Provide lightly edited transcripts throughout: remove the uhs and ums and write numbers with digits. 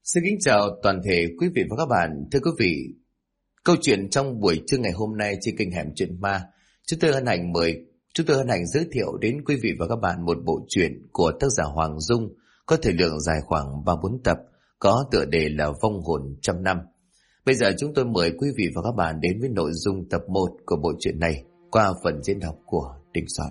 Xin kính chào toàn thể quý vị và các bạn. Thưa quý vị, câu chuyện trong buổi trưa ngày hôm nay trên kênh Hẻm Chuyện Ma, chúng tôi hân hạnh giới thiệu đến quý vị và các bạn một bộ truyện của tác giả Hoàng Dung có thời lượng dài khoảng 3-4 tập, có tựa đề là Vong hồn trăm năm. Bây giờ chúng tôi mời quý vị và các bạn đến với nội dung tập 1 của bộ truyện này qua phần diễn đọc của Đình Soạn.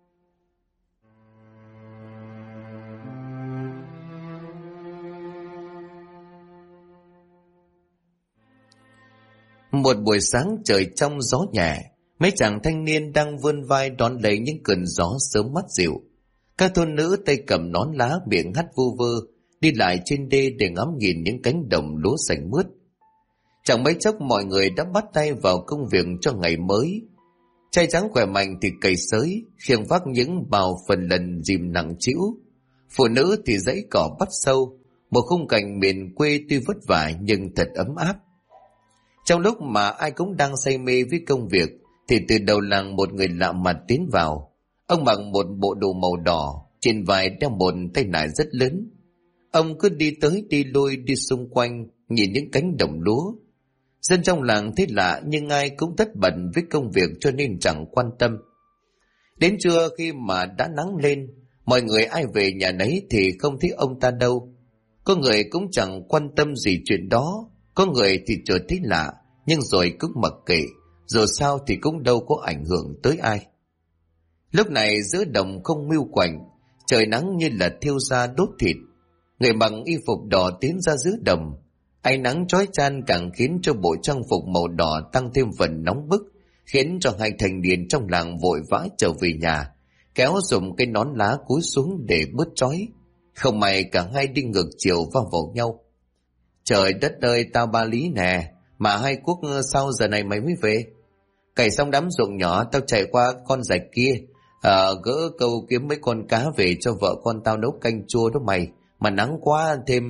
Một buổi sáng trời trong gió nhẹ, mấy chàng thanh niên đang vươn vai đón lấy những cơn gió sớm mát dịu. Các thôn nữ tay cầm nón lá, miệng hắt vu vơ, đi lại trên đê để ngắm nhìn những cánh đồng lúa xanh mướt. Chẳng mấy chốc mọi người đã bắt tay vào công việc cho ngày mới. Trai trắng khỏe mạnh thì cày sới, khiêng vác những bào phần lần dìm nặng trĩu. Phụ nữ thì dãy cỏ bắt sâu, một khung cảnh miền quê tuy vất vả nhưng thật ấm áp. Trong lúc mà ai cũng đang say mê với công việc thì từ đầu làng một người lạ mặt tiến vào. Ông mặc một bộ đồ màu đỏ, trên vai đeo một tay nải rất lớn. Ông cứ đi tới đi lui đi xung quanh nhìn những cánh đồng lúa. Dân trong làng thấy lạ nhưng ai cũng tất bận với công việc cho nên chẳng quan tâm. Đến trưa khi mà đã nắng lên, mọi người ai về nhà nấy thì không thấy ông ta đâu. Có người cũng chẳng quan tâm gì chuyện đó, có người thì chợt thấy lạ nhưng rồi cũng mặc kệ, dù sao thì cũng đâu có ảnh hưởng tới ai. Lúc này giữa đồng không mưu quạnh, trời nắng như là thiêu da đốt thịt. Người mặc y phục đỏ tiến ra giữa đồng, ánh nắng chói chang càng khiến cho bộ trang phục màu đỏ tăng thêm phần nóng bức, khiến cho hai thành niên trong làng vội vã trở về nhà, kéo dùng cái nón lá cúi xuống để bớt chói. Không may cả hai đi ngược chiều va vào nhau. Trời đất ơi, tao ba lý nè, mà hai Quốc sao giờ này mày mới về? Cày xong đám ruộng nhỏ tao chạy qua con rạch kia, gỡ câu kiếm mấy con cá về cho vợ con tao nấu canh chua đó mày, mà nắng quá thêm...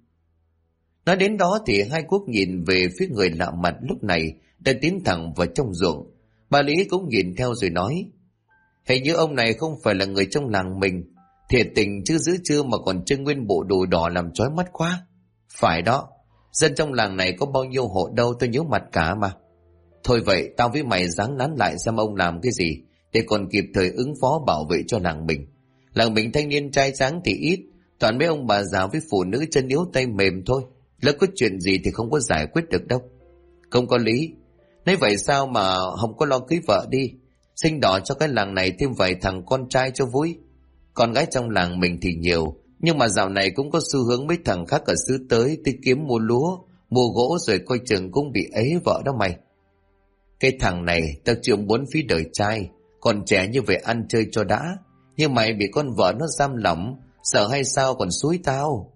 Nói đến đó thì hai Quốc nhìn về phía người lạ mặt lúc này đã tiến thẳng vào trong ruộng. Bà Lý cũng nhìn theo rồi nói, hình như ông này không phải là người trong làng mình, thiệt tình chứ giữa trưa mà còn trưng nguyên bộ đồ đỏ làm chói mắt quá. Phải đó, dân trong làng này có bao nhiêu hộ đâu tôi nhớ mặt cả mà. Thôi vậy tao với mày ráng nán lại xem ông làm cái gì để còn kịp thời ứng phó bảo vệ cho làng mình. Làng mình thanh niên trai sáng thì ít, toàn mấy ông bà già với phụ nữ chân yếu tay mềm thôi. Lỡ có chuyện gì thì không có giải quyết được đâu. Không có lý. Nếu vậy sao mà không có lo cưới vợ đi, sinh đỏ cho cái làng này thêm vài thằng con trai cho vui. Con gái trong làng mình thì nhiều, nhưng mà dạo này cũng có xu hướng mấy thằng khác ở xứ tới kiếm mua lúa, mua gỗ rồi coi chừng cũng bị ế vợ đó mày. Cái thằng này tao chưa muốn phí đời trai, còn trẻ như vậy ăn chơi cho đã, nhưng mày bị con vợ nó giam lỏng, sợ hay sao còn xúi tao.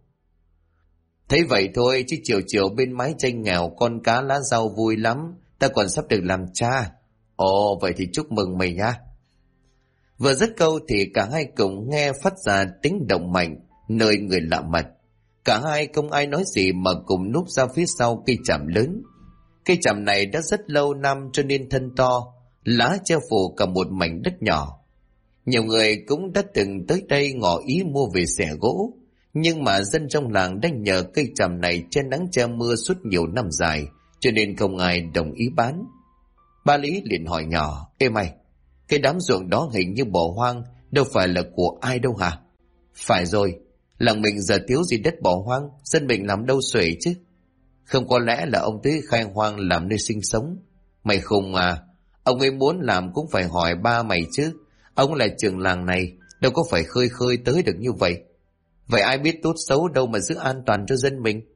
Thấy vậy thôi chứ chiều chiều bên mái tranh nghèo con cá lá rau vui lắm, ta còn sắp được làm cha. Ồ vậy thì chúc mừng mày nha. Vừa dứt câu thì cả hai cùng nghe phát ra tiếng động mạnh nơi người lạ mặt. Cả hai không ai nói gì mà cùng núp ra phía sau cây tràm lớn. Cây tràm này đã rất lâu năm cho nên thân to, lá che phủ cả một mảnh đất nhỏ. Nhiều người cũng đã từng tới đây ngỏ ý mua về xẻ gỗ, nhưng mà dân trong làng đã nhờ cây tràm này che nắng che mưa suốt nhiều năm dài, cho nên không ai đồng ý bán. Ba Lý liền hỏi nhỏ, ê mày, cái đám ruộng đó hình như bỏ hoang, đâu phải là của ai đâu hả? Phải rồi, làng mình giờ thiếu gì đất bỏ hoang, dân mình làm đâu xuể chứ. Không có lẽ là ông tới khai hoang làm nơi sinh sống? Mày khùng à, ông ấy muốn làm cũng phải hỏi ba mày chứ. Ông là trưởng làng này, đâu có phải khơi khơi tới được như vậy. Vậy ai biết tốt xấu đâu mà giữ an toàn cho dân mình.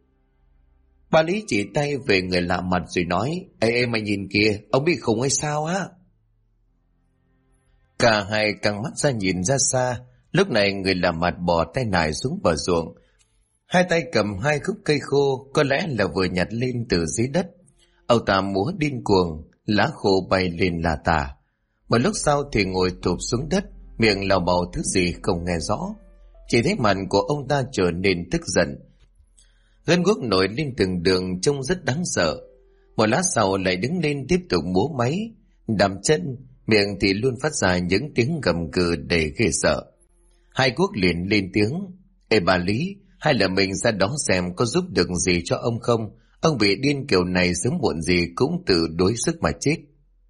Ba Lý chỉ tay về người lạ mặt rồi nói, ê mày nhìn kìa, ông bị khùng hay sao á? Cả hai căng mắt ra nhìn ra xa. Lúc này người lạ mặt bò tay nải xuống bờ ruộng, hai tay cầm hai khúc cây khô, có lẽ là vừa nhặt lên từ dưới đất. Ông ta múa điên cuồng, lá khô bay lên là tả. Một lúc sau thì ngồi thụp xuống đất, miệng lào bào thứ gì không nghe rõ. Chỉ thấy mặt của ông ta trở nên tức giận, gân guốc nổi lên từng đường trông rất đáng sợ. Một lát sau lại đứng lên tiếp tục múa máy, đạp chân, miệng thì luôn phát ra những tiếng gầm gừ đầy ghê sợ. Hai Quốc liền lên tiếng, ê bà Lý, hay là mình ra đó xem có giúp được gì cho ông không? Ông bị điên kiểu này sớm muộn gì cũng tự đuối sức mà chết.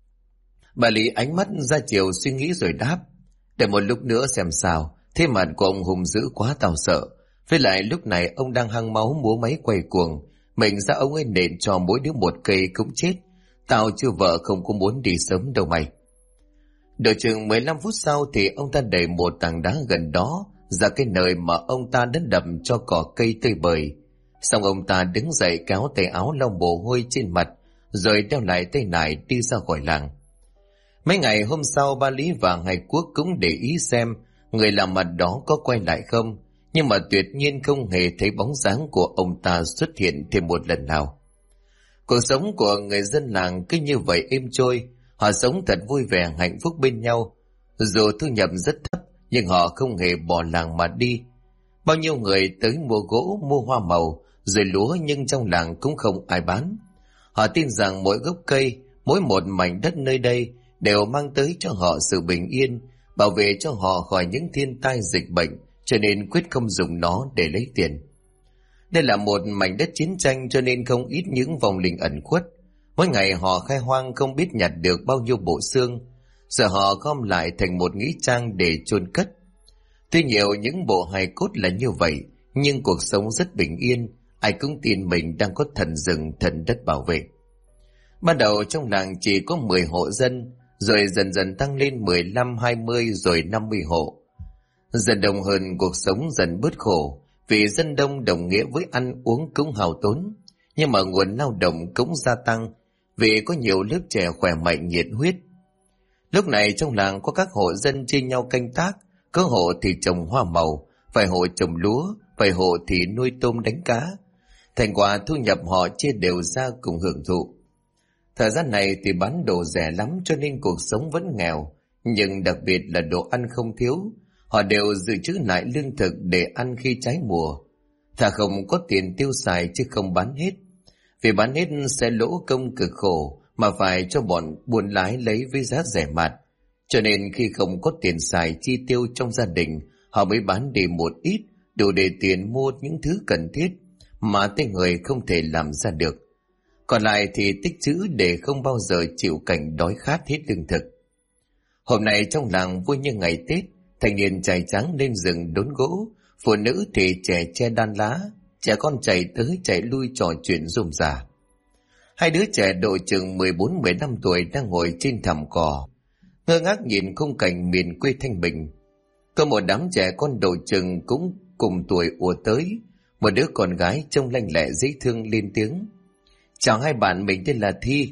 Bà Lý ánh mắt ra chiều suy nghĩ rồi đáp: để một lúc nữa xem sao. Thế mặt của ông hung dữ quá tao sợ. Với lại lúc này ông đang hăng máu múa máy quay cuồng. Mình ra ông ấy nện cho mỗi đứa một cây cũng chết. Tao chưa vợ không có muốn đi sớm đâu mày. Đợi chừng 15 phút sau thì ông ta đẩy một tảng đá gần đó ra cái nơi mà ông ta đã đập cho cỏ cây tươi bời. Xong ông ta đứng dậy kéo tay áo lau mồ hôi trên mặt, rồi đeo lại tay nải đi ra khỏi làng. Mấy ngày hôm sau, ba Lý và Ngày Quốc cũng để ý xem người làm mặt đó có quay lại không, nhưng mà tuyệt nhiên không hề thấy bóng dáng của ông ta xuất hiện thêm một lần nào. Cuộc sống của người dân làng cứ như vậy êm trôi, họ sống thật vui vẻ hạnh phúc bên nhau. Dù thu nhập rất thấp, nhưng họ không hề bỏ làng mà đi. Bao nhiêu người tới mua gỗ, mua hoa màu, rồi lúa, nhưng trong làng cũng không ai bán. Họ tin rằng mỗi gốc cây, mỗi một mảnh đất nơi đây đều mang tới cho họ sự bình yên, bảo vệ cho họ khỏi những thiên tai dịch bệnh, cho nên quyết không dùng nó để lấy tiền. Đây là một mảnh đất chiến tranh, cho nên không ít những vong linh ẩn khuất. Mỗi ngày họ khai hoang không biết nhặt được bao nhiêu bộ xương, giờ họ gom lại thành một nghĩa trang để chôn cất. Tuy nhiều những bộ hài cốt là như vậy, nhưng cuộc sống rất bình yên, ai cũng tin mình đang có thần rừng thần đất bảo vệ. Ban đầu trong làng chỉ có 10 hộ dân, rồi dần dần tăng lên 15, 20 rồi 50 hộ. Dần đông hơn, cuộc sống dần bớt khổ, vì dân đông đồng nghĩa với ăn uống cũng hao tốn, nhưng mà nguồn lao động cũng gia tăng, vì có nhiều lớp trẻ khỏe mạnh nhiệt huyết. Lúc này trong làng có các hộ dân chia nhau canh tác, có hộ thì trồng hoa màu, vài hộ trồng lúa, vài hộ thì nuôi tôm đánh cá. Thành quả thu nhập họ chia đều ra cùng hưởng thụ. Thời gian này thì bán đồ rẻ lắm, cho nên cuộc sống vẫn nghèo, nhưng đặc biệt là đồ ăn không thiếu. Họ đều dự trữ lại lương thực để ăn khi trái mùa. Thà không có tiền tiêu xài chứ không bán hết, vì bán hết sẽ lỗ công cực khổ, mà phải cho bọn buôn lái lấy với giá rẻ mạt. Cho nên khi không có tiền xài chi tiêu trong gia đình, họ mới bán đi một ít, đủ để tiền mua những thứ cần thiết mà tay người không thể làm ra được. Còn lại thì tích trữ để không bao giờ chịu cảnh đói khát hết lương thực. Hôm nay trong làng vui như ngày Tết, thanh niên trai trắng lên rừng đốn gỗ, phụ nữ thì trẻ che đan lá, trẻ con chạy tới chạy lui trò chuyện rôm rả. Hai đứa trẻ độ chừng 14-15 tuổi đang ngồi trên thảm cỏ, ngơ ngác nhìn khung cảnh miền quê thanh bình. Có một đám trẻ con độ chừng cũng cùng tuổi ùa tới, một đứa con gái trông lanh lẹ dễ thương lên tiếng: chào hai bạn, mình tên là Thi.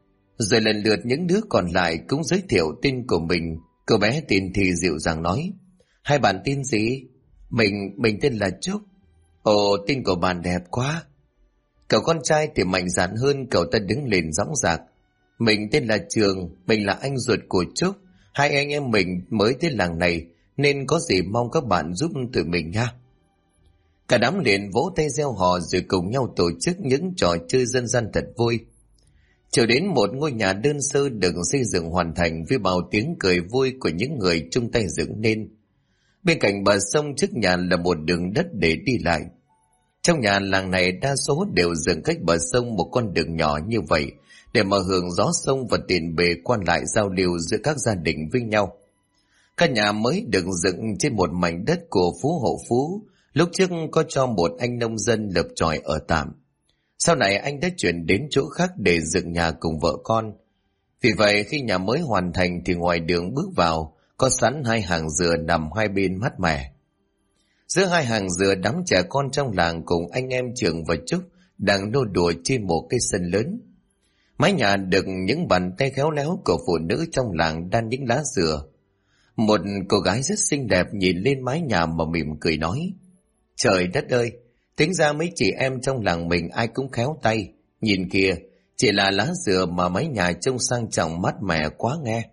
Rồi lần lượt những đứa còn lại cũng giới thiệu tên của mình. Cô bé tên Thi dịu dàng nói: hai bạn tên gì? Mình tên là Trúc. Ồ, tên của bạn đẹp quá. Cậu con trai thì mạnh dạn hơn, cậu ta đứng lên dõng dạc: mình tên là Trường, mình là anh ruột của Trúc. Hai anh em mình mới tới làng này, nên có gì mong các bạn giúp tụi mình nha. Cả đám liền vỗ tay reo hò, rồi cùng nhau tổ chức những trò chơi dân gian thật vui. Chiều đến, một ngôi nhà đơn sơ được xây dựng hoàn thành với bao tiếng cười vui của những người chung tay dựng nên. Bên cạnh bờ sông trước nhà là một đường đất để đi lại. Trong nhà làng này đa số đều dựng cách bờ sông một con đường nhỏ như vậy, để mà hưởng gió sông và tiện bề quan lại giao lưu giữa các gia đình với nhau. Căn nhà mới được dựng trên một mảnh đất của phú hộ Phú, lúc trước có cho một anh nông dân lập chòi ở tạm. Sau này anh đã chuyển đến chỗ khác để dựng nhà cùng vợ con. Vì vậy khi nhà mới hoàn thành thì ngoài đường bước vào có sẵn hai hàng dừa nằm hai bên mát mẻ. Giữa hai hàng dừa, đám trẻ con trong làng cùng anh em Trường và Trúc đang nô đùa trên một cái sân lớn. Mái nhà được những bàn tay khéo léo của phụ nữ trong làng đan những lá dừa. Một cô gái rất xinh đẹp nhìn lên mái nhà mà mỉm cười nói: trời đất ơi, tính ra mấy chị em trong làng mình ai cũng khéo tay. Nhìn kìa, chỉ là lá dừa mà mái nhà trông sang trọng mát mẻ quá nghe.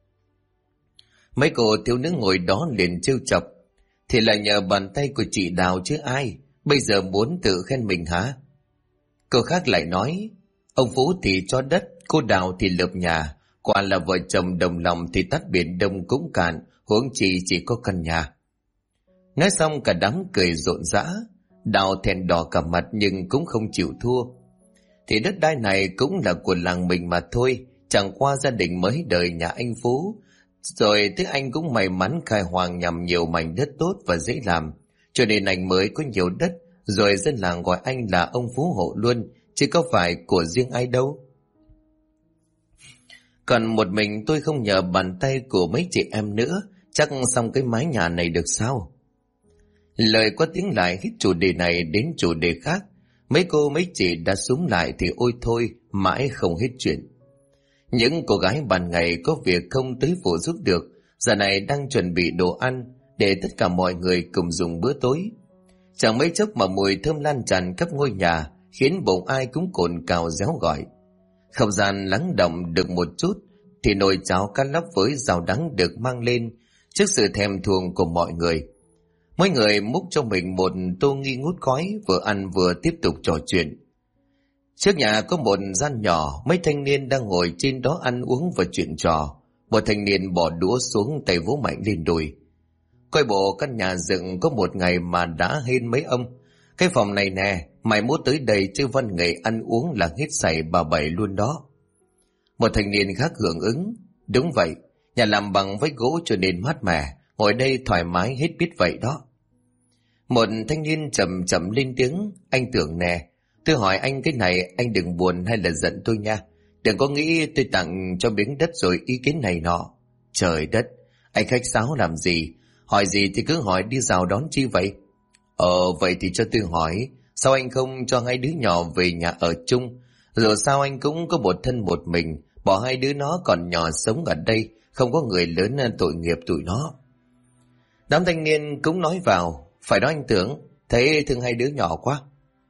Mấy cô thiếu nữ ngồi đó liền trêu chọc: thì là nhờ bàn tay của chị Đào chứ ai, bây giờ muốn tự khen mình hả? Cô khác lại nói: ông Phú thì cho đất, cô Đào thì lợp nhà, quả là vợ chồng đồng lòng thì tắt biển Đông cũng cạn, huống chi chỉ có căn nhà. Nói xong cả đám cười rộn rã. Đào thẹn đỏ cả mặt nhưng cũng không chịu thua. Thì đất đai này cũng là của làng mình mà thôi, chẳng qua gia đình mới đời nhà anh Phú. Rồi thế anh cũng may mắn khai hoang nhằm nhiều mảnh đất tốt và dễ làm, cho nên anh mới có nhiều đất, rồi dân làng gọi anh là ông Phú Hộ luôn, chứ có phải của riêng ai đâu. Còn một mình tôi không nhờ bàn tay của mấy chị em nữa, chắc xong cái mái nhà này được sao? Lời có tiếng lại hết chủ đề này đến chủ đề khác. Mấy cô mấy chị đã súng lại thì ôi thôi, mãi không hết chuyện. Những cô gái ban ngày có việc không tới phụ giúp được, giờ này đang chuẩn bị đồ ăn để tất cả mọi người cùng dùng bữa tối. Chẳng mấy chốc mà mùi thơm lan tràn khắp ngôi nhà, khiến bụng ai cũng cồn cào réo gọi. Không gian lắng động được một chút, thì nồi cháo cá lóc với rau đắng được mang lên trước sự thèm thuồng của mọi người. Mỗi người múc cho mình một tô nghi ngút khói, vừa ăn vừa tiếp tục trò chuyện. Trước nhà có một gian nhỏ, mấy thanh niên đang ngồi trên đó ăn uống và chuyện trò. Một thanh niên bỏ đũa xuống, tay vỗ mạnh lên đùi. Coi bộ căn nhà dựng có một ngày mà đã hên mấy ông. Cái phòng này nè, mày muốn tới đây chứ văn nghệ ăn uống là hết sảy bà bảy luôn đó. Một thanh niên khác hưởng ứng. Đúng vậy, nhà làm bằng vách gỗ cho nên mát mẻ, ngồi đây thoải mái hết biết vậy đó. Một thanh niên chậm chậm lên tiếng. Anh Tưởng nè, tôi hỏi anh cái này, anh đừng buồn hay là giận tôi nha. Đừng có nghĩ tôi tặng cho miếng đất rồi ý kiến này nọ. Trời đất, anh khách sáo làm gì? Hỏi gì thì cứ hỏi, đi rào đón chi vậy? Vậy thì cho tôi hỏi, sao anh không cho hai đứa nhỏ về nhà ở chung? Rồi sao anh cũng có một thân một mình, bỏ hai đứa nó còn nhỏ sống ở đây, không có người lớn tội nghiệp tụi nó. Đám thanh niên cũng nói vào. Phải đó anh Tưởng, thấy thương hai đứa nhỏ quá.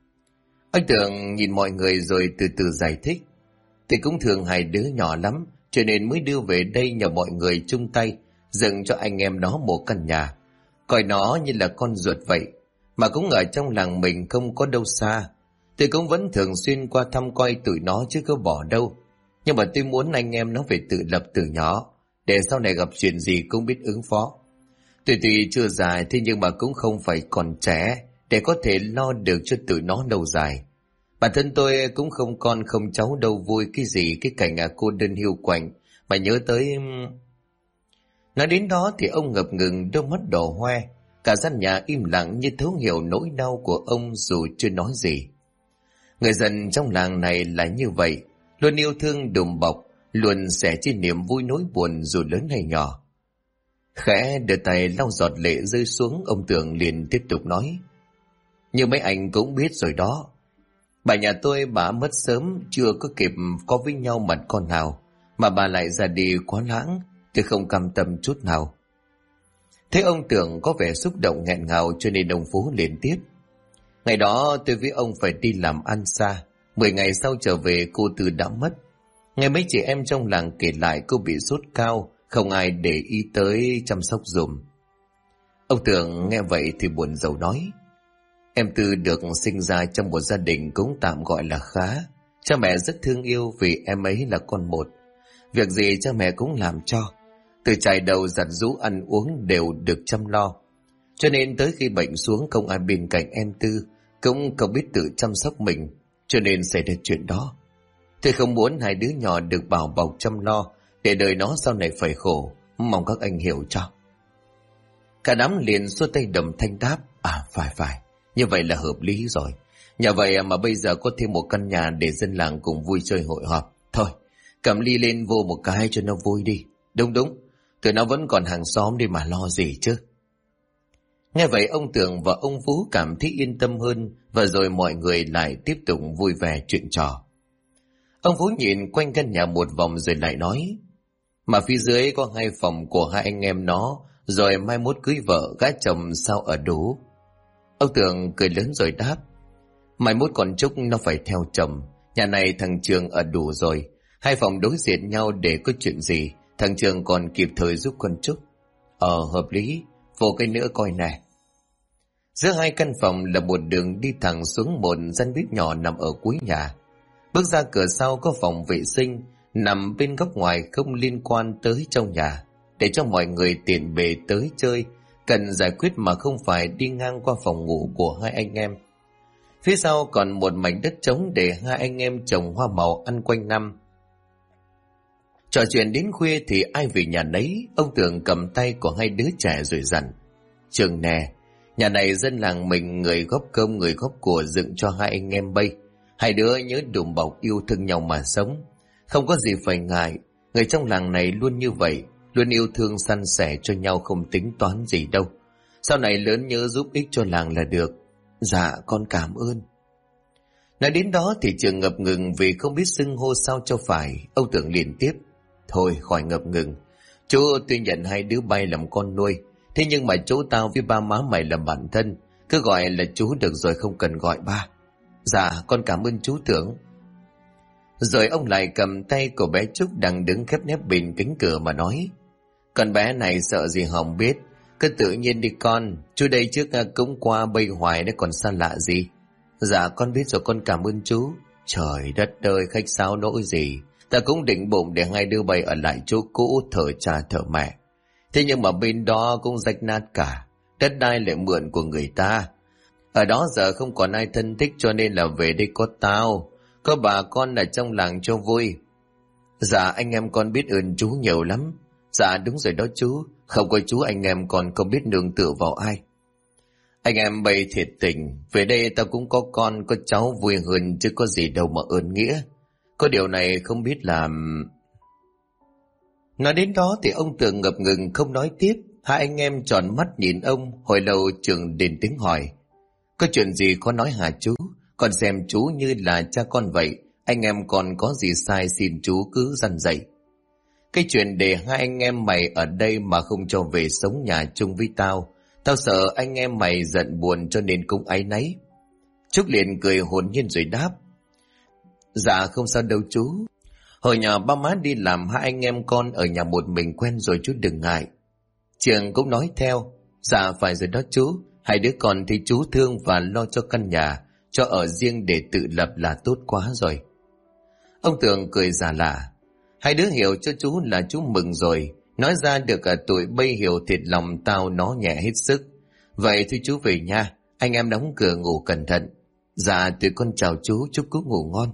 Anh Tưởng nhìn mọi người rồi từ từ giải thích. Tôi cũng thương hai đứa nhỏ lắm, cho nên mới đưa về đây nhờ mọi người chung tay dựng cho anh em nó một căn nhà, coi nó như là con ruột vậy. Mà cũng ở trong làng mình không có đâu xa, tôi cũng vẫn thường xuyên qua thăm coi tụi nó chứ có bỏ đâu. Nhưng mà tôi muốn anh em nó phải tự lập từ nhỏ, để sau này gặp chuyện gì cũng biết ứng phó. Tôi tuy chưa già thế nhưng mà cũng không phải còn trẻ để có thể lo được cho tụi nó lâu dài. Bản thân tôi cũng không con không cháu đâu vui cái gì cái cảnh cô đơn hiu quạnh mà nhớ tới. Nói đến đó thì ông ngập ngừng, đôi mắt đỏ hoe. Cả gian nhà im lặng như thấu hiểu nỗi đau của ông dù chưa nói gì. Người dân trong làng này là như vậy, luôn yêu thương đùm bọc, luôn sẻ chia niềm vui nỗi buồn dù lớn hay nhỏ. Khẽ đưa tay lau giọt lệ rơi xuống, ông Tưởng liền tiếp tục nói. Như mấy anh cũng biết rồi đó, bà nhà tôi bà mất sớm, chưa có kịp có với nhau mặt con nào, mà bà lại ra đi quá lãng, tôi không cam tâm chút nào. Thế ông Tưởng có vẻ xúc động nghẹn ngào cho nên ông Phú liền tiếp. Ngày đó tôi với ông phải đi làm ăn xa, 10 ngày sau trở về cô Tư đã mất. Nghe mấy chị em trong làng kể lại cô bị sốt cao, không ai để ý tới chăm sóc dùm. Ông Tưởng nghe vậy thì buồn rầu nói. Em Tư được sinh ra trong một gia đình cũng tạm gọi là khá. Cha mẹ rất thương yêu vì em ấy là con một. Việc gì cha mẹ cũng làm cho. Từ trải đầu giặt giũ ăn uống đều được chăm lo. Cho nên tới khi bệnh xuống không ai bên cạnh em Tư, cũng không biết tự chăm sóc mình, cho nên xảy ra chuyện đó. Tôi không muốn hai đứa nhỏ được bảo bọc chăm lo, để đời nó sau này phải khổ, mong các anh hiểu cho. Cả đám liền xua tay đầm thanh đáp. Phải, như vậy là hợp lý rồi. Nhờ vậy mà bây giờ có thêm một căn nhà để dân làng cùng vui chơi hội họp. Thôi, cầm ly lên vô một cái cho nó vui đi. Đúng, tụi nó vẫn còn hàng xóm đi mà lo gì chứ. Nghe vậy ông Tưởng và ông Phú cảm thấy yên tâm hơn, và rồi mọi người lại tiếp tục vui vẻ chuyện trò. Ông Phú nhìn quanh căn nhà một vòng rồi lại nói. Mà phía dưới có 2 phòng của hai anh em nó, rồi mai mốt cưới vợ gái chồng sao ở đủ. Ông Tưởng cười lớn rồi đáp. Mai mốt con Trúc nó phải theo chồng, nhà này thằng Trường ở đủ rồi, 2 phòng đối diện nhau để có chuyện gì thằng Trường còn kịp thời giúp con Trúc. Hợp lý, vô cái nữa coi nè. Giữa 2 căn phòng là một đường đi thẳng xuống một gian bếp nhỏ nằm ở cuối nhà. Bước ra cửa sau có phòng vệ sinh nằm bên góc ngoài không liên quan tới trong nhà, để cho mọi người tiện bề tới chơi, cần giải quyết mà không phải đi ngang qua phòng ngủ của hai anh em Phía sau còn một mảnh đất trống để hai anh em trồng hoa màu ăn quanh năm. Trò chuyện đến khuya thì ai về nhà nấy. Ông Tường cầm tay của hai đứa trẻ rồi dặn: Trường nè, nhà này dân làng mình người góp công người góp của dựng cho hai anh em bây. Hai đứa nhớ đùm bọc yêu thương nhau mà sống. Không có gì phải ngại. Người trong làng này luôn như vậy, luôn yêu thương san sẻ cho nhau, không tính toán gì đâu. Sau này lớn nhớ giúp ích cho làng là được. Dạ con cảm ơn. Nói đến đó thì Trường ngập ngừng vì không biết xưng hô sao cho phải. Ông Tường liền tiếp: Thôi khỏi ngập ngừng. Chú tuy nhận hai đứa bay làm con nuôi, thế nhưng mà chú tao với ba má mày là bạn thân, cứ gọi là chú được rồi, không cần gọi ba. Dạ con cảm ơn chú Tưởng. Rồi ông lại cầm tay của bé Trúc đang đứng khép nép bên cánh cửa mà nói: Con bé này sợ gì không biết, cứ tự nhiên đi con, chú đây trước cũng qua bây hoài đấy còn xa lạ gì. Dạ con biết rồi, con cảm ơn chú. Trời đất ơi, khách sáo nỗi gì, ta cũng định bụng để hai đứa bay ở lại chỗ cũ thờ cha thờ mẹ. Thế nhưng mà bên đó cũng rách nát cả, đất đai lại mượn của người ta. Ở đó giờ không còn ai thân thích cho nên là về đây có tao, có bà con ở trong làng cho vui. Dạ anh em con biết ơn chú nhiều lắm. Dạ đúng rồi đó chú, không có chú anh em còn không biết nương tựa vào ai. Anh em bay thiệt tình, về đây tao cũng có con có cháu vui hơn chứ có gì đâu mà ơn nghĩa. Có điều này không biết làm... Nói đến đó thì ông Tường ngập ngừng không nói tiếp. Hai anh em tròn mắt nhìn ông. Hồi lâu Trường đến tiếng hỏi: Có chuyện gì khó nói hả chú? Con xem chú như là cha con vậy, anh em còn có gì sai xin chú cứ dặn dạy. Cái chuyện để hai anh em mày ở đây mà không cho về sống nhà chung với tao, tao sợ anh em mày giận buồn cho nên cũng áy náy. Trúc liền cười hồn nhiên rồi đáp: Dạ không sao đâu chú. Hồi nhỏ ba má đi làm, hai anh em con ở nhà một mình quen rồi chú đừng ngại. Trường cũng nói theo: Dạ phải rồi đó chú, hai đứa con thì chú thương và lo cho căn nhà, cho ở riêng để tự lập là tốt quá rồi. Ông Tường cười giả lạ: Hai đứa hiểu cho chú là chú mừng rồi, nói ra được ở tuổi bây hiểu thiệt lòng tao nó nhẹ hết sức. Vậy thì chú về nha, anh em đóng cửa ngủ cẩn thận. Dạ tụi con chào chú, chúc cứ ngủ ngon.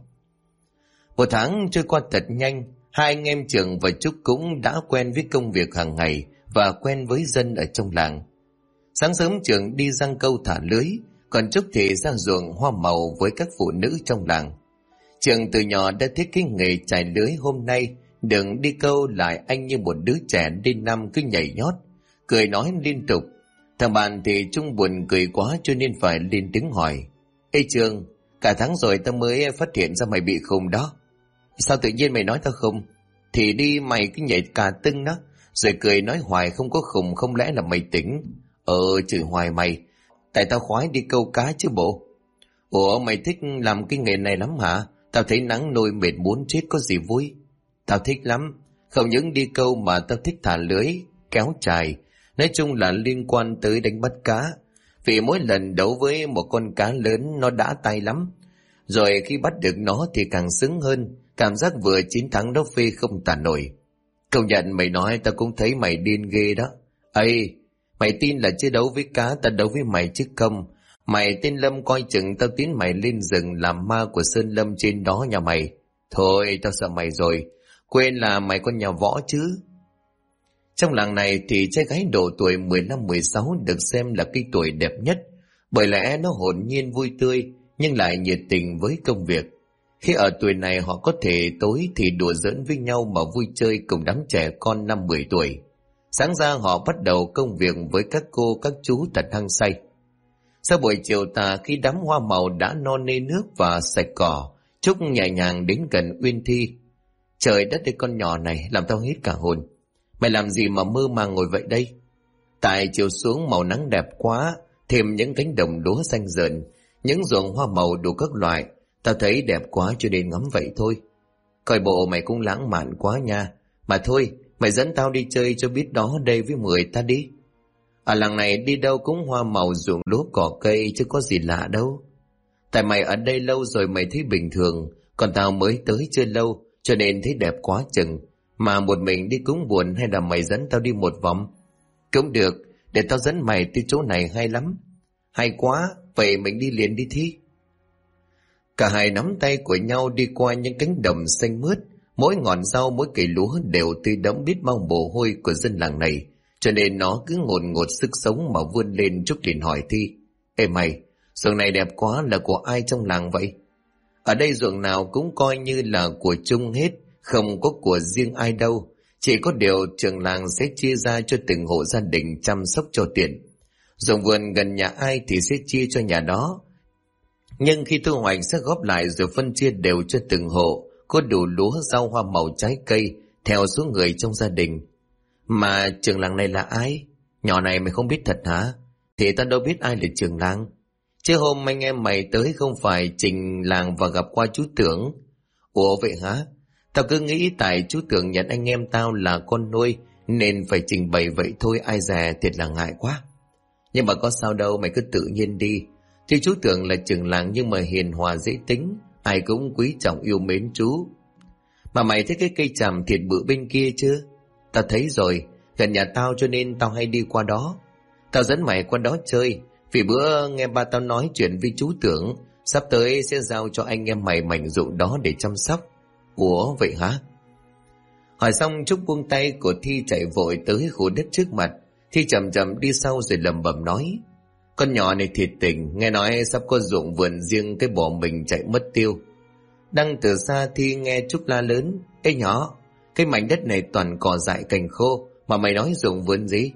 Một tháng trôi qua thật nhanh, hai anh em Trường và Trúc cũng đã quen với công việc hàng ngày và quen với dân ở trong làng. Sáng sớm Trường đi giăng câu thả lưới, còn Trúc thì ra ruộng hoa màu với các phụ nữ trong làng. Trường từ nhỏ đã thích cái nghề chài lưới, hôm nay đừng đi câu lại anh như một đứa trẻ đến năm cứ nhảy nhót, cười nói liên tục. Thằng bạn thì Trung buồn cười quá cho nên phải lên tiếng hỏi: Ê Trường, cả tháng rồi tao mới phát hiện ra mày bị khùng đó. Sao tự nhiên mày nói tao khùng? Thì đi mày cứ nhảy cả tưng đó, rồi cười nói hoài không có khùng, không lẽ là mày tỉnh? Chửi hoài mày, tại tao khoái đi câu cá chứ bộ. Ủa mày thích làm cái nghề này lắm hả? Tao thấy nắng nôi mệt muốn chết có gì vui. Tao thích lắm, không những đi câu mà tao thích thả lưới, kéo chài, nói chung là liên quan tới đánh bắt cá. Vì mỗi lần đấu với một con cá lớn nó đã tay lắm, rồi khi bắt được nó thì càng sướng hơn, cảm giác vừa chiến thắng nó phê không tả nổi. Công nhận mày nói tao cũng thấy mày điên ghê đó. Ây, mày tin là chứ đấu với cá tao đấu với mày chứ không. Mày tên Lâm coi chừng tao tiến mày lên rừng làm ma của Sơn Lâm trên đó nhà mày. Thôi tao sợ mày rồi, quên là mày con nhà võ chứ. Trong làng này thì trai gái độ tuổi 15-16 được xem là cái tuổi đẹp nhất, bởi lẽ nó hồn nhiên vui tươi nhưng lại nhiệt tình với công việc. Khi ở tuổi này họ có thể tối thì đùa giỡn với nhau mà vui chơi cùng đám trẻ con 5-10 tuổi. Sáng ra họ bắt đầu công việc với các cô các chú thật hăng say. Sau buổi chiều tà khi đám hoa màu đã no nê nước và sạch cỏ, Trúc nhẹ nhàng đến gần Uyên Thi. Trời đất ơi con nhỏ này làm tao hết cả hồn. Mày làm gì mà mơ màng ngồi vậy đây? Tại chiều xuống màu nắng đẹp quá, thêm những cánh đồng lúa xanh rợn, những ruộng hoa màu đủ các loại, tao thấy đẹp quá cho nên ngắm vậy thôi. Coi bộ mày cũng lãng mạn quá nha. Mà thôi, mày dẫn tao đi chơi cho biết đó đây với 10 ta đi. Ở làng này đi đâu cũng hoa màu ruộng lúa cỏ cây chứ có gì lạ đâu. Tại mày ở đây lâu rồi mày thấy bình thường, còn tao mới tới chưa lâu cho nên thấy đẹp quá chừng. Mà một mình đi cũng buồn, hay là mày dẫn tao đi một vòng? Cũng được, để tao dẫn mày tới chỗ này hay lắm. Hay quá, vậy mình đi liền đi Thi. Cả hai nắm tay của nhau đi qua những cánh đồng xanh mướt, mỗi ngọn rau mỗi cây lúa đều tươi đẫm biết bao mồ hôi của dân làng này, cho nên nó cứ ngồn ngột sức sống mà vươn lên. Trúc liền hỏi Thi: Ê mày, ruộng này đẹp quá, là của ai trong làng vậy? Ở đây ruộng nào cũng coi như là của chung hết, không có của riêng ai đâu. Chỉ có điều trưởng làng sẽ chia ra cho từng hộ gia đình chăm sóc cho tiện. Ruộng vườn gần nhà ai thì sẽ chia cho nhà đó, nhưng khi thu hoạch sẽ góp lại rồi phân chia đều cho từng hộ, có đủ lúa rau hoa màu trái cây theo số người trong gia đình. Mà trưởng làng này là ai? Nhỏ này mày không biết thật hả? Thì tao đâu biết ai là trưởng làng. Chứ hôm anh em mày tới không phải trình làng và gặp qua chú Tưởng. Ủa vậy hả? Tao cứ nghĩ tại chú Tưởng nhận anh em tao là con nuôi nên phải trình bày vậy thôi, ai dè thiệt là ngại quá. Nhưng mà có sao đâu, mày cứ tự nhiên đi. Thì chú Tưởng là trưởng làng nhưng mà hiền hòa dễ tính, ai cũng quý trọng yêu mến chú. Mà mày thấy cái cây tràm thiệt bự bên kia chưa? Tao thấy rồi, gần nhà tao cho nên tao hay đi qua đó. Tao dẫn mày qua đó chơi, vì bữa nghe ba tao nói chuyện với chú Tưởng, sắp tới sẽ giao cho anh em mày mảnh ruộng đó để chăm sóc. Ủa vậy hả? Hỏi xong Trúc buông tay của Thi chạy vội tới khu đất trước mặt. Thi chậm chậm đi sau rồi lẩm bẩm nói: Con nhỏ này thiệt tình, nghe nói sắp có ruộng vườn riêng, cái bỏ mình chạy mất tiêu. Đang từ xa Thi nghe Trúc la lớn: Ê nhỏ, cái mảnh đất này toàn cỏ dại cành khô, mà mày nói ruộng vườn gì?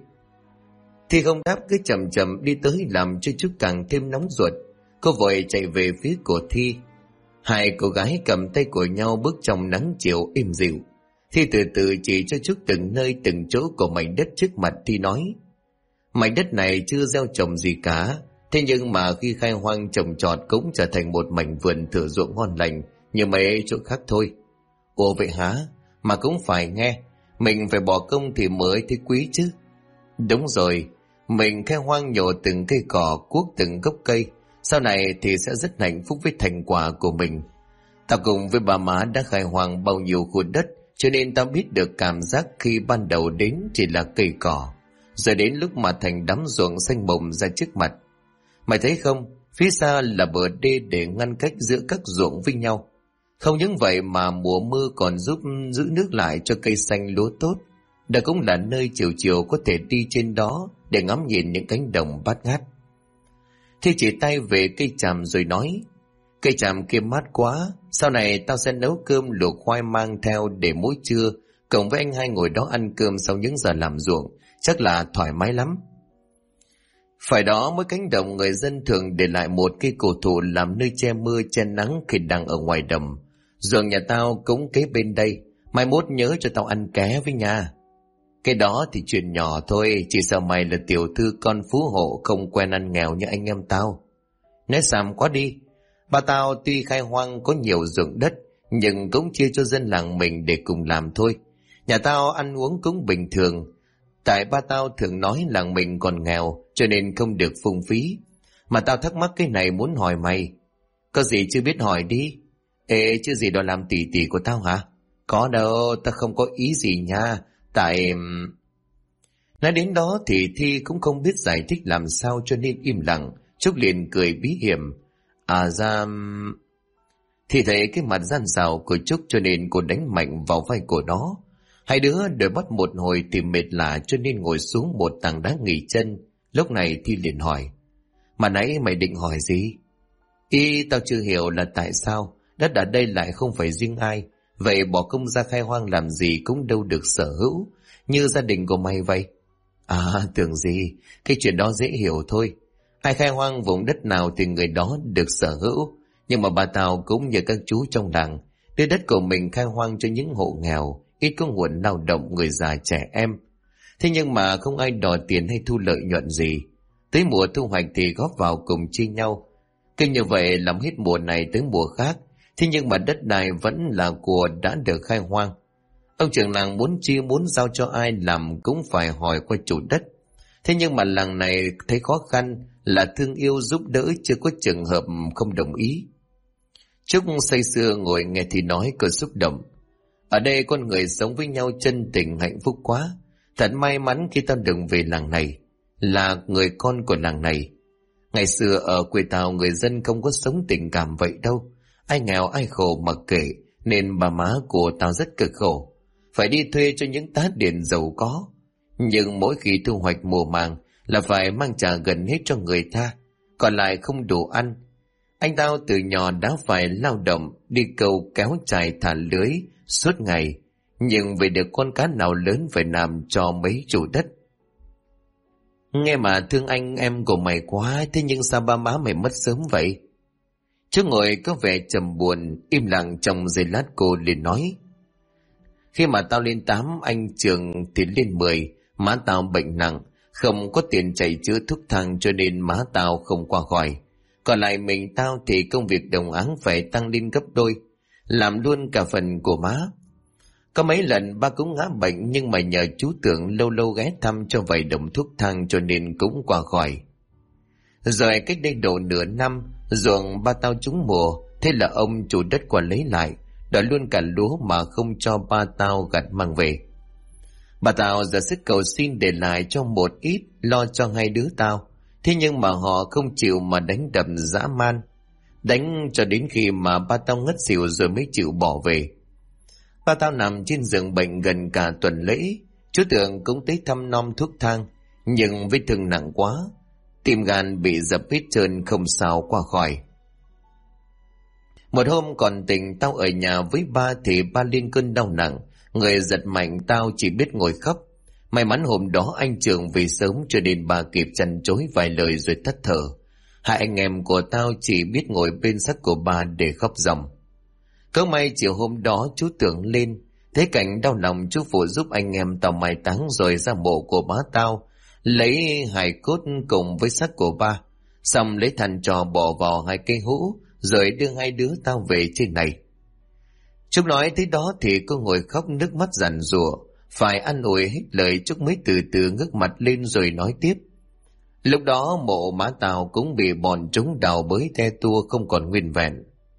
Thi không đáp, cứ chậm chậm đi tới làm cho Trúc càng thêm nóng ruột. Cô vội chạy về phía của Thi. Hai cô gái cầm tay của nhau bước trong nắng chiều êm dịu. Thi từ từ chỉ cho Trúc từng nơi từng chỗ của mảnh đất trước mặt. Thi nói: Mảnh đất này chưa gieo trồng gì cả, thế nhưng mà khi khai hoang trồng trọt cũng trở thành một mảnh vườn thửa ruộng ngon lành như mấy chỗ khác thôi. Ồ vậy hả? Mà cũng phải nghe, mình phải bỏ công thì mới thấy quý chứ. Đúng rồi, mình khai hoang nhổ từng cây cỏ, cuốc từng gốc cây, sau này thì sẽ rất hạnh phúc với thành quả của mình. Tao cùng với bà má đã khai hoang bao nhiêu khu đất, cho nên tao biết được cảm giác khi ban đầu đến chỉ là cây cỏ, rồi đến lúc mà thành đám ruộng xanh bồng ra trước mặt. Mày thấy không, phía xa là bờ đê để ngăn cách giữa các ruộng với nhau. Không những vậy mà mùa mưa còn giúp giữ nước lại cho cây xanh lúa tốt. Đó cũng là nơi chiều chiều có thể đi trên đó để ngắm nhìn những cánh đồng bát ngát. Thì chỉ tay về cây tràm rồi nói: Cây tràm kia mát quá, sau này tao sẽ nấu cơm luộc khoai mang theo để mỗi trưa cộng với anh hai ngồi đó ăn cơm sau những giờ làm ruộng, chắc là thoải mái lắm. Phải đó, mỗi cánh đồng người dân thường để lại một cây cổ thụ làm nơi che mưa che nắng khi đang ở ngoài đầm. Ruộng nhà tao cũng kế bên đây, mai mốt nhớ cho tao ăn ké với nha. Cái đó thì chuyện nhỏ thôi, chỉ sợ mày là tiểu thư con phú hộ không quen ăn nghèo như anh em tao. Nói xàm quá đi, ba tao tuy khai hoang có nhiều ruộng đất nhưng cũng chia cho dân làng mình để cùng làm thôi. Nhà tao ăn uống cũng bình thường, tại ba tao thường nói làng mình còn nghèo cho nên không được phung phí. Mà tao thắc mắc cái này muốn hỏi mày. Có gì chưa biết hỏi đi. Ê, chứ gì đó làm tỉ tỉ của tao hả? Có đâu, tao không có ý gì nha. Tại... Nói đến đó thì Thi cũng không biết giải thích làm sao cho nên im lặng. Trúc liền cười bí hiểm. À ra... Thì thấy cái mặt gian xảo của Trúc cho nên cô đánh mạnh vào vai của nó. Hai đứa đợi bắt một hồi thì mệt lạ cho nên ngồi xuống một tảng đá nghỉ chân. Lúc này Thi liền hỏi: Mà nãy mày định hỏi gì? Tao chưa hiểu là tại sao đất ở đây lại không phải riêng ai. Vậy bỏ công ra khai hoang làm gì cũng đâu được sở hữu như gia đình của mày vậy. À tưởng gì, cái chuyện đó dễ hiểu thôi. Ai khai hoang vùng đất nào thì người đó được sở hữu. Nhưng mà bà tao cũng như các chú trong làng, đưa đất của mình khai hoang cho những hộ nghèo, ít có nguồn lao động, người già trẻ em. Thế nhưng mà không ai đòi tiền hay thu lợi nhuận gì. Tới mùa thu hoạch thì góp vào cùng chia nhau. Cứ như vậy làm hết mùa này tới mùa khác. Thế nhưng mà đất đai vẫn là của đã được khai hoang. Ông trưởng làng muốn chia muốn giao cho ai làm cũng phải hỏi qua chủ đất. Thế nhưng mà làng này thấy khó khăn, là thương yêu giúp đỡ, chưa có trường hợp không đồng ý. Trúc say sưa ngồi nghe thì nói cơn xúc động. Ở đây con người sống với nhau chân tình hạnh phúc quá. Thật may mắn khi tao được về làng này, là người con của làng này. Ngày xưa ở quê tao người dân không có sống tình cảm vậy đâu. Ai nghèo ai khổ mặc kệ, nên bà má của tao rất cực khổ, phải đi thuê cho những tá điền giàu có. Nhưng mỗi khi thu hoạch mùa màng là phải mang trả gần hết cho người ta, còn lại không đủ ăn. Anh tao từ nhỏ đã phải lao động, đi câu kéo chài thả lưới suốt ngày, nhưng về được con cá nào lớn phải làm cho mấy chủ đất. Nghe mà thương anh em của mày quá, thế nhưng sao ba má mày mất sớm vậy? Chú ngồi có vẻ trầm buồn, im lặng trong giây lát cô liền nói. Khi mà tao lên 8, anh Trường thì lên 10, má tao bệnh nặng, không có tiền chạy chữa thuốc thang cho nên má tao không qua khỏi. Còn lại mình tao thì công việc đồng áng phải tăng lên gấp đôi, làm luôn cả phần của má. Có mấy lần ba cũng ngã bệnh nhưng mà nhờ chú Tưởng lâu lâu ghé thăm cho vài đồng thuốc thang cho nên cũng qua khỏi. Rồi cách đây độ nửa năm, ruộng ba tao trúng mùa, thế là ông chủ đất qua lấy lại, đòi luôn cả lúa mà không cho ba tao gặt mang về. Bà tao ra sức cầu xin để lại cho một ít lo cho hai đứa tao, thế nhưng mà họ không chịu mà đánh đập dã man, đánh cho đến khi mà ba tao ngất xỉu rồi mới chịu bỏ về. Ba tao nằm trên giường bệnh gần cả tuần lễ, chú Tưởng cũng tới thăm nom thuốc thang, nhưng vết thương nặng quá, tim gan bị dập hết trơn không sao qua khỏi. Một hôm còn tỉnh tao ở nhà với ba thì ba lên cơn đau nặng, người giật mạnh tao chỉ biết ngồi khóc. May mắn hôm đó anh Trường về sớm cho nên bà kịp chăn chối vài lời rồi tắt thở. Hai anh em của tao chỉ biết ngồi bên xác của bà để khóc ròng. Cớ may chiều hôm đó chú Tưởng lên, thấy cảnh đau lòng chú phụ giúp anh em tao mai táng rồi ra mộ của má tao, lấy hài cốt cùng với xác của ba, xong lấy thằn trò bỏ vào 2 cây hũ rồi đưa hai đứa tao về trên này. Trúc nói tới đó thì cô ngồi khóc nước mắt giàn giụa, phải an ủi hết lời Trúc mới từ từ ngước mặt lên rồi nói tiếp. Lúc đó mộ má tao cũng bị bọn chúng đào bới te tua không còn nguyên vẹn.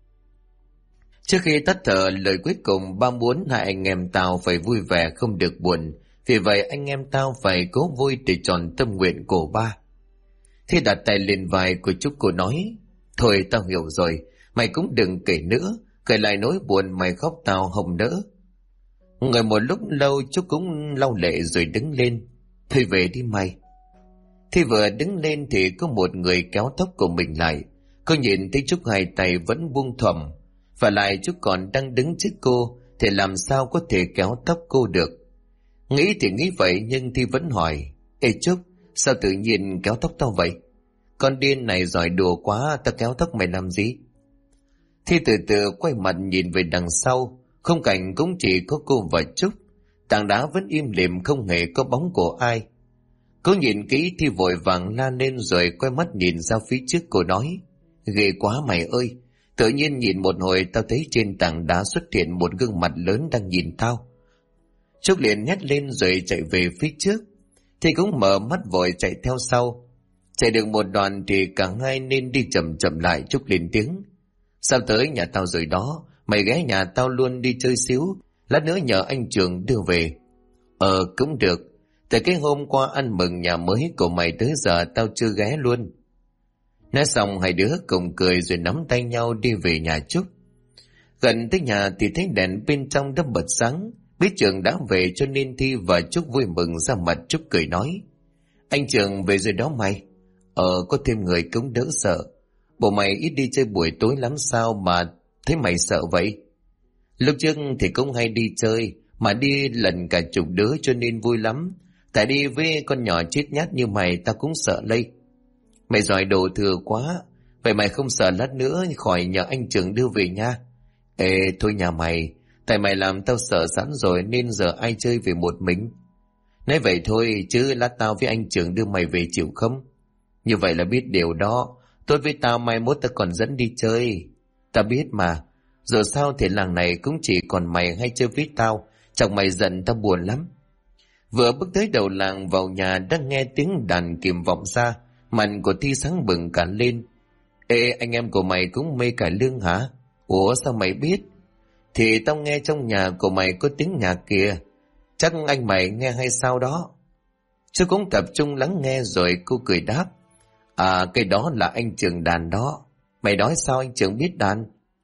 Trước khi tắt thở, lời cuối cùng ba muốn hai anh em tao phải vui vẻ không được buồn, vì vậy anh em tao phải cố vui để tròn tâm nguyện của ba. Thế đặt tay lên vai của Trúc, cô nói, thôi tao hiểu rồi, mày cũng đừng kể nữa, kể lại nỗi buồn mày khóc tao không đỡ. Ngồi một lúc lâu Trúc cũng lau lệ rồi đứng lên, thôi về đi mày. Thì vừa đứng lên thì có một người kéo tóc của mình lại, cô nhìn thấy Trúc hai tay vẫn buông thõng, và lại Trúc còn đang đứng trước cô thì làm sao có thể kéo tóc cô được. Nghĩ thì nghĩ vậy nhưng Thi vẫn hỏi, ê Trúc, sao tự nhiên kéo tóc tao vậy? Con điên này giỏi đùa quá, tao kéo tóc mày làm gì? Thi từ từ quay mặt nhìn về đằng sau, khung cảnh cũng chỉ có cô và Trúc, tảng đá vẫn im lìm không hề có bóng của ai. Cô nhìn kỹ Thi vội vàng la lên rồi quay mắt nhìn ra phía trước, cô nói, ghê quá mày ơi, tự nhiên nhìn một hồi tao thấy trên tảng đá xuất hiện một gương mặt lớn đang nhìn tao. Trúc liền hét lên rồi chạy về phía trước, Thi cũng mở mắt vội chạy theo sau. Chạy được một đoạn thì cả hai nên đi chậm chậm lại. Trúc lên tiếng, sao tới nhà tao rồi đó, mày ghé nhà tao luôn đi chơi xíu, lát nữa nhờ anh Trường đưa về. Cũng được, từ cái hôm qua ăn mừng nhà mới của mày tới giờ tao chưa ghé luôn. Nói xong hai đứa cùng cười rồi nắm tay nhau đi về nhà Trúc. Gần tới nhà thì thấy đèn bên trong đã bật sáng, biết Trường đã về cho nên Thi và Trúc vui mừng ra mặt. Trúc cười nói, anh Trường về rồi đó mày. Có thêm người cũng đỡ sợ. Bộ mày ít đi chơi buổi tối lắm sao mà thấy mày sợ vậy? Lúc trước thì cũng hay đi chơi, mà đi lần cả chục đứa cho nên vui lắm. Tại đi với con nhỏ chết nhát như mày tao cũng sợ lây. Mày giỏi đồ thừa quá, vậy mày không sợ lát nữa khỏi nhờ anh Trường đưa về nha. Ê thôi nhà mày, tại mày làm tao sợ sẵn rồi nên giờ ai chơi về một mình. Nói vậy thôi chứ lát tao với anh Trường đưa mày về chịu không? Như vậy là biết điều đó, tôi với tao mai mốt tao còn dẫn đi chơi. Tao biết mà, giờ sao thì làng này cũng chỉ còn mày hay chơi với tao, chẳng mày giận tao buồn lắm. Vừa bước tới đầu làng vào nhà đã nghe tiếng đàn kìm vọng ra, mặt của Thi sáng bừng cả lên. Ê, anh em của mày cũng mê cải lương hả? Ủa sao mày biết? Thì tao nghe trong nhà của mày có tiếng nhạc kìa, chắc anh mày nghe hay sao đó. Chứ cũng tập trung lắng nghe rồi cô cười đáp, cái đó là anh Trường đàn đó. Mày nói sao anh Trường biết đàn?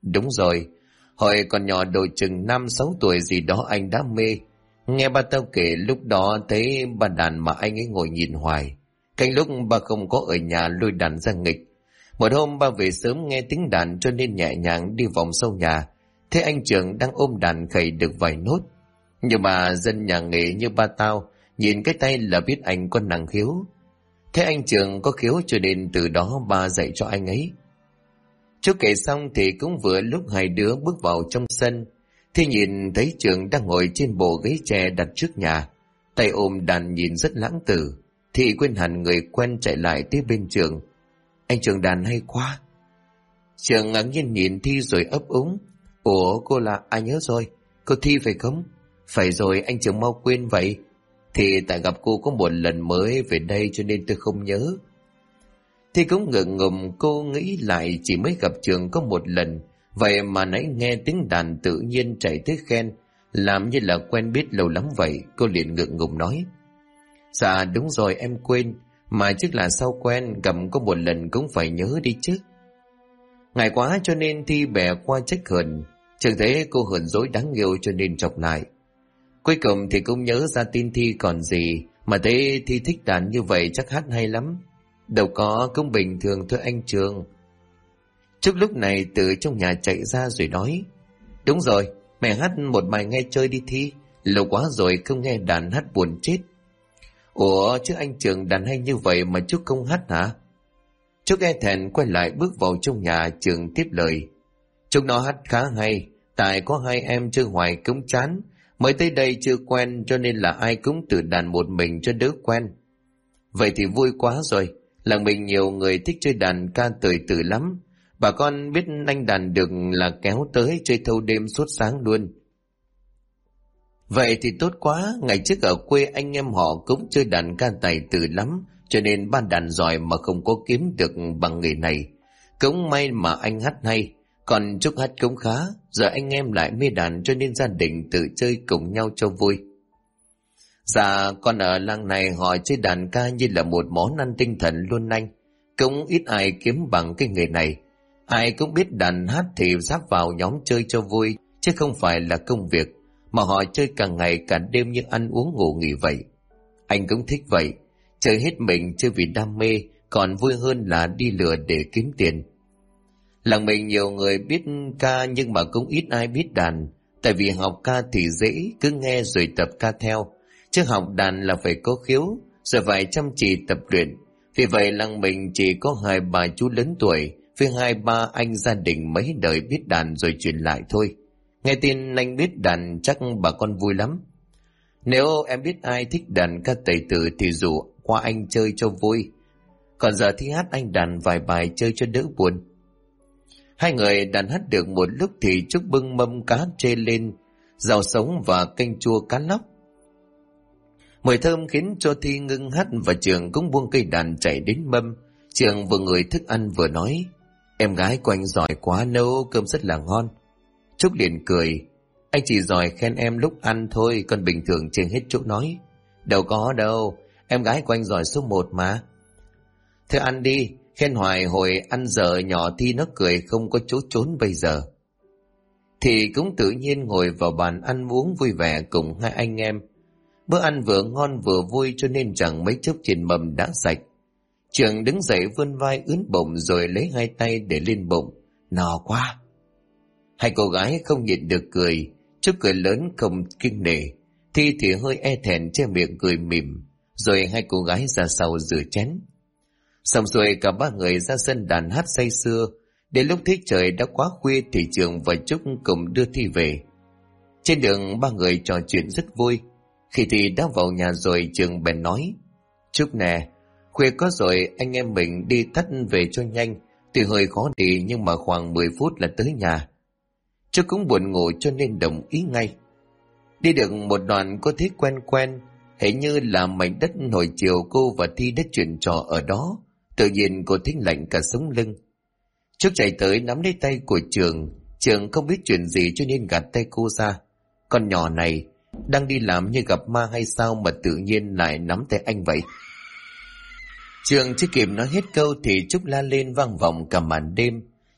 Đúng rồi, hồi còn nhỏ độ chừng 5-6 tuổi gì đó anh đã mê. Nghe ba tao kể lúc đó thấy ba đàn mà anh ấy ngồi nhìn hoài. Canh lúc ba không có ở nhà lôi đàn ra nghịch. Một hôm ba về sớm nghe tiếng đàn cho nên nhẹ nhàng đi vòng sau nhà. Thế anh Trường đang ôm đàn khẩy được vài nốt. Nhưng mà dân nhà nghề như ba tao, nhìn cái tay là biết anh có năng khiếu. Thế anh Trường có khiếu cho nên từ đó ba dạy cho anh ấy. Chú kể xong thì cũng vừa lúc hai đứa bước vào trong sân. Thì nhìn thấy Trường đang ngồi trên bộ ghế tre đặt trước nhà, tay ôm đàn nhìn rất lãng tử. Thì quên hẳn người quen chạy lại tới bên Trường. Anh Trường đàn hay quá. Trường ngạc nhiên nhìn Thi rồi ấp úng. Ủa cô là ai nhớ rồi? Cô Thi phải không? Phải rồi, anh Trường mau quên vậy. Thì tại gặp cô có một lần mới về đây cho nên tôi không nhớ. Thì cũng ngượng ngùng, cô nghĩ lại chỉ mới gặp Trường có một lần. Vậy mà nãy nghe tiếng đàn tự nhiên chạy tới khen, làm như là quen biết lâu lắm vậy. Cô liền ngượng ngùng nói. Dạ đúng rồi em quên. Mà chắc là sau quen gặp có một lần cũng phải nhớ đi chứ. Ngại quá cho nên Thi bè qua trách hờn. Trường thấy cô hờn dỗi đáng yêu cho nên chọc lại. Cuối cùng thì cũng nhớ ra tin Thi còn gì. Mà thấy Thi thích đàn như vậy chắc hát hay lắm. Đâu có, cũng bình thường thôi anh Trường. Trước lúc này từ trong nhà chạy ra rồi nói. Đúng rồi, mẹ hát một bài nghe chơi đi Thi. Lâu quá rồi không nghe đàn hát buồn chết. Ủa chứ anh Trường đàn hay như vậy mà Trúc không hát hả? Trúc e thẹn quay lại bước vào trong nhà. Trường tiếp lời. Trúc nó hát khá hay. Tại có hai em chơi hoài cũng chán. Mới tới đây chưa quen cho nên là ai cũng tự đàn một mình cho đỡ quen. Vậy thì vui quá rồi. Làng mình nhiều người thích chơi đàn ca tời tử lắm. Bà con biết anh đàn được là kéo tới chơi thâu đêm suốt sáng luôn. Vậy thì tốt quá. Ngày trước ở quê anh em họ cũng chơi đàn ca tài tử lắm. Cho nên ban đàn giỏi mà không có kiếm được bằng nghề này. Cũng may mà anh hát hay. Còn Trúc hát cũng khá. Giờ anh em lại mê đàn cho nên gia đình tự chơi cùng nhau cho vui. Dạ còn ở làng này họ chơi đàn ca như là một món ăn tinh thần luôn anh. Cũng ít ai kiếm bằng cái nghề này. Ai cũng biết đàn hát thì giáp vào nhóm chơi cho vui, chứ không phải là công việc. Mà họ chơi cả ngày cả đêm như ăn uống ngủ nghỉ vậy. Anh cũng thích vậy. Chơi hết mình chơi vì đam mê, còn vui hơn là đi lừa để kiếm tiền. Làng mình nhiều người biết ca nhưng mà cũng ít ai biết đàn. Tại vì học ca thì dễ, cứ nghe rồi tập ca theo. Chứ học đàn là phải có khiếu, rồi phải chăm chỉ tập luyện. Vì vậy làng mình chỉ có 2 bà chú lớn tuổi với 2-3 anh gia đình mấy đời biết đàn rồi truyền lại thôi. Nghe tin anh biết đàn chắc bà con vui lắm. Nếu em biết ai thích đàn ca tài tử thì rủ qua anh chơi cho vui. Còn giờ thì hát anh đàn vài bài chơi cho đỡ buồn. Hai người đàn hát được một lúc thì Trúc bưng mâm cá trê lên, rau sống và canh chua cá lóc. Mùi thơm khiến cho Thi ngưng hát và Trường cũng buông cây đàn chạy đến mâm. Trường vừa ngửi thức ăn vừa nói. Em gái của anh giỏi quá, nấu cơm rất là ngon. Trúc liền cười. Anh chỉ giỏi khen em lúc ăn thôi, còn bình thường Trường hết chỗ nói. Đâu có đâu, em gái của anh giỏi số 1 mà. Thế ăn đi, khen hoài hồi ăn giờ nhỏ Thi nó cười không có chỗ trốn bây giờ. Thì cũng tự nhiên ngồi vào bàn ăn uống vui vẻ cùng hai anh em. Bữa ăn vừa ngon vừa vui cho nên chẳng mấy chốc trên mâm đã sạch. Trường đứng dậy vươn vai ướn bụng rồi lấy 2 tay để lên bụng. No quá. Hai cô gái không nhịn được cười. Trúc cười lớn không kinh nể. Thi thì hơi e thẹn che miệng cười mỉm. Rồi hai cô gái ra sau rửa chén. Xong rồi cả 3 người ra sân đàn hát say sưa. Đến lúc thấy trời đã quá khuya thì Trường và Trúc cùng đưa Thi về. Trên đường 3 người trò chuyện rất vui. Khi Thi đã vào nhà rồi Trường bèn nói. Trúc nè, khuya có rồi anh em mình đi tắt về cho nhanh. Tuy hơi khó đi nhưng mà khoảng 10 phút là tới nhà. Trúc cũng buồn ngủ cho nên đồng ý ngay. Đi được một đoạn cô thấy quen quen. Hình như là mảnh đất hồi chiều cô và Thi đã chuyện trò ở đó. Tự nhiên cô thấy lạnh cả sống lưng. Trúc chạy tới nắm lấy tay của Trường. Trường không biết chuyện gì cho nên gạt tay cô ra. Con nhỏ này đang đi làm như gặp ma hay sao mà tự nhiên lại nắm tay anh vậy? Trường chưa kịp nói hết câu thì Trúc la lên vang vọng cả màn đêm.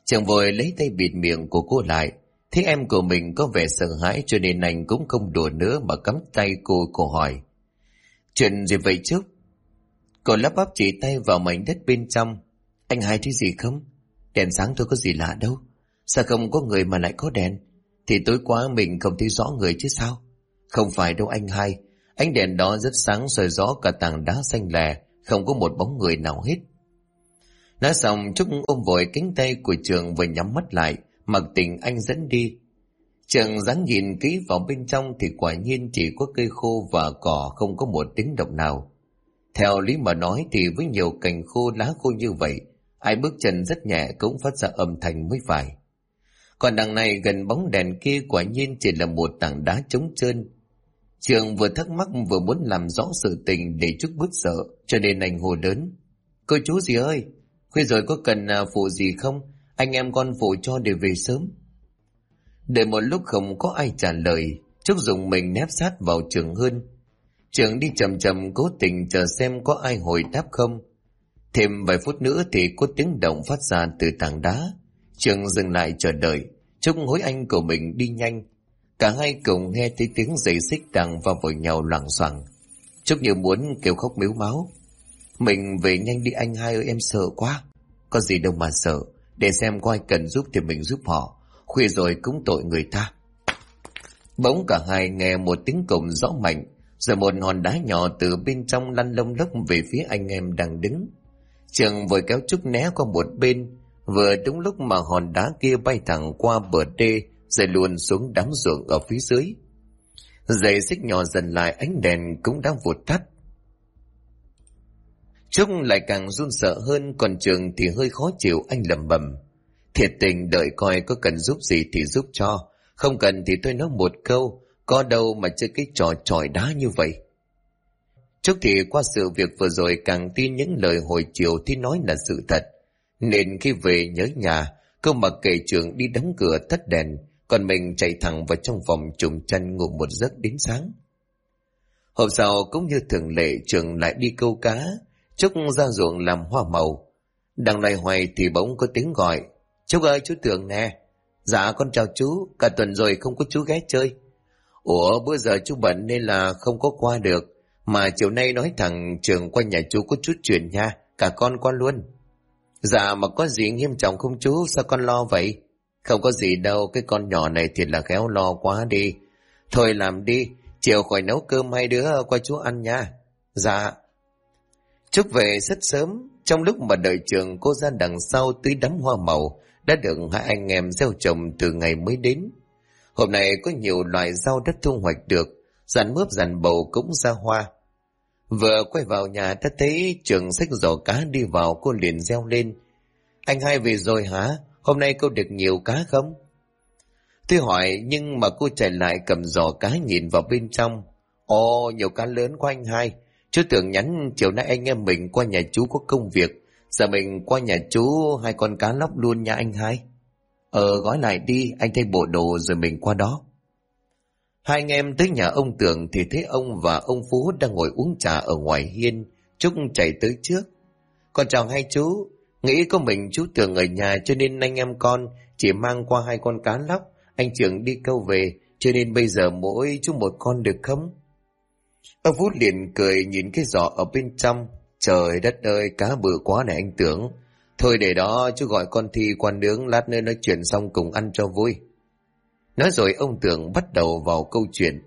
Trường vội lấy tay bịt miệng của cô lại. Thấy em của mình có vẻ sợ hãi cho nên anh cũng không đùa nữa mà cắm tay cô hỏi. Chuyện gì vậy Trúc? Cô lắp bắp chỉ tay vào mảnh đất bên trong. Anh Hai thấy gì không? Đèn sáng thôi có gì lạ đâu. Sao không có người mà lại có đèn? Thì tối quá mình không thấy rõ người chứ sao? Không phải đâu anh Hai. Ánh đèn đó rất sáng soi rõ cả tảng đá xanh lè, không có một bóng người nào hết. Nói xong Trúc ôm vội cánh tay của Trường vừa nhắm mắt lại, mặc tình anh dẫn đi. Trường dáng nhìn kỹ vào bên trong thì quả nhiên chỉ có cây khô và cỏ, không có một tiếng động nào. Theo lý mà nói thì với nhiều cành khô lá khô như vậy, ai bước chân rất nhẹ cũng phát ra âm thanh mới phải. Còn đằng này gần bóng đèn kia quả nhiên chỉ là một tảng đá trống trơn. Trường vừa thắc mắc vừa muốn làm rõ sự tình để Trúc bớt sợ, cho nên anh hô lớn. Cô chú gì ơi, khuya rồi có cần phụ gì không? Anh em con phụ cho để về sớm. Đợi một lúc không có ai trả lời, Trúc dùng mình nép sát vào Trường hơn. Trường đi chậm chậm cố tình chờ xem có ai hồi đáp không. Thêm vài phút nữa thì có tiếng động phát ra từ tảng đá. Trường dừng lại chờ đợi, Trúc hối anh của mình đi nhanh. Cả hai cùng nghe thấy tiếng giày xích đang va vào nhau loảng xoảng. Trúc như muốn kêu khóc mếu máu. Mình về nhanh đi anh Hai ơi, em sợ quá. Có gì đâu mà sợ, để xem có ai cần giúp thì mình giúp họ. Khuya rồi cũng tội người ta. Bỗng cả hai nghe một tiếng cổng rõ mạnh, rồi một hòn đá nhỏ từ bên trong lăn lông lốc về phía anh em đang đứng. Trường vội kéo Trúc né qua một bên, vừa đúng lúc mà hòn đá kia bay thẳng qua bờ đê, rồi luồn xuống đám ruộng ở phía dưới. Dây xích nhỏ dần lại, ánh đèn cũng đã vụt tắt. Trúc lại càng run sợ hơn, còn Trường thì hơi khó chịu, anh lẩm bẩm. Thiệt tình đợi coi có cần giúp gì thì giúp cho, không cần thì tôi nói một câu, có đâu mà chơi cái trò chọi đá như vậy. Trúc thì qua sự việc vừa rồi càng tin những lời hồi chiều thì nói là sự thật, nên khi về nhớ nhà, cô mặc kệ Trường đi đóng cửa tắt đèn, còn mình chạy thẳng vào trong phòng trùm chăn ngủ một giấc đến sáng. Hôm sau cũng như thường lệ, Trường lại đi câu cá, Trúc ra ruộng làm hoa màu. Đang loay hoay thì bỗng có tiếng gọi. Trúc ơi, chú Tường nè. Dạ con chào chú, cả tuần rồi không có chú ghé chơi. Ủa bữa giờ chú bận nên là không có qua được, mà chiều nay nói thằng Trường qua nhà chú có chút chuyện nha, cả con qua luôn. Dạ mà có gì nghiêm trọng không chú, sao con lo vậy? Không có gì đâu, cái con nhỏ này thiệt là khéo lo quá đi. Thôi làm đi, chiều khỏi nấu cơm hai đứa qua chú ăn nha. Dạ. Trúc về rất sớm, trong lúc mà đợi Trường, cô ra đằng sau tưới đám hoa màu đã được hai anh em gieo trồng từ ngày mới đến. Hôm nay có nhiều loại rau đất thu hoạch được, dàn mướp dàn bầu cũng ra hoa. Vừa quay vào nhà đã thấy Trường xách giỏ cá đi vào, cô liền reo lên. Anh Hai về rồi hả? Hôm nay cô được nhiều cá không? Tôi hỏi nhưng mà cô chạy lại cầm giỏ cá nhìn vào bên trong. Ồ, nhiều cá lớn quá anh Hai. Chú Tưởng nhắn chiều nay anh em mình qua nhà chú có công việc, giờ mình qua nhà chú hai con cá lóc luôn nha anh Hai. Gói lại đi, anh thay bộ đồ rồi mình qua đó. Hai anh em tới nhà ông Tưởng thì thấy ông và ông Phú đang ngồi uống trà ở ngoài hiên. Trúc chạy tới trước. Con chào hai chú, nghĩ có mình chú Tưởng ở nhà cho nên anh em con chỉ mang qua hai con cá lóc. Anh Trường đi câu về cho nên bây giờ mỗi chú một con được không? Ông Phú liền cười nhìn cái giỏ ở bên trong. Trời đất ơi, cá bự quá này anh Tưởng. Thôi để đó chú gọi con Thi qua nướng, lát nữa nói chuyện xong cùng ăn cho vui. Nói rồi ông Tưởng bắt đầu vào câu chuyện.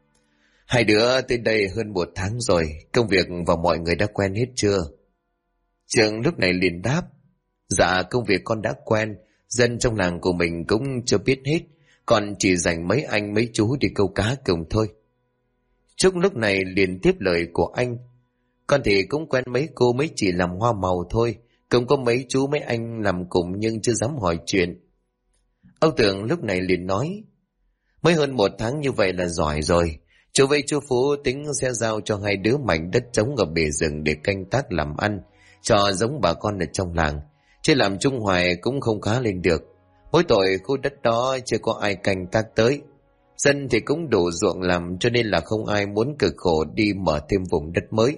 Hai đứa tới đây hơn 1 tháng rồi, công việc và mọi người đã quen hết chưa? Trường lúc này liền đáp. Dạ công việc con đã quen, dân trong làng của mình cũng chưa biết hết, còn chỉ dành mấy anh mấy chú đi câu cá cùng thôi. Trúc lúc này liền tiếp lời của anh. Con thì cũng quen mấy cô mới chỉ làm hoa màu thôi, cũng có mấy chú mấy anh làm cùng nhưng chưa dám hỏi chuyện. Ông Tưởng lúc này liền nói. Mới hơn 1 tháng như vậy là giỏi rồi. Chú với chú Phú tính sẽ giao cho hai đứa mảnh đất trống ở bề rừng để canh tác làm ăn, cho giống bà con ở trong làng. Chứ làm chung hoài cũng không khá lên được. Mỗi tội khu đất đó chưa có ai canh tác tới. Dân thì cũng đủ ruộng làm cho nên là không ai muốn cực khổ đi mở thêm vùng đất mới.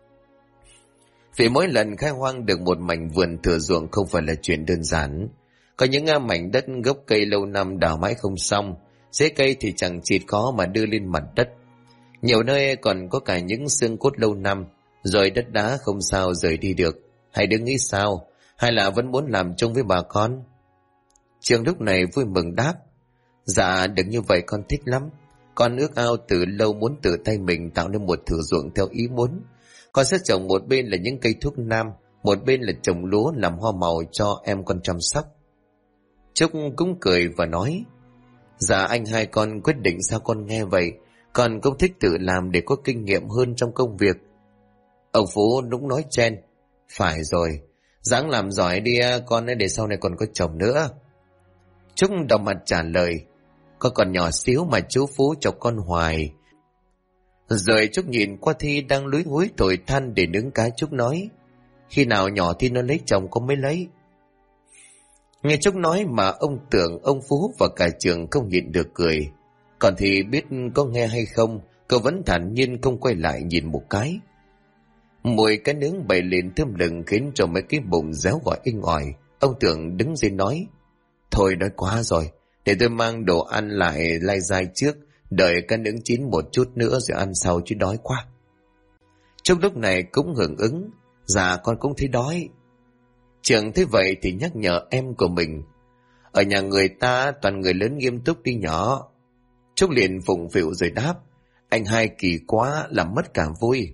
Vì mỗi lần khai hoang được một mảnh vườn thừa ruộng không phải là chuyện đơn giản. Có những mảnh đất gốc cây lâu năm đào mãi không xong, rễ cây thì chẳng chịt khó mà đưa lên mặt đất. Nhiều nơi còn có cả những xương cốt lâu năm, rồi đất đá không sao rời đi được. Hai đứa nghĩ sao? Hay là vẫn muốn làm chung với bà con? Trường lúc này vui mừng đáp: Dạ, được như vậy con thích lắm. Con ước ao từ lâu muốn tự tay mình tạo nên một thửa ruộng theo ý muốn. Con sẽ trồng một bên là những cây thuốc nam, một bên là trồng lúa làm hoa màu cho em con chăm sóc. Trúc cũng cười và nói: Dạ anh hai con quyết định sao con nghe vậy. Con cũng thích tự làm để có kinh nghiệm hơn trong công việc. Ông Phú cũng nói chen: Phải rồi, ráng làm giỏi đi con ấy, để sau này còn có chồng nữa. Trúc đỏ mặt trả lời: Con còn nhỏ xíu mà chú Phú chọc con hoài. Rồi Trúc nhìn qua Thi đang lúi húi thổi than để nướng cá. Trúc nói: Khi nào nhỏ Thi nó lấy chồng con mới lấy. Nghe Trúc nói mà ông Tưởng, ông Phú và cả trường không nhịn được cười. Còn thì biết có nghe hay không, cậu vẫn thản nhiên không quay lại nhìn một cái. Mùi cá nướng bày lên thơm lừng khiến cho mấy cái bụng réo gọi inh ỏi. Ông Tưởng đứng dậy nói: Thôi đói quá rồi, để tôi mang đồ ăn lại lai dai trước, đợi cá nướng chín một chút nữa rồi ăn sau chứ đói quá. Trong lúc này cũng hưởng ứng: Dạ con cũng thấy đói. Trường thấy vậy thì nhắc nhở em của mình: Ở nhà người ta toàn người lớn nghiêm túc đi nhỏ. Trúc liền phụng phịu rồi đáp: Anh hai kỳ quá, làm mất cả vui.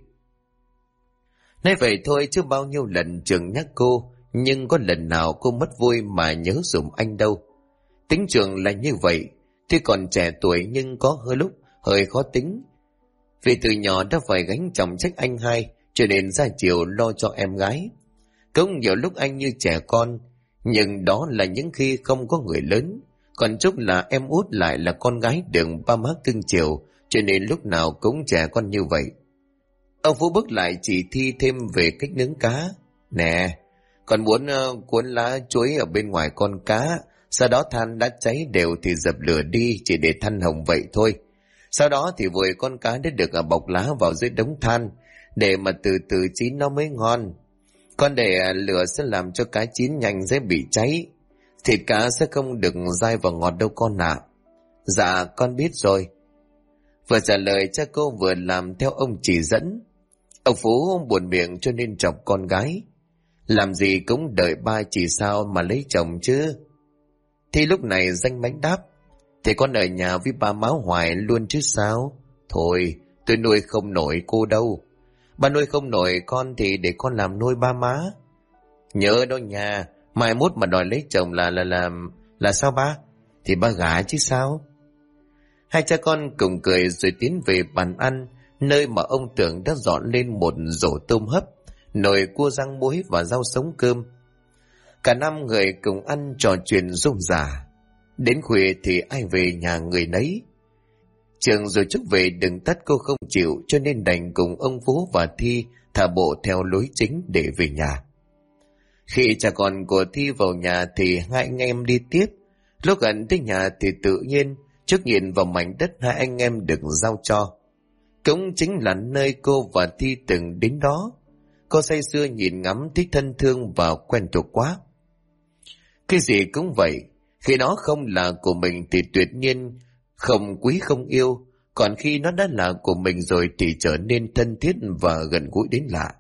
Nói vậy thôi chứ bao nhiêu lần Trường nhắc cô, nhưng có lần nào cô mất vui mà nhớ dùm anh đâu. Tính Trường là như vậy, tuy còn trẻ tuổi nhưng có hơi lúc hơi khó tính. Vì từ nhỏ đã phải gánh trọng trách anh hai, cho nên ra chiều lo cho em gái. Cũng nhiều lúc anh như trẻ con, nhưng đó là những khi không có người lớn. Còn Trúc là em út lại là con gái được ba má cưng chiều, cho nên lúc nào cũng trẻ con như vậy. Ông Phú bước lại chỉ Thi thêm về cách nướng cá. Nè, còn muốn cuốn lá chuối ở bên ngoài con cá, sau đó than đã cháy đều thì dập lửa đi, chỉ để than hồng vậy thôi. Sau đó thì vùi con cá đã được bọc lá vào dưới đống than, để mà từ từ chín nó mới ngon. Con để lửa sẽ làm cho cá chín nhanh dễ bị cháy. Thịt cá sẽ không được dai và ngọt đâu con ạ. Dạ con biết rồi. Vừa trả lời cha cô vừa làm theo ông chỉ dẫn. Ông Phú buồn miệng cho nên chọc con gái: Làm gì cũng đợi ba chỉ sao mà lấy chồng chứ. Thì lúc này danh mánh đáp: Thì con ở nhà với ba má hoài luôn chứ sao. Thôi tôi nuôi không nổi cô đâu. Ba nuôi không nổi con thì để con làm nuôi ba má. Nhớ đó nhà, mai mốt mà đòi lấy chồng là sao ba? Thì ba gả chứ sao. Hai cha con cùng cười rồi tiến về bàn ăn, nơi mà ông Tưởng đã dọn lên một rổ tôm hấp, nồi cua rang muối và rau sống cơm. Cả năm người cùng ăn trò chuyện rôm rả. Đến khuya thì ai về nhà người nấy. Trường rồi Trúc về đừng tắt cô không chịu, cho nên đành cùng ông Phú và Thi thả bộ theo lối chính để về nhà. Khi cha con của Thi vào nhà thì hai anh em đi tiếp. Lúc gần tới nhà thì tự nhiên Trúc nhìn vào mảnh đất hai anh em được giao cho. Cũng chính là nơi cô và Thi từng đến đó. Cô say sưa nhìn ngắm thích thân thương và quen thuộc quá. Cái gì cũng vậy, khi nó không là của mình thì tuyệt nhiên không quý không yêu, còn khi nó đã là của mình rồi thì trở nên thân thiết và gần gũi đến lạ.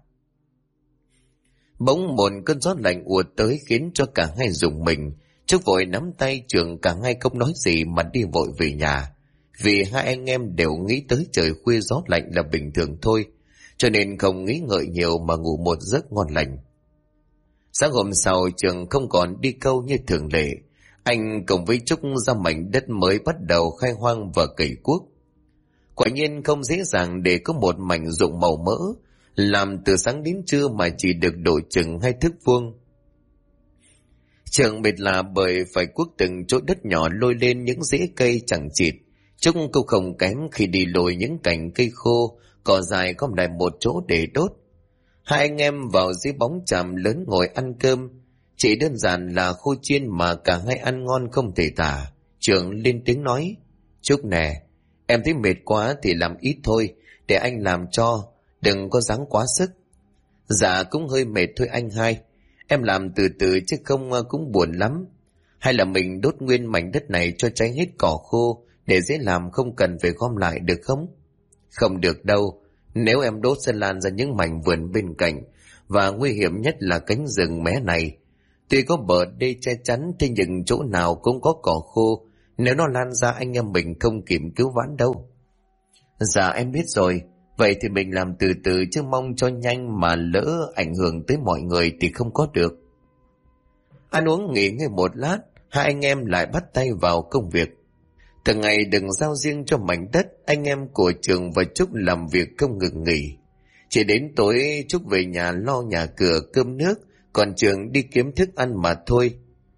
Bỗng một cơn gió lạnh ùa tới khiến cho cả hai rùng mình. Trúc vội nắm tay Trường, cả hai không nói gì mà đi vội về nhà. Vì hai anh em đều nghĩ tới trời khuya gió lạnh là bình thường thôi, cho nên không nghĩ ngợi nhiều mà ngủ một giấc ngon lành. Sáng hôm sau Trường không còn đi câu như thường lệ. Anh cùng với Trúc ra mảnh đất mới bắt đầu khai hoang và cày cuốc. Quả nhiên không dễ dàng để có một mảnh ruộng màu mỡ, làm từ sáng đến trưa mà chỉ được độ chừng 2 thước vuông. Trường mệt lạ bởi phải cuốc từng chỗ đất nhỏ lôi lên những rễ cây chẳng chịt. Trúc cũng không kém khi đi lôi những cành cây khô, cỏ dài gom lại một chỗ để đốt. Hai anh em vào dưới bóng chàm lớn ngồi ăn cơm. Chỉ đơn giản là khô chiên mà cả hai ăn ngon không thể tả. Trường lên tiếng nói: Trúc nè, em thấy mệt quá thì làm ít thôi, để anh làm cho, đừng có gắng quá sức. Dạ cũng hơi mệt thôi anh hai, em làm từ từ chứ không cũng buồn lắm. Hay là mình đốt nguyên mảnh đất này cho cháy hết cỏ khô để dễ làm, không cần phải gom lại được không? Không được đâu. Nếu em đốt sẽ lan ra những mảnh vườn bên cạnh, và nguy hiểm nhất là cánh rừng mé này. Tuy có bờ đê che chắn, thế nhưng chỗ nào cũng có cỏ khô. Nếu nó lan ra anh em mình không kịp cứu vãn đâu. Dạ em biết rồi. Vậy thì mình làm từ từ chứ mong cho nhanh mà lỡ ảnh hưởng tới mọi người thì không có được. Ăn uống nghỉ ngơi một lát, hai anh em lại bắt tay vào công việc. Từng ngày đừng giao riêng cho mảnh đất, anh em của Trường và Trúc làm việc không ngừng nghỉ. Chỉ đến tối Trúc về nhà lo nhà cửa cơm nước, còn Trường đi kiếm thức ăn mà thôi.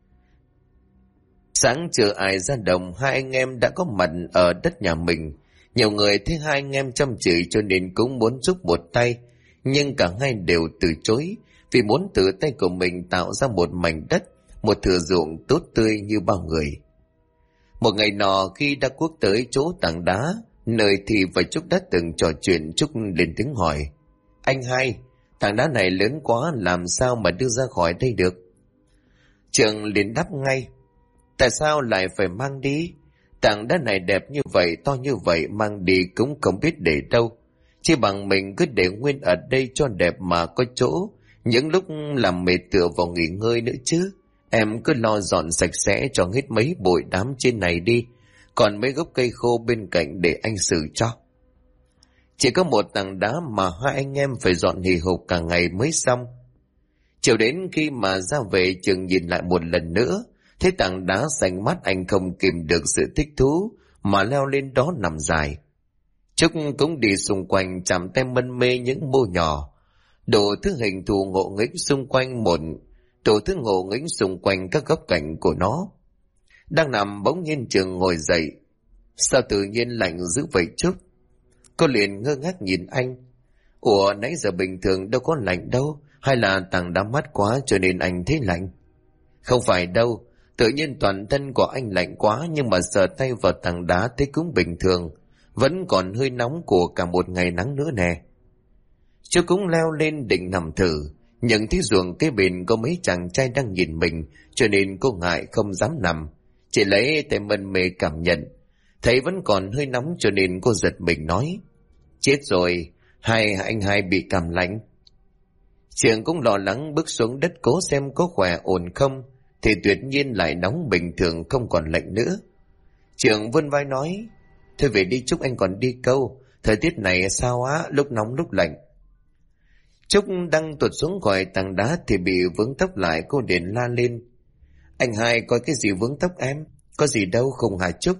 Sáng chờ ai ra đồng, hai anh em đã có mặt ở đất nhà mình. Nhiều người thấy hai anh em chăm chỉ cho nên cũng muốn giúp một tay, nhưng cả hai đều từ chối, vì muốn tự tay của mình tạo ra một mảnh đất, một thửa ruộng tốt tươi như bao người. Một ngày nọ khi đã cuốc tới chỗ tảng đá, nơi thì và Trúc đã từng trò chuyện, Trúc lên tiếng hỏi: anh hai, tảng đá này lớn quá, làm sao mà đưa ra khỏi đây được? Trường liền đáp ngay: tại sao lại phải mang đi? Tảng đá này đẹp như vậy, to như vậy, mang đi cũng không biết để đâu. Chỉ bằng mình cứ để nguyên ở đây cho đẹp mà có chỗ, những lúc làm mệt tựa vào nghỉ ngơi nữa chứ. Em cứ lo dọn sạch sẽ cho hết mấy bụi đám trên này đi, còn mấy gốc cây khô bên cạnh để anh xử cho. Chỉ có một tảng đá mà hai anh em phải dọn hì hục cả ngày mới xong. Chiều đến khi mà ra về, Trường nhìn lại một lần nữa, thấy tảng đá xanh mát, anh không kìm được sự thích thú mà leo lên đó nằm dài. Trúc cũng đi xung quanh chạm tay mân mê những mô nhỏ, đồ thứ hình thù ngộ nghĩnh xung quanh xung quanh các góc cạnh của nó. Đang nằm bỗng nhiên Trường ngồi dậy. Sao tự nhiên lạnh dữ vậy Trúc? Cô liền ngơ ngác nhìn anh. Ủa, nãy giờ bình thường đâu có lạnh đâu, hay là tảng đá mát quá cho nên anh thấy lạnh? Không phải đâu, tự nhiên toàn thân của anh lạnh quá, nhưng mà sờ tay vào tảng đá thấy cũng bình thường, vẫn còn hơi nóng của cả một ngày nắng nữa nè. Chú cũng leo lên định nằm thử, nhưng thấy ruộng kế bên có mấy chàng trai đang nhìn mình, cho nên cô ngại không dám nằm, chỉ lấy tay mân mê cảm nhận. Thấy vẫn còn hơi nóng cho nên cô giật mình nói: chết rồi, anh hai bị cảm lạnh. Trường cũng lo lắng bước xuống đất cố xem có khỏe ổn không, thì tuyệt nhiên lại nóng bình thường, không còn lạnh nữa. Trường vươn vai nói: thôi về đi Trúc, anh còn đi câu, thời tiết này sao á, lúc nóng lúc lạnh. Trúc đang tuột xuống khỏi tảng đá thì bị vướng tóc lại, cô liền la lên: anh hai coi cái gì vướng tóc em, có gì đâu không hả Trúc?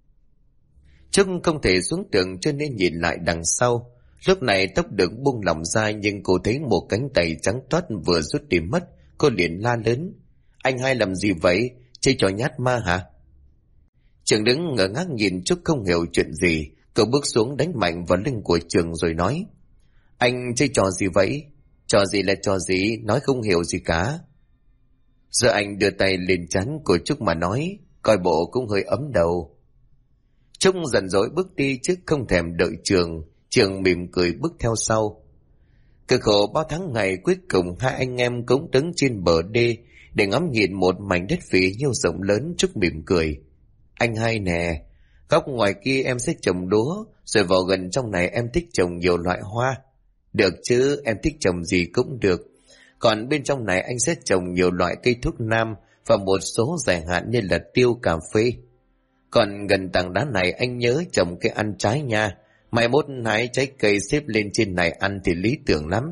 Trúc không thể xuống tường cho nên nhìn lại đằng sau. Lúc này tóc được buông lỏng ra, nhưng cô thấy một cánh tay trắng toát vừa rút đi mất. Cô liền la lớn: anh hai làm gì vậy, chơi trò nhát ma hả? Trường đứng ngơ ngác nhìn Trúc không hiểu chuyện gì. Cậu bước xuống đánh mạnh vào lưng của Trường rồi nói: anh chơi trò gì vậy? Trò gì là trò gì, nói không hiểu gì cả. Giờ anh đưa tay lên trán của Trúc mà nói, coi bộ cũng hơi ấm đầu. Trúc giận dỗi bước đi chứ không thèm đợi Trường. Trường mỉm cười bước theo sau. Cực khổ bao tháng ngày, cuối cùng hai anh em cũng đứng trên bờ đê để ngắm nhìn một mảnh đất phì nhiêu rộng lớn. Trúc mỉm cười: anh hai nè, góc ngoài kia em sẽ trồng lúa, rồi vào gần trong này em thích trồng nhiều loại hoa. Được chứ, em thích trồng gì cũng được. Còn bên trong này anh sẽ trồng nhiều loại cây thuốc nam và một số dài hạn như là tiêu, cà phê. Còn gần tảng đá này anh nhớ trồng cây ăn trái nha. Mai mốt hái trái cây xếp lên trên này ăn thì lý tưởng lắm.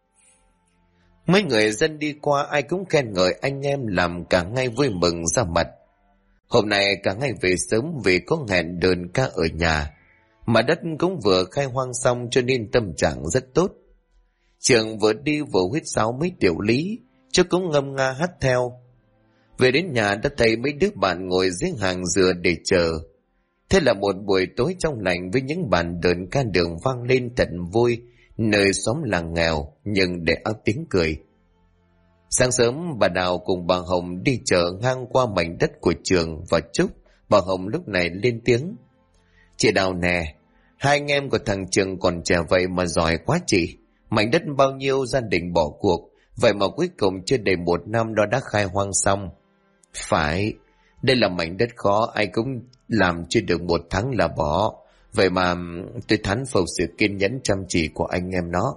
Mấy người dân đi qua ai cũng khen ngợi anh em, làm cả ngày vui mừng ra mặt. Hôm nay cả ngày về sớm vì có hẹn đơn ca ở nhà, mà đất cũng vừa khai hoang xong cho nên tâm trạng rất tốt. Trường vừa đi vừa huýt sáo mấy tiểu lý, chứ cũng ngâm nga hát theo. Về đến nhà đã thấy mấy đứa bạn ngồi dưới hàng dừa để chờ. Thế là một buổi tối trong lành với những bàn đờn ca đường vang lên thật vui, nơi xóm làng nghèo nhưng để ấp tiếng cười. Sáng sớm bà Đào cùng bà Hồng đi chợ ngang qua mảnh đất của Trường và Trúc. Bà Hồng lúc này lên tiếng: chị Đào nè, hai anh em của thằng Trường còn trẻ vậy mà giỏi quá chị. Mảnh đất bao nhiêu gia đình bỏ cuộc, vậy mà cuối cùng chưa đầy 1 năm nó đã khai hoang xong. Phải, đây là mảnh đất khó, ai cũng làm chưa được 1 tháng là bỏ. Vậy mà tôi thán phục sự kiên nhẫn chăm chỉ của anh em nó.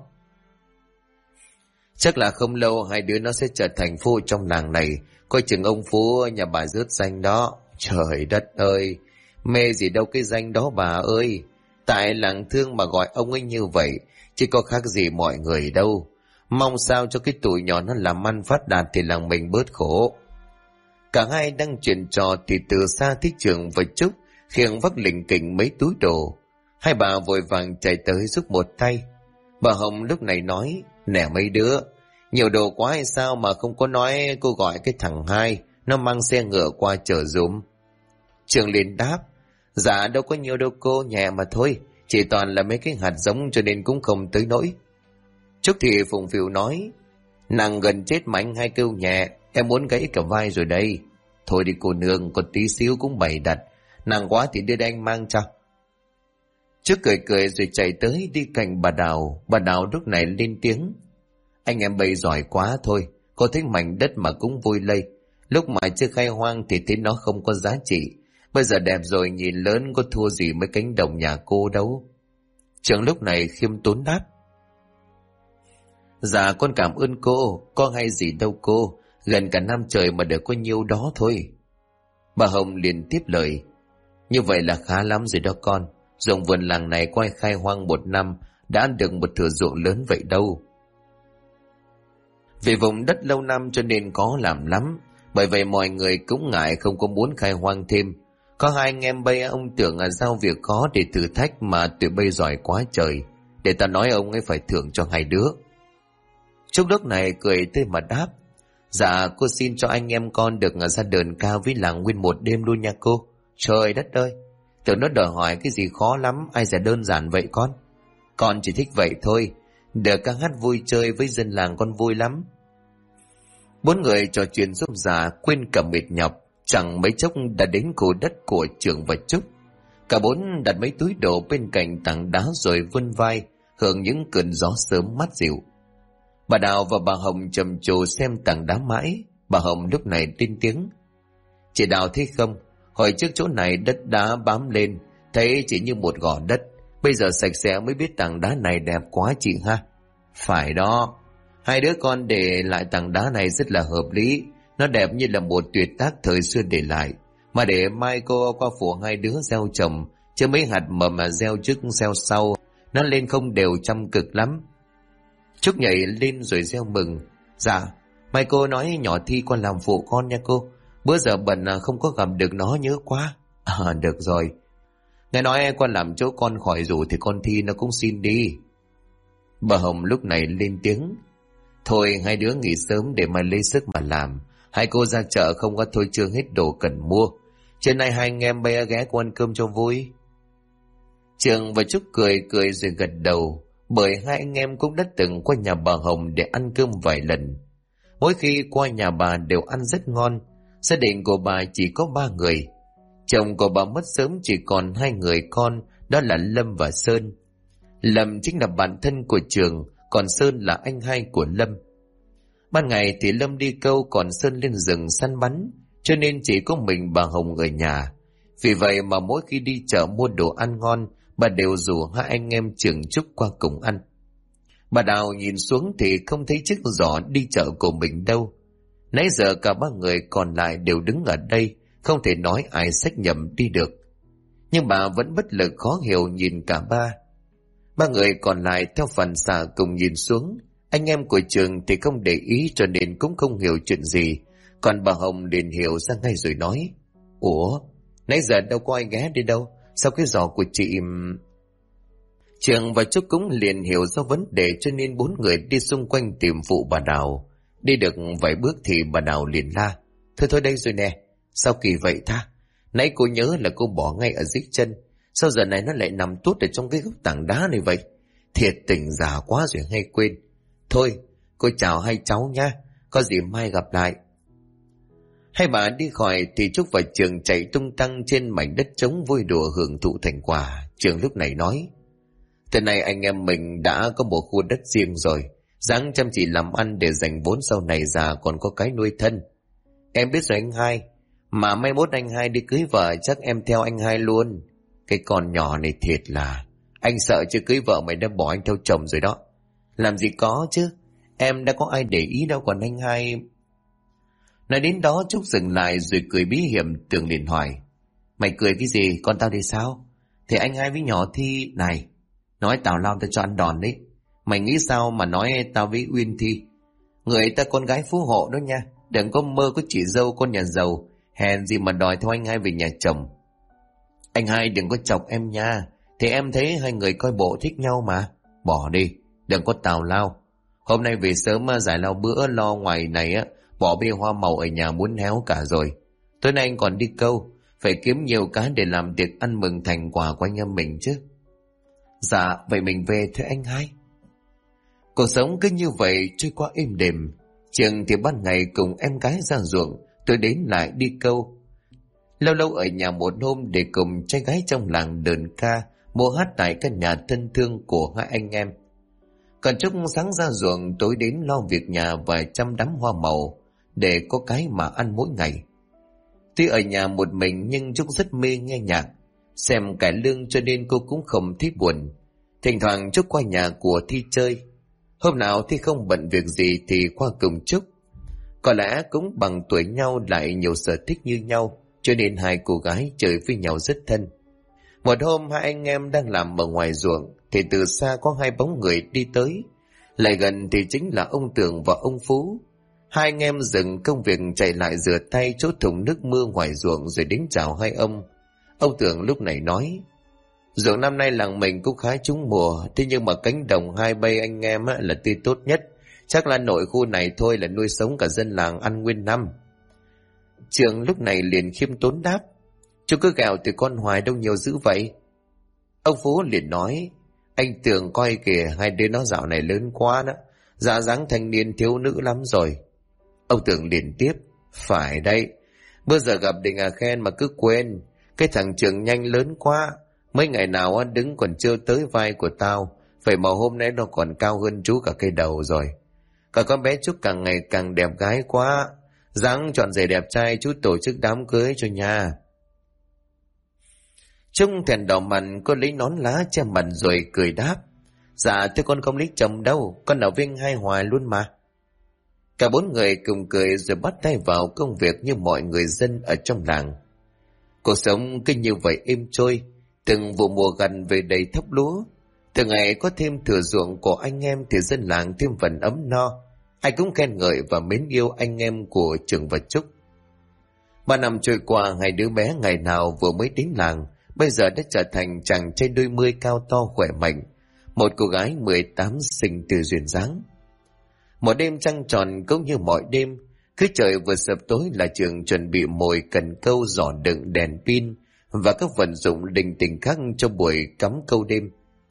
Chắc là không lâu hai đứa nó sẽ trở thành phu trong làng này, coi chừng ông Phú nhà bà rớt danh đó. Trời đất ơi, mê gì đâu cái danh đó bà ơi. Tại làng thương mà gọi ông ấy như vậy, chứ có khác gì mọi người đâu. Mong sao cho cái tụi nhỏ nó làm ăn phát đạt thì làng mình bớt khổ. Cả hai đang chuyện trò thì từ xa thấy Trường và Trúc khiêng vác lỉnh kỉnh mấy túi đồ. Hai bà vội vàng chạy tới giúp một tay. Bà Hồng lúc này nói, nè mấy đứa, nhiều đồ quá hay sao mà không có nói cô gọi cái thằng Hai, nó mang xe ngựa qua chở dùm. Trường liền đáp, dạ đâu có nhiều đâu cô, nhẹ mà thôi, chỉ toàn là mấy cái hạt giống cho nên cũng không tới nỗi. Trúc thì phùng phịu nói, nàng gần chết mà anh Hai kêu nhẹ, em muốn gãy cả vai rồi đây. Thôi đi cô nương, còn tí xíu cũng bày đặt, nàng quá thì đưa đây anh mang cho. Trúc cười cười rồi chạy tới đi cạnh bà Đào. Bà Đào lúc này lên tiếng, anh em bày giỏi quá thôi, có thấy mảnh đất mà cũng vui lây. Lúc mà chưa khai hoang thì thấy nó không có giá trị, bây giờ đẹp rồi nhìn lớn có thua gì mấy cánh đồng nhà cô đâu. Trường lúc này khiêm tốn đáp, dạ con cảm ơn cô, có hay gì đâu cô, gần cả năm trời mà được có nhiêu đó thôi. Bà Hồng liền tiếp lời, như vậy là khá lắm rồi đó con, dùng vườn làng này quay khai hoang 1 năm đã được một thửa ruộng lớn vậy đâu. Vì vùng đất lâu năm cho nên có làm lắm, bởi vậy mọi người cũng ngại không có muốn khai hoang thêm. Có hai anh em bây ông tưởng là giao việc khó để thử thách mà tụi bây giỏi quá trời, để ta nói ông ấy phải thưởng cho hai đứa. Trúc lúc này cười tươi mà đáp, dạ cô xin cho anh em con được ra đờn ca với làng nguyên 1 đêm luôn nha cô. Trời đất ơi, tưởng nó đòi hỏi cái gì khó lắm, ai dè đơn giản vậy con. Con chỉ thích vậy thôi, được ca hát vui chơi với dân làng con vui lắm. 4 người trò chuyện rôm rả quên cả mệt nhọc, chẳng mấy chốc đã đến khu đất của Trường và Trúc. Cả 4 đặt mấy túi đồ bên cạnh tảng đá rồi vươn vai hưởng những cơn gió sớm mát dịu. Bà Đào và bà Hồng trầm trồ xem tảng đá mãi. Bà Hồng lúc này lên tiếng, chị Đào thấy không, hồi trước chỗ này đất đá bám lên, thấy chỉ như một gò đất, bây giờ sạch sẽ mới biết tảng đá này đẹp quá chị ha. Phải đó, hai đứa con để lại tảng đá này rất là hợp lý, nó đẹp như là một tuyệt tác thời xưa để lại, mà để mai cô qua phủ hai đứa gieo trồng, chứ mấy hạt mầm mà gieo trước gieo sau, nó lên không đều chăm cực lắm. Trúc nhảy lên rồi reo mừng, dạ, mai cô nói nhỏ Thi con làm phụ con nha cô, bữa giờ bận không có gặp được nó nhớ quá. Được rồi, nghe nói con làm chỗ con khỏi rủ thì con Thi nó cũng xin đi. Bà Hồng lúc này lên tiếng, thôi hai đứa nghỉ sớm để mai lấy sức mà làm, hai cô ra chợ không có thôi chưa hết đồ cần mua, trưa nay hai anh em bây ghé qua ăn cơm cho vui. Trường và Trúc cười cười rồi gật đầu, bởi hai anh em cũng đã từng qua nhà bà Hồng để ăn cơm vài lần. Mỗi khi qua nhà bà đều ăn rất ngon. Gia đình của bà chỉ có 3 người. Chồng của bà mất sớm chỉ còn 2 người con, đó là Lâm và Sơn. Lâm chính là bạn thân của Trường, còn Sơn là anh hai của Lâm. Ban ngày thì Lâm đi câu, còn Sơn lên rừng săn bắn, cho nên chỉ có mình bà Hồng ở nhà. Vì vậy mà mỗi khi đi chợ mua đồ ăn ngon, bà đều rủ hai anh em Trường Trúc qua cùng ăn. Bà Đào nhìn xuống thì không thấy chiếc giỏ đi chợ của mình đâu. Nãy giờ cả 3 người còn lại đều đứng ở đây, không thể nói ai xách nhầm đi được. Nhưng bà vẫn bất lực khó hiểu nhìn cả ba. 3 người còn lại theo phản xạ cùng nhìn xuống. Anh em của Trường thì không để ý cho nên cũng không hiểu chuyện gì. Còn bà Hồng liền hiểu ra ngay rồi nói, ủa, nãy giờ đâu có ai ghé đi đâu, sao cái giỏ của chị... Trường và Trúc cũng liền hiểu ra vấn đề cho nên 4 người đi xung quanh tìm phụ bà Đào. Đi được vài bước thì bà Đào liền la, thôi thôi đây rồi nè, sao kỳ vậy ta? Nãy cô nhớ là cô bỏ ngay ở dưới chân, sao giờ này nó lại nằm tuốt ở trong cái gốc tảng đá này vậy? Thiệt tình già quá rồi hay quên. Thôi, cô chào hai cháu nha, có gì mai gặp lại. Hai bà đi khỏi thì Trúc và Trường chạy tung tăng trên mảnh đất trống vui đùa hưởng thụ thành quả. Trường lúc này nói, từ nay anh em mình đã có một khu đất riêng rồi, ráng chăm chỉ làm ăn để dành vốn sau này già còn có cái nuôi thân. Em biết rồi anh hai. Mà mai mốt anh hai đi cưới vợ chắc em theo anh hai luôn. Cái con nhỏ này thiệt là. Anh sợ chưa cưới vợ mày đã bỏ anh theo chồng rồi đó. Làm gì có chứ. Em đã có ai để ý đâu còn anh hai. Nói đến đó Trúc dừng lại rồi cười bí hiểm. Tường liền hỏi. Mày cười cái gì, con tao thì sao? Thì anh hai với nhỏ Thi này. Nói tào lao tao cho ăn đòn đấy. Mày nghĩ sao mà nói tao với Uyên Thi? Người ta con gái phú hộ đó nha. Đừng có mơ có chị dâu con nhà giàu. Hèn gì mà đòi theo anh hai về nhà chồng. Anh hai đừng có chọc em nha. Thì em thấy hai người coi bộ thích nhau mà. Bỏ đi, đừng có tào lao. Hôm nay về sớm giải lao bữa lo ngoài này á. Bỏ bê hoa màu ở nhà muốn héo cả rồi. Tối nay anh còn đi câu. Phải kiếm nhiều cái để làm tiệc ăn mừng thành quả của anh em mình chứ. Dạ, vậy mình về thôi anh hai. Cuộc sống cứ như vậy trôi qua êm đềm. Trường thì ban ngày cùng em gái ra ruộng, tôi đến lại đi câu. Lâu lâu ở nhà một hôm để cùng trai gái trong làng đờn ca, múa hát tại căn nhà thân thương của hai anh em. Còn Trúc sáng ra ruộng, tối đến lo việc nhà và chăm đám hoa màu để có cái mà ăn mỗi ngày. Tuy ở nhà một mình nhưng Trúc rất mê nghe nhạc, xem cải lương cho nên cô cũng không thấy buồn. Thỉnh thoảng Trúc qua nhà của Thi chơi. Hôm nào Thi không bận việc gì thì qua cùng Trúc. Có lẽ cũng bằng tuổi nhau lại nhiều sở thích như nhau, cho nên hai cô gái chơi với nhau rất thân. Một hôm hai anh em đang làm ở ngoài ruộng thì từ xa có hai bóng người đi tới. Lại gần thì chính là ông Tường và ông Phú. Hai anh em dừng công việc chạy lại rửa tay chỗ thùng nước mưa ngoài ruộng rồi đến chào hai ông. Ông Tường lúc này nói: ruộng năm nay làng mình cũng khá trúng mùa, thế nhưng mà cánh đồng hai bay anh em là tươi tốt nhất. Chắc là nội khu này thôi là nuôi sống cả dân làng ăn nguyên năm. Trường lúc này liền khiêm tốn đáp: chú cứ gào từ con hoài đâu nhiều dữ vậy. Ông Phú liền nói: anh Tường coi kìa, hai đứa nó dạo này lớn quá đó, dạ dáng thanh niên thiếu nữ lắm rồi. Ông Tường liền tiếp: phải đây, bữa giờ gặp định khen mà cứ quên. Cái thằng Trường nhanh lớn quá, mấy ngày nào đứng còn chưa tới vai của tao, vậy mà hôm nay nó còn cao hơn chú cả cây đầu rồi. Cả con bé Trúc càng ngày càng đẹp gái quá, dáng chọn giày đẹp trai, chú tổ chức đám cưới cho nha. Trúc thèn đỏ mặt, cô lấy nón lá che mặt rồi cười đáp: dạ thưa con không lấy chồng đâu, con ở với anh hai hoài luôn mà. Cả bốn người cùng cười rồi bắt tay vào công việc như mọi người dân ở trong làng. Cuộc sống cứ như vậy êm trôi, từng vụ mùa gần về đầy thóc lúa. Từ ngày có thêm thửa ruộng của anh em thì dân làng thêm phần ấm no. Ai cũng khen ngợi và mến yêu anh em của Trường và Trúc. 3 năm trôi qua, hai đứa bé ngày nào vừa mới đến làng bây giờ đã trở thành chàng trai đôi mươi cao to khỏe mạnh, một cô gái 18 xinh từ duyên dáng. Một đêm trăng tròn cũng như mọi đêm, cứ trời vừa sập tối là Trường chuẩn bị mồi cần câu, giỏ đựng, đèn pin và các vật dụng linh tinh khác cho buổi cắm câu đêm.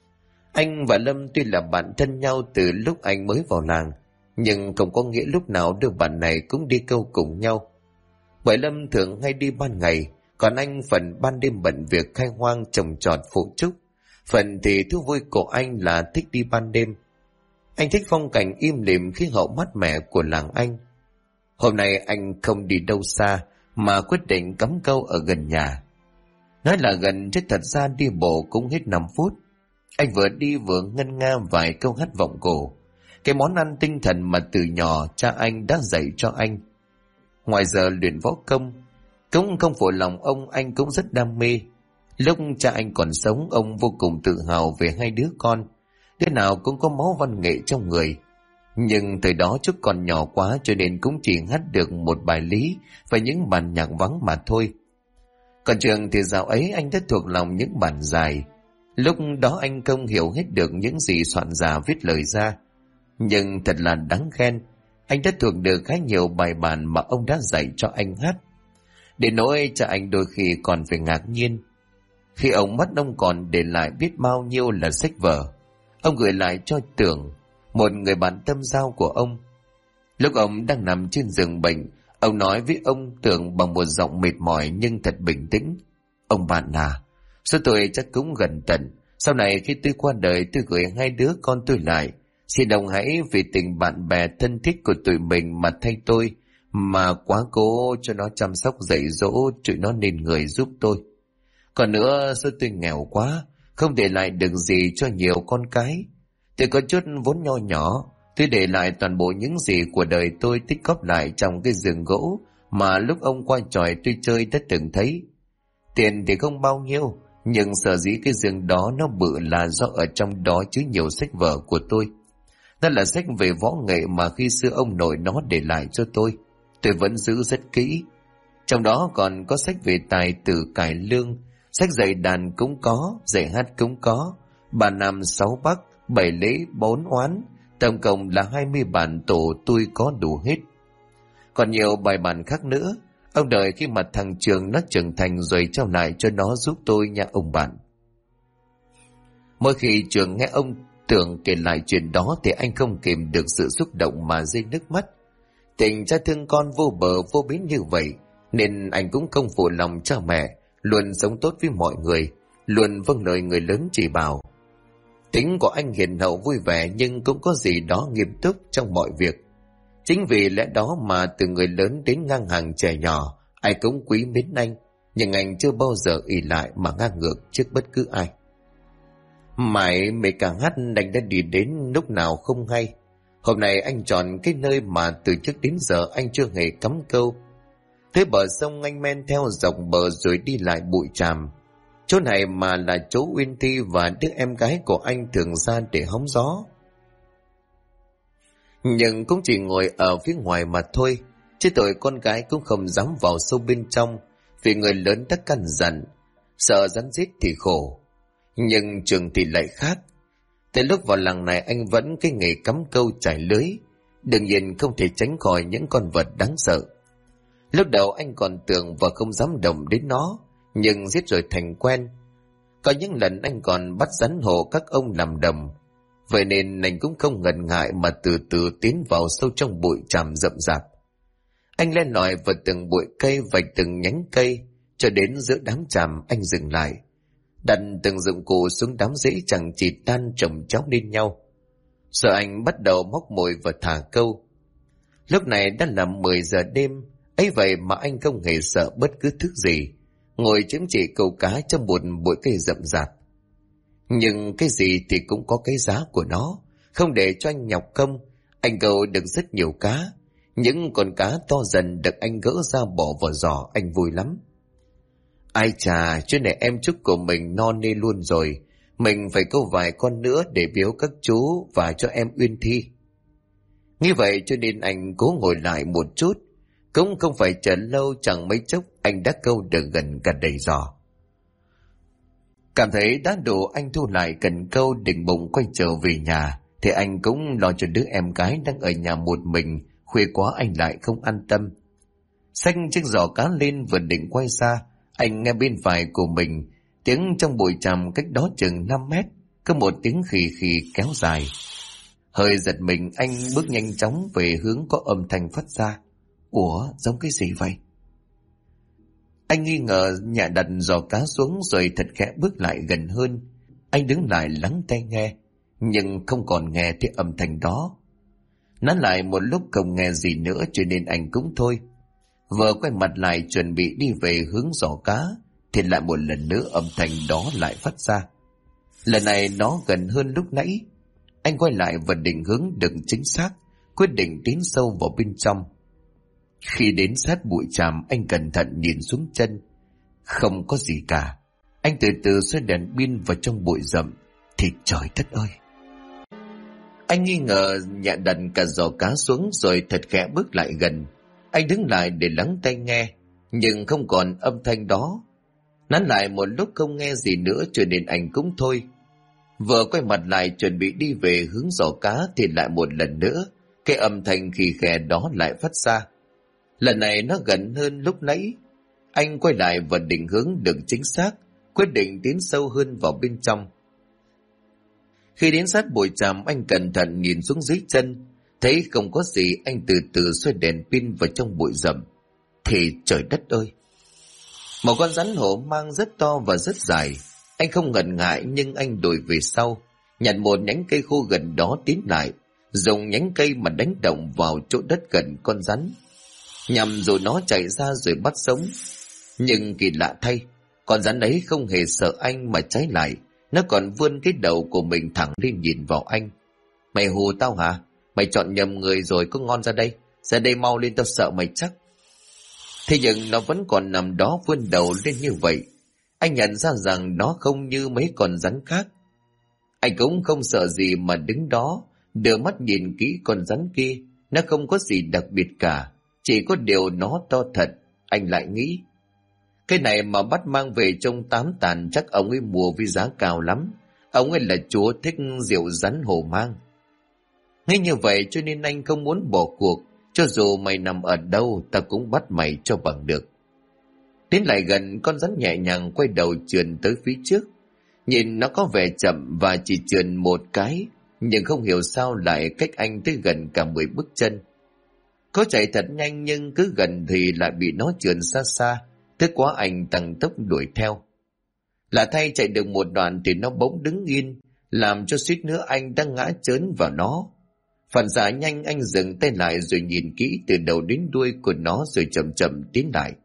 Anh và Lâm tuy là bạn thân nhau từ lúc anh mới vào làng, nhưng không có nghĩa lúc nào đôi bạn này cũng đi câu cùng nhau. Bởi Lâm thường hay đi ban ngày, còn anh phần ban đêm bận việc khai hoang trồng trọt phụ Trúc. Phần thì thú vui của anh là thích đi ban đêm. Anh thích phong cảnh im lìm, khí hậu mát mẻ của làng anh. Hôm nay anh không đi đâu xa mà quyết định cắm câu ở gần nhà. Nói là gần chứ thật ra đi bộ cũng hết 5 phút. Anh vừa đi vừa ngân nga vài câu hát vọng cổ, cái món ăn tinh thần mà từ nhỏ cha anh đã dạy cho anh. Ngoài giờ luyện võ công, cũng không phụ lòng ông, anh cũng rất đam mê. Lúc cha anh còn sống, ông vô cùng tự hào về hai đứa con, đứa nào cũng có máu văn nghệ trong người. Nhưng thời đó Trúc còn nhỏ quá cho nên cũng chỉ hát được một bài lý và những bản nhạc vắng mà thôi. Còn Trường thì dạo ấy anh đã thuộc lòng những bản dài. Lúc đó anh không hiểu hết được những gì soạn giả viết lời ra, nhưng thật là đáng khen, anh đã thuộc được khá nhiều bài bản mà ông đã dạy cho anh hát. Để nỗi cha anh đôi khi còn phải ngạc nhiên khi ông mất ông còn để lại biết bao nhiêu là sách vở. Ông gửi lại cho Tường, một người bạn tâm giao của ông. Lúc ông đang nằm trên giường bệnh, ông nói với ông Tường bằng một giọng mệt mỏi nhưng thật bình tĩnh: ông bạn à, số tuổi chắc cũng gần tận, sau này khi tôi qua đời tôi gửi hai đứa con tôi lại. Xin ông hãy vì tình bạn bè thân thích của tụi mình mà thay tôi mà quá cố cho nó chăm sóc dạy dỗ tụi nó nên người giúp tôi. Còn nữa, số tôi nghèo quá, không để lại được gì cho nhiều con cái. Tôi có chút vốn nho nhỏ, tôi để lại toàn bộ những gì của đời tôi tích góp lại trong cái giường gỗ mà lúc ông qua tròi tôi chơi đã từng thấy. Tiền thì không bao nhiêu, nhưng sở dĩ cái giường đó nó bự là do ở trong đó chứa nhiều sách vở của tôi. Đó là sách về võ nghệ mà khi xưa ông nội nó để lại cho tôi vẫn giữ rất kỹ. Trong đó còn có sách về tài tử cải lương, sách dạy đàn cũng có, dạy hát cũng có, 3 năm 6 bắc, 7 lễ 4 oán, tổng cộng là 20 bản tổ tôi có đủ hết. Còn nhiều bài bản khác nữa, ông đợi khi mà thằng Trường nó trưởng thành rồi trao lại cho nó giúp tôi nha ông bạn. Mỗi khi Trường nghe ông Tưởng kể lại chuyện đó thì anh không kìm được sự xúc động mà rơi nước mắt. Tình cha thương con vô bờ vô bến như vậy, nên anh cũng không phụ lòng cha mẹ, luôn sống tốt với mọi người, luôn vâng lời người lớn chỉ bảo. Tính của anh hiền hậu vui vẻ nhưng cũng có gì đó nghiêm túc trong mọi việc. Chính vì lẽ đó mà từ người lớn đến ngang hàng trẻ nhỏ, ai cũng quý mến anh, nhưng anh chưa bao giờ ỷ lại mà ngang ngược trước bất cứ ai. Mãi mấy cả hát anh đã đi đến lúc nào không hay. Hôm nay anh chọn cái nơi mà từ trước đến giờ anh chưa hề cắm câu. Tới bờ sông anh men theo dọc bờ rồi đi lại bụi tràm. Chỗ này mà là chỗ Uyên Thi và đứa em gái của anh thường ra để hóng gió. Nhưng cũng chỉ ngồi ở phía ngoài mà thôi, chứ tội con gái cũng không dám vào sâu bên trong, vì người lớn đã căn dặn, sợ rắn rết thì khổ. Nhưng Trường thì lại khác. Tới lúc vào làng này anh vẫn cái nghề cắm câu trải lưới, đương nhiên không thể tránh khỏi những con vật đáng sợ. Lúc đầu anh còn tưởng và không dám động đến nó, nhưng giết rồi thành quen. Có những lần anh còn bắt rắn hổ các ông làm đồng. Vậy nên anh cũng không ngần ngại mà từ từ tiến vào sâu trong bụi tràm rậm rạp. Anh len lỏi vào từng bụi cây, vạch từng nhánh cây, cho đến giữa đám tràm anh dừng lại, đặt từng dụng cụ xuống đám rễ chẳng chịt tan chồng chéo lên nhau. Rồi anh bắt đầu móc mồi và thả câu. Lúc này đã là 10 giờ đêm, ấy vậy mà anh không hề sợ bất cứ thứ gì, ngồi chứng chỉ câu cá trong một bụi cây rậm rạp. Nhưng cái gì thì cũng có cái giá của nó, không để cho anh nhọc công, anh câu được rất nhiều cá. Những con cá to dần được anh gỡ ra bỏ vào giỏ, anh vui lắm. Ai chà, chuyện này em Trúc của mình no nê luôn rồi, mình phải câu vài con nữa để biếu các chú và cho em Uyên Thi. Như vậy cho nên anh cố ngồi lại một chút, cũng không phải chờ lâu, chẳng mấy chốc anh đã câu được gần cả đầy giỏ. Cảm thấy đã đủ, anh thu lại cần câu định bụng quay trở về nhà, thì anh cũng lo cho đứa em gái đang ở nhà một mình, khuya quá anh lại không an tâm. Xách chiếc giỏ cá lên vừa định quay xa, anh nghe bên phải của mình tiếng trong bụi tràm cách đó chừng 5 mét, có một tiếng khì khì kéo dài. Hơi giật mình, anh bước nhanh chóng về hướng có âm thanh phát ra. Ủa, giống cái gì vậy? Anh nghi ngờ, nhả đặt giỏ cá xuống rồi thật khẽ bước lại gần hơn. Anh đứng lại lắng tai nghe, nhưng không còn nghe thấy âm thanh đó. Nán lại một lúc không nghe gì nữa cho nên anh cũng thôi. Vừa quay mặt lại chuẩn bị đi về hướng giỏ cá, thì lại một lần nữa âm thanh đó lại phát ra. Lần này nó gần hơn lúc nãy. Anh quay lại và định hướng được chính xác, quyết định tiến sâu vào bên trong. Khi đến sát bụi tràm, anh cẩn thận nhìn xuống chân. Không có gì cả. Anh từ từ xoay đèn pin vào trong bụi rậm, thì trời đất ơi! Anh nghi ngờ, nhẹ đặt cả giỏ cá xuống rồi thật khẽ bước lại gần. Anh đứng lại để lắng tai nghe, nhưng không còn âm thanh đó. Nán lại một lúc không nghe gì nữa cho nên anh cũng thôi. Vừa quay mặt lại chuẩn bị đi về hướng giỏ cá thì lại một lần nữa cái âm thanh khì khè đó lại phát ra. Lần này nó gần hơn lúc nãy. Anh quay lại và định hướng được chính xác, quyết định tiến sâu hơn vào bên trong. Khi đến sát bụi tràm, anh cẩn thận nhìn xuống dưới chân, thấy không có gì. Anh từ từ xoay đèn pin vào trong bụi rậm, thì trời đất ơi! Một con rắn hổ mang rất to và rất dài. Anh không ngần ngại nhưng anh lùi về sau, nhặt một nhánh cây khô gần đó tiến lại, dùng nhánh cây mà đánh động vào chỗ đất gần con rắn. nhằm dụ nó chạy ra rồi bắt sống. Nhưng kỳ lạ thay, con rắn ấy không hề sợ anh mà trái lại, nó còn vươn cái đầu của mình thẳng lên nhìn vào anh. Mày hù tao hả? Mày chọn nhầm người rồi, có ngon ra đây mau lên, tao sợ mày chắc. Thế nhưng nó vẫn còn nằm đó vươn đầu lên như vậy. Anh nhận ra rằng nó không như mấy con rắn khác. Anh cũng không sợ gì mà đứng đó, đưa mắt nhìn kỹ con rắn kia. Nó không có gì đặc biệt cả, chỉ có điều nó to thật. Anh lại nghĩ, cái này mà bắt mang về trong tám tàn chắc ông ấy mua với giá cao lắm. Ông ấy là chúa thích rượu rắn hổ mang. Ngay như vậy cho nên anh không muốn bỏ cuộc. Cho dù mày nằm ở đâu, ta cũng bắt mày cho bằng được. Tiến lại gần, con rắn nhẹ nhàng quay đầu trườn tới phía trước. Nhìn nó có vẻ chậm và chỉ trườn một cái, nhưng không hiểu sao lại cách anh tới gần cả 10 bước chân. Có chạy thật nhanh nhưng cứ gần thì lại bị nó trườn xa xa, tức quá anh tăng tốc đuổi theo. Lạ thay, chạy được một đoạn thì nó bỗng đứng yên, làm cho suýt nữa anh đang ngã chớn vào nó. Phản xạ nhanh, anh dừng tay lại rồi nhìn kỹ từ đầu đến đuôi của nó rồi chậm chậm tiến lại.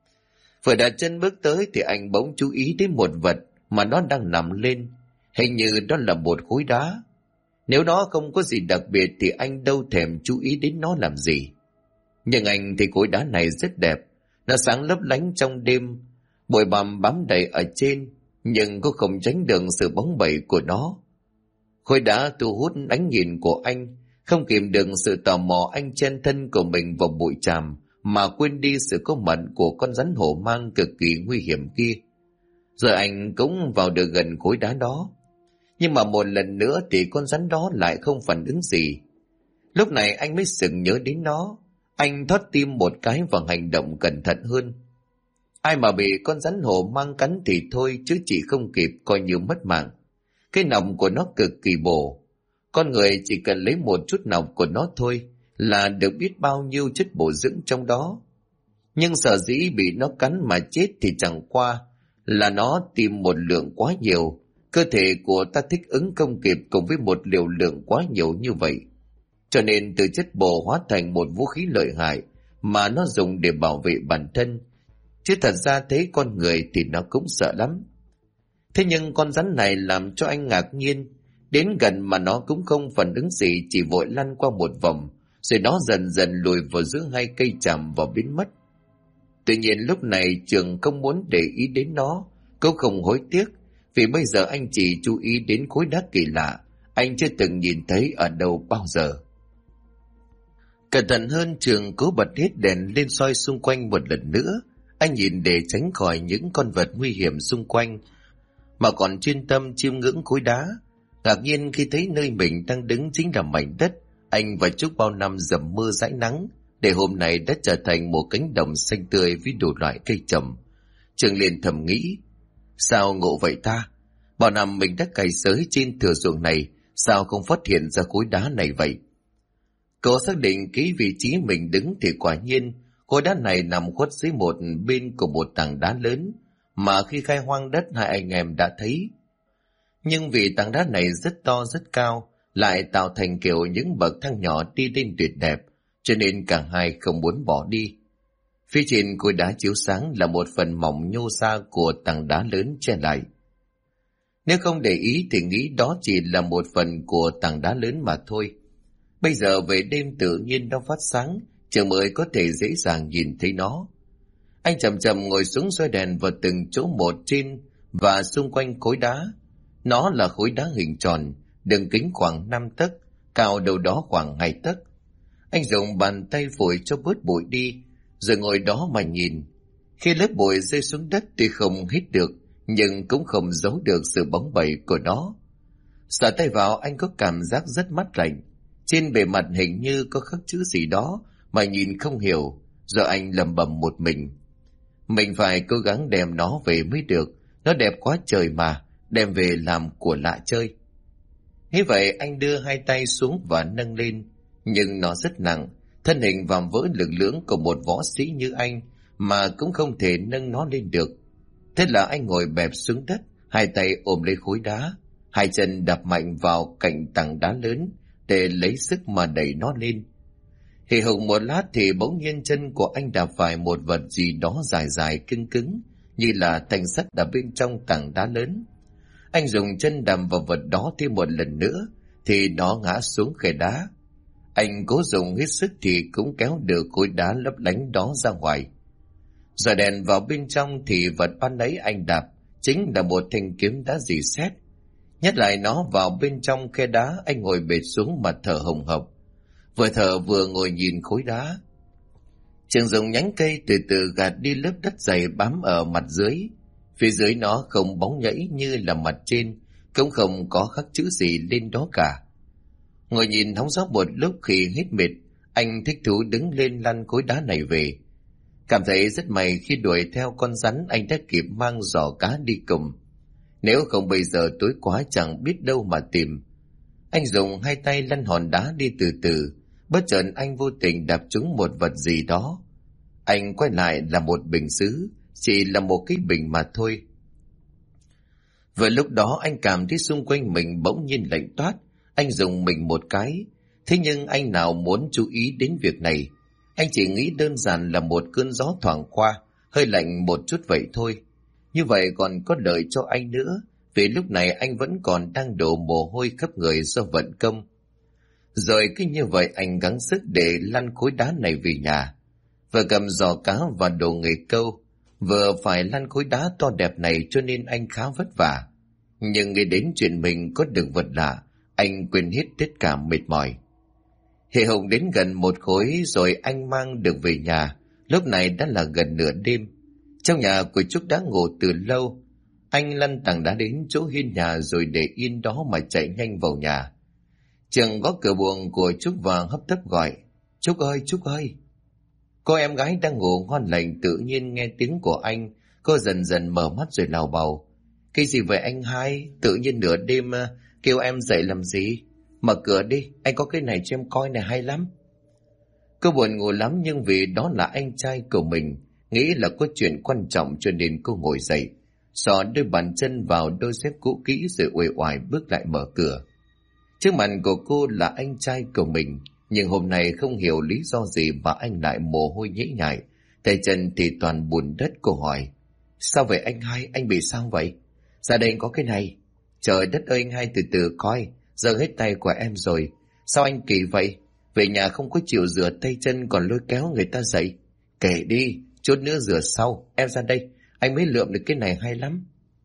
Vừa đặt chân bước tới thì anh bỗng chú ý đến một vật mà nó đang nằm lên, hình như đó là một khối đá. Nếu nó không có gì đặc biệt thì anh đâu thèm chú ý đến nó làm gì. Nhưng anh thì khối đá này rất đẹp, nó sáng lấp lánh trong đêm, bụi bặm bám đầy ở trên, nhưng cũng không tránh được sự bóng bẩy của nó. Khối đá thu hút ánh nhìn của anh, không kìm được sự tò mò, anh chen thân của mình vào bụi tràm mà quên đi sự có mặt của con rắn hổ mang cực kỳ nguy hiểm kia. Rồi anh cũng vào được gần khối đá đó. Nhưng mà một lần nữa thì con rắn đó lại không phản ứng gì. Lúc này anh mới sực nhớ đến nó. Anh thót tim một cái và hành động cẩn thận hơn. Ai mà bị con rắn hổ mang cắn thì thôi, chứ chỉ không kịp coi như mất mạng. Cái nọc của nó cực kỳ bổ. Con người chỉ cần lấy một chút nọc của nó thôi là được biết bao nhiêu chất bổ dưỡng trong đó. Nhưng sở dĩ bị nó cắn mà chết thì chẳng qua là nó tìm một lượng quá nhiều. Cơ thể của ta thích ứng không kịp cùng với một liều lượng quá nhiều như vậy. Cho nên từ chất bổ hóa thành một vũ khí lợi hại mà nó dùng để bảo vệ bản thân. Chứ thật ra thấy con người thì nó cũng sợ lắm. Thế nhưng con rắn này làm cho anh ngạc nhiên. Đến gần mà nó cũng không phản ứng gì, chỉ vội lăn qua một vòng, rồi nó dần dần lùi vào giữa hai cây tràm và biến mất. Tuy nhiên lúc này Trường không muốn để ý đến nó, cũng không hối tiếc, vì bây giờ anh chỉ chú ý đến khối đá kỳ lạ, anh chưa từng nhìn thấy ở đâu bao giờ. Cẩn thận hơn, Trường cố bật hết đèn lên soi xung quanh một lần nữa. Anh nhìn để tránh khỏi những con vật nguy hiểm xung quanh, mà còn chuyên tâm chiêm ngưỡng khối đá. Ngạc nhiên khi thấy nơi mình đang đứng chính là mảnh đất anh và Trúc bao năm dầm mưa dãi nắng, để hôm nay đã trở thành một cánh đồng xanh tươi với đủ loại cây trồng. Trường liền thầm nghĩ, sao ngộ vậy ta? Bao năm mình đã cày xới trên thửa ruộng này, sao không phát hiện ra khối đá này vậy? Cậu xác định kỹ vị trí mình đứng thì quả nhiên khối đá này nằm khuất dưới một bên của một tảng đá lớn mà khi khai hoang đất hai anh em đã thấy. Nhưng vì tảng đá này rất to rất cao, lại tạo thành kiểu những bậc thang nhỏ đi lên tuyệt đẹp, cho nên cả hai không muốn bỏ đi. Phía trên khối đá chiếu sáng là một phần mỏng nhô ra của tảng đá lớn che lại. Nếu không để ý thì nghĩ đó chỉ là một phần của tảng đá lớn mà thôi. Bây giờ về đêm tự nhiên nó phát sáng, Trường mới có thể dễ dàng nhìn thấy nó. Anh chậm chậm ngồi xuống soi đèn vào từng chỗ một trên và xung quanh khối đá. Nó là khối đá hình tròn, đường kính khoảng 5 tấc, cao đâu đó khoảng 2 tấc. Anh dùng bàn tay phủi cho bớt bụi đi, rồi ngồi đó mà nhìn. Khi lớp bụi rơi xuống đất tuy không hít được, nhưng cũng không giấu được sự bóng bẩy của nó. Sờ tay vào, anh có cảm giác rất mát lạnh. Trên bề mặt hình như có khắc chữ gì đó mà nhìn không hiểu, rồi anh lẩm bẩm một mình phải cố gắng đem nó về mới được, nó đẹp quá trời mà, đem về làm của lạ chơi. Thế vậy anh đưa hai tay xuống và nâng lên, nhưng nó rất nặng, thân hình vạm vỡ lực lưỡng của một võ sĩ như anh mà cũng không thể nâng nó lên được. Thế là anh ngồi bẹp xuống đất, hai tay ôm lấy khối đá, hai chân đạp mạnh vào cạnh tảng đá lớn để lấy sức mà đẩy nó lên. Hì hục một lát thì bỗng nhiên chân của anh đạp phải một vật gì đó dài dài cứng cứng, như là thanh sắt ở bên trong tảng đá lớn. Anh dùng chân đầm vào vật đó thêm một lần nữa, thì nó ngã xuống khe đá. Anh cố dùng hết sức thì cũng kéo được khối đá lấp lánh đó ra ngoài. Rồi đèn vào bên trong thì vật ban nãy anh đạp chính là một thanh kiếm đá rỉ sét. Nhét lại nó vào bên trong khe đá, anh ngồi bệt xuống mặt thở hồng hộc. Vừa thở vừa ngồi nhìn khối đá. Trường dùng nhánh cây từ từ gạt đi lớp đất dày bám ở mặt dưới. Phía dưới nó không bóng nhẫy như là mặt trên, cũng không có khắc chữ gì lên đó cả. Ngồi nhìn hóng gió một lúc khi hết mệt, anh thích thú đứng lên lăn khối đá này về. Cảm thấy rất may khi đuổi theo con rắn anh đã kịp mang giỏ cá đi cùng. Nếu không bây giờ tối quá chẳng biết đâu mà tìm. Anh dùng hai tay lăn hòn đá đi từ từ, bất chợt anh vô tình đạp trúng một vật gì đó. Anh quay lại là một bình sứ, chỉ là một cái bình mà thôi. Vừa lúc đó anh cảm thấy xung quanh mình bỗng nhiên lạnh toát, anh dùng mình một cái. Thế nhưng anh nào muốn chú ý đến việc này, anh chỉ nghĩ đơn giản là một cơn gió thoảng qua, hơi lạnh một chút vậy thôi. Như vậy còn có lợi cho anh nữa, vì lúc này anh vẫn còn đang đổ mồ hôi khắp người do vận công. Rồi cứ như vậy anh gắng sức để lăn khối đá này về nhà. Vừa cầm giò cá và đồ nghề câu, vừa phải lăn khối đá to đẹp này cho nên anh khá vất vả. Nhưng nghĩ đến chuyện mình có được vật lạ, anh quên hết tất cả mệt mỏi. Hề hùng đến gần một khối rồi anh mang được về nhà. Lúc này đã là gần nửa đêm. Trong nhà của Trúc đã ngủ từ lâu. Anh lăn tảng đá đến chỗ hiên nhà rồi để yên đó mà chạy nhanh vào nhà. Trường gõ cửa buồng của Trúc và hấp tấp gọi: Trúc ơi, Trúc ơi. Cô em gái đang ngủ ngon lành tự nhiên nghe tiếng của anh. Cô dần dần mở mắt rồi lào bào: Cái gì vậy anh hai? Tự nhiên nửa đêm kêu em dậy làm gì? Mở cửa đi, anh có cái này cho em coi này, hay lắm. Cô buồn ngủ lắm nhưng vì đó là anh trai của mình, nghĩ là có chuyện quan trọng cho nên cô ngồi dậy, xỏ đôi bàn chân vào đôi dép cũ kỹ rồi uể oải bước lại mở cửa. Trước mặt của cô là anh trai của mình, nhưng hôm nay không hiểu lý do gì mà anh lại mồ hôi nhễ nhại, tay chân thì toàn bùn đất. Cô hỏi: Sao vậy anh hai, anh bị sao vậy? Ra đây có cái này. Trời đất ơi anh hai, từ từ coi, giờ hết tay của em rồi. Sao anh kỳ vậy? Về nhà không có chịu rửa tay chân còn lôi kéo người ta dậy. Kể đi, chút nữa rửa sau. Em ra đây, anh mới lượm được cái này hay lắm.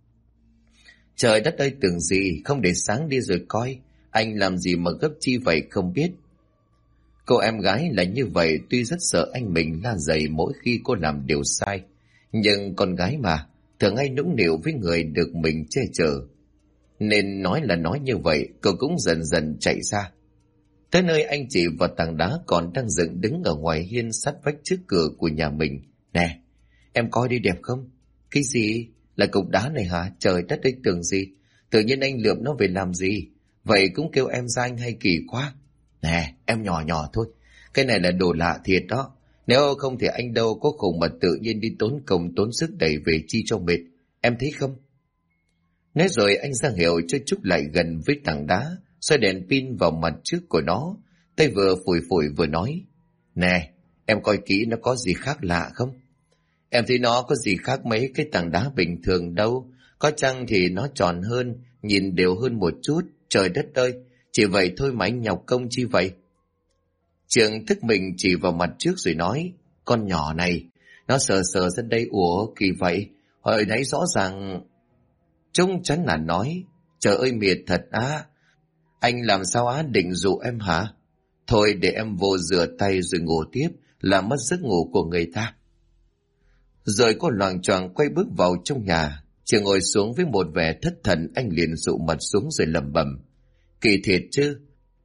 Trời đất ơi tưởng gì, không để sáng đi rồi coi. Anh làm gì mà gấp chi vậy không biết. Cô em gái là như vậy, tuy rất sợ anh mình la dày mỗi khi cô làm điều sai, nhưng con gái mà, thường hay nũng nịu với người được mình che chở. Nên nói là nói như vậy, cô cũng dần dần chạy ra. Tới nơi anh chị và tảng đá còn đang dựng đứng ở ngoài hiên sát vách trước cửa của nhà mình. Nè, em coi đi đẹp không? Cái gì? Là cục đá này hả? Trời đất ơi tưởng gì? Tự nhiên anh lượm nó về làm gì? Vậy cũng kêu em ra anh hay kỳ quá. Nè, em nhỏ nhỏ thôi. Cái này là đồ lạ thiệt đó. Nếu không thì anh đâu có khùng mà tự nhiên đi tốn công tốn sức đẩy về chi cho mệt. Em thấy không? Nói rồi anh ra hiệu cho Trúc lại gần với tảng đá, xoay đèn pin vào mặt trước của nó, tay vừa phủi phủi vừa nói: Nè, em coi kỹ nó có gì khác lạ không? Em thấy nó có gì khác mấy cái tảng đá bình thường đâu. Có chăng thì nó tròn hơn, nhìn đều hơn một chút. Trời đất ơi, chỉ vậy thôi mà anh nhọc công chi vậy? Trường thức mình chỉ vào mặt trước rồi nói: Con nhỏ này, nó sờ sờ ra đây, ủa kỳ vậy? Hồi nãy rõ ràng... Trung chán nản nói: Trời ơi miệt thật á. Anh làm sao á định dụ em hả? Thôi để em vô rửa tay rồi ngủ tiếp, làm mất giấc ngủ của người ta. Rồi cô loạng choạng quay bước vào trong nhà. Trường ngồi xuống với một vẻ thất thần, anh liền dụ mặt xuống rồi lẩm bẩm: Kỳ thiệt chứ.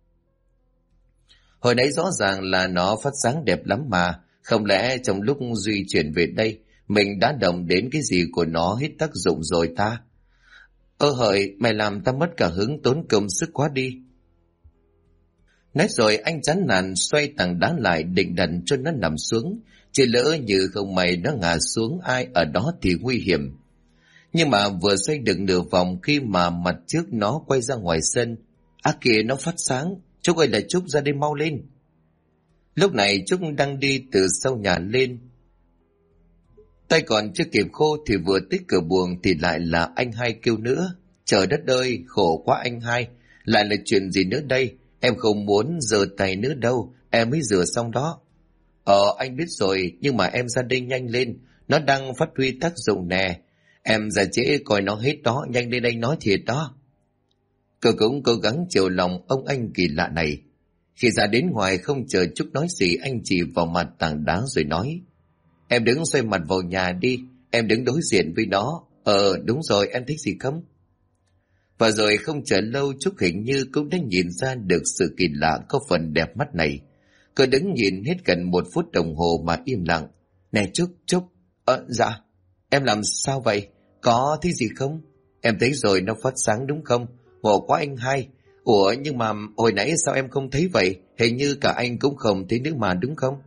Hồi nãy rõ ràng là nó phát sáng đẹp lắm mà, không lẽ trong lúc Duy chuyển về đây, mình đã động đến cái gì của nó hết tác dụng rồi ta? Hỡi, mày làm ta mất cả hứng, tốn công sức quá đi. Nói rồi anh chán nản xoay tảng đá lại định đặt cho nó nằm xuống, chỉ lỡ như không may nó ngã xuống ai ở đó thì nguy hiểm. Nhưng mà vừa xoay được nửa vòng khi mà mặt trước nó quay ra ngoài sân. Kìa nó phát sáng, Trúc ơi là Trúc, ra đây mau lên. Lúc này Trúc đang đi từ sau nhà lên, tay còn chưa kịp khô thì vừa tới cửa buồng thì lại là anh hai kêu nữa. Trời đất ơi, khổ quá anh hai, lại là chuyện gì nữa đây? Em không muốn giơ tay nữa đâu, em mới rửa xong đó. Anh biết rồi, nhưng mà em ra đây nhanh lên, nó đang phát huy tác dụng nè. Em ra trễ coi nó hết đó, nhanh lên đây nói thiệt đó. Cậu cũng cố gắng chiều lòng ông anh kỳ lạ này. Khi ra đến ngoài không chờ Trúc nói gì, anh chỉ vào mặt tảng đá rồi nói: Em đứng xoay mặt vào nhà đi, em đứng đối diện với nó. Đúng rồi, em thích gì không? Và rồi không chờ lâu, Trúc hình như cũng đã nhìn ra được sự kỳ lạ có phần đẹp mắt này. Cô đứng nhìn hết gần 1 phút đồng hồ mà im lặng. Nè Trúc. Dạ. Em làm sao vậy? Có thấy gì không? Em thấy rồi, nó phát sáng đúng không? Ngộ quá anh hai. Ủa nhưng mà hồi nãy sao em không thấy vậy? Hình như cả anh cũng không thấy nữa mà đúng không?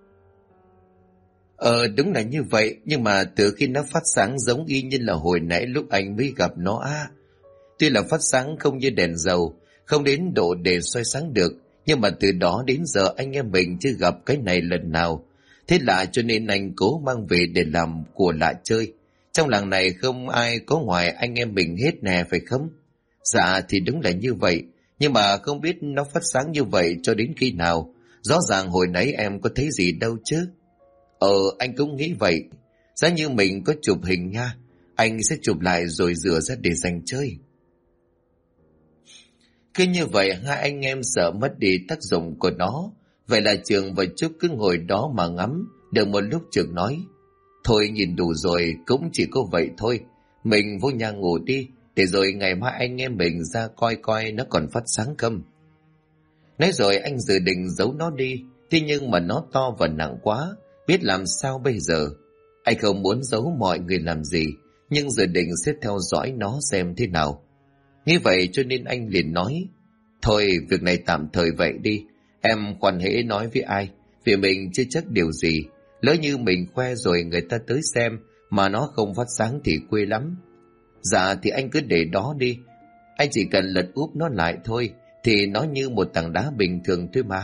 Đúng là như vậy, nhưng mà từ khi nó phát sáng giống y như là hồi nãy lúc anh mới gặp nó á. Tuy là phát sáng không như đèn dầu, không đến độ để soi sáng được, nhưng mà từ đó đến giờ anh em mình chưa gặp cái này lần nào. Thế lạ cho nên anh cố mang về để làm của lạ chơi. Trong làng này không ai có ngoài anh em mình hết nè, phải không? Dạ thì đúng là như vậy, nhưng mà không biết nó phát sáng như vậy cho đến khi nào. Rõ ràng hồi nãy em có thấy gì đâu chứ. Anh cũng nghĩ vậy. Giá như mình có chụp hình nha, anh sẽ chụp lại rồi rửa ra để dành chơi. Cứ như vậy hai anh em sợ mất đi tác dụng của nó. Vậy là Trường và Trúc cứ ngồi đó mà ngắm. Được một lúc Trường nói: Thôi nhìn đủ rồi, cũng chỉ có vậy thôi. Mình vô nhà ngủ đi, để rồi ngày mai anh em mình ra coi coi nó còn phát sáng không. Nói rồi anh dự định giấu nó đi. Thế nhưng mà nó to và nặng quá, biết làm sao bây giờ. Anh không muốn giấu mọi người làm gì, nhưng dự định sẽ theo dõi nó xem thế nào. Như vậy cho nên anh liền nói: Thôi việc này tạm thời vậy đi. Em khoan hễ nói với ai, vì mình chưa chắc điều gì. Lỡ như mình khoe rồi người ta tới xem mà nó không phát sáng thì quê lắm. Dạ thì anh cứ để đó đi. Anh chỉ cần lật úp nó lại thôi, thì nó như một tảng đá bình thường thôi mà.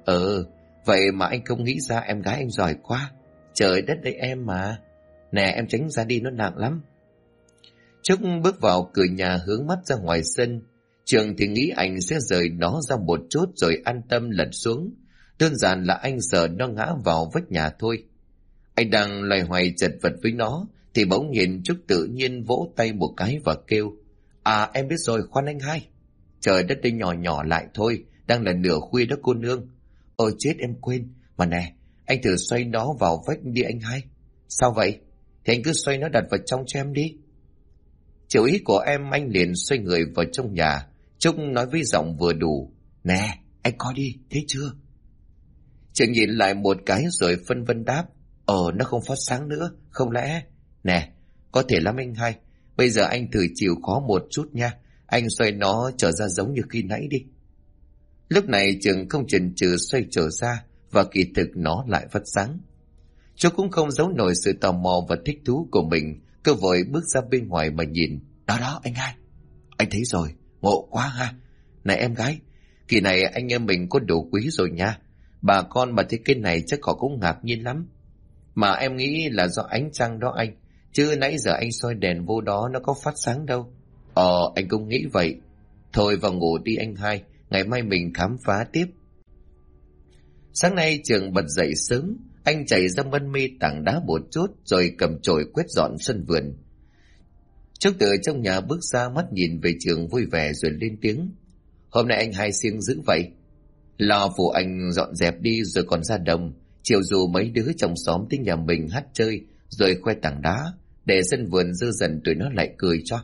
Vậy mà anh không nghĩ ra em gái anh giỏi quá. Trời đất đây em mà. Nè em tránh ra đi, nó nặng lắm. Trúc bước vào cửa nhà hướng mắt ra ngoài sân. Trường thì nghĩ anh sẽ rời nó ra một chút rồi an tâm lật xuống. Đơn giản là anh sợ nó ngã vào vách nhà thôi. Anh đang loay hoay chật vật với nó thì bỗng nhìn Trúc tự nhiên vỗ tay một cái và kêu: Em biết rồi, khoan anh hai. Trời đất đây, nhỏ nhỏ lại thôi, đang là nửa khuya đó cô nương. Chết em quên. Mà nè, anh thử xoay nó vào vách đi anh hai. Sao vậy? Thì anh cứ xoay nó đặt vào trong cho em đi. Chiều ý của em, anh liền xoay người vào trong nhà. Trúc nói với giọng vừa đủ: Nè, anh coi đi, thấy chưa? Trường nhìn lại một cái rồi phân vân đáp: Nó không phát sáng nữa, không lẽ... Nè, có thể lắm anh hai. Bây giờ anh thử chịu khó một chút nha. Anh xoay nó trở ra giống như khi nãy đi. Lúc này Trường không chần chừ xoay trở ra, và kỳ thực nó lại phát sáng. Chú cũng không giấu nổi sự tò mò và thích thú của mình, cứ vội bước ra bên ngoài mà nhìn. Đó anh hai, anh thấy rồi, ngộ quá ha. Này em gái, kỳ này anh em mình có đủ quý rồi nha. Bà con mà thấy cái này chắc họ cũng ngạc nhiên lắm. Mà em nghĩ là do ánh trăng đó anh, chứ nãy giờ anh soi đèn vô đó nó có phát sáng đâu. Anh cũng nghĩ vậy. Thôi vào ngủ đi anh hai, ngày mai mình khám phá tiếp. Sáng nay Trường bật dậy sớm, anh chạy ra mân mê tảng đá một chút rồi cầm chổi quét dọn sân vườn. Trúc từ trong nhà bước ra, mắt nhìn về Trường vui vẻ rồi lên tiếng: Hôm nay anh hai siêng dữ vậy. Lo phụ anh dọn dẹp đi rồi còn ra đồng, chiều dù mấy đứa trong xóm tới nhà mình hát chơi rồi khoe tảng đá, để sân vườn dư dần tụi nó lại cười cho.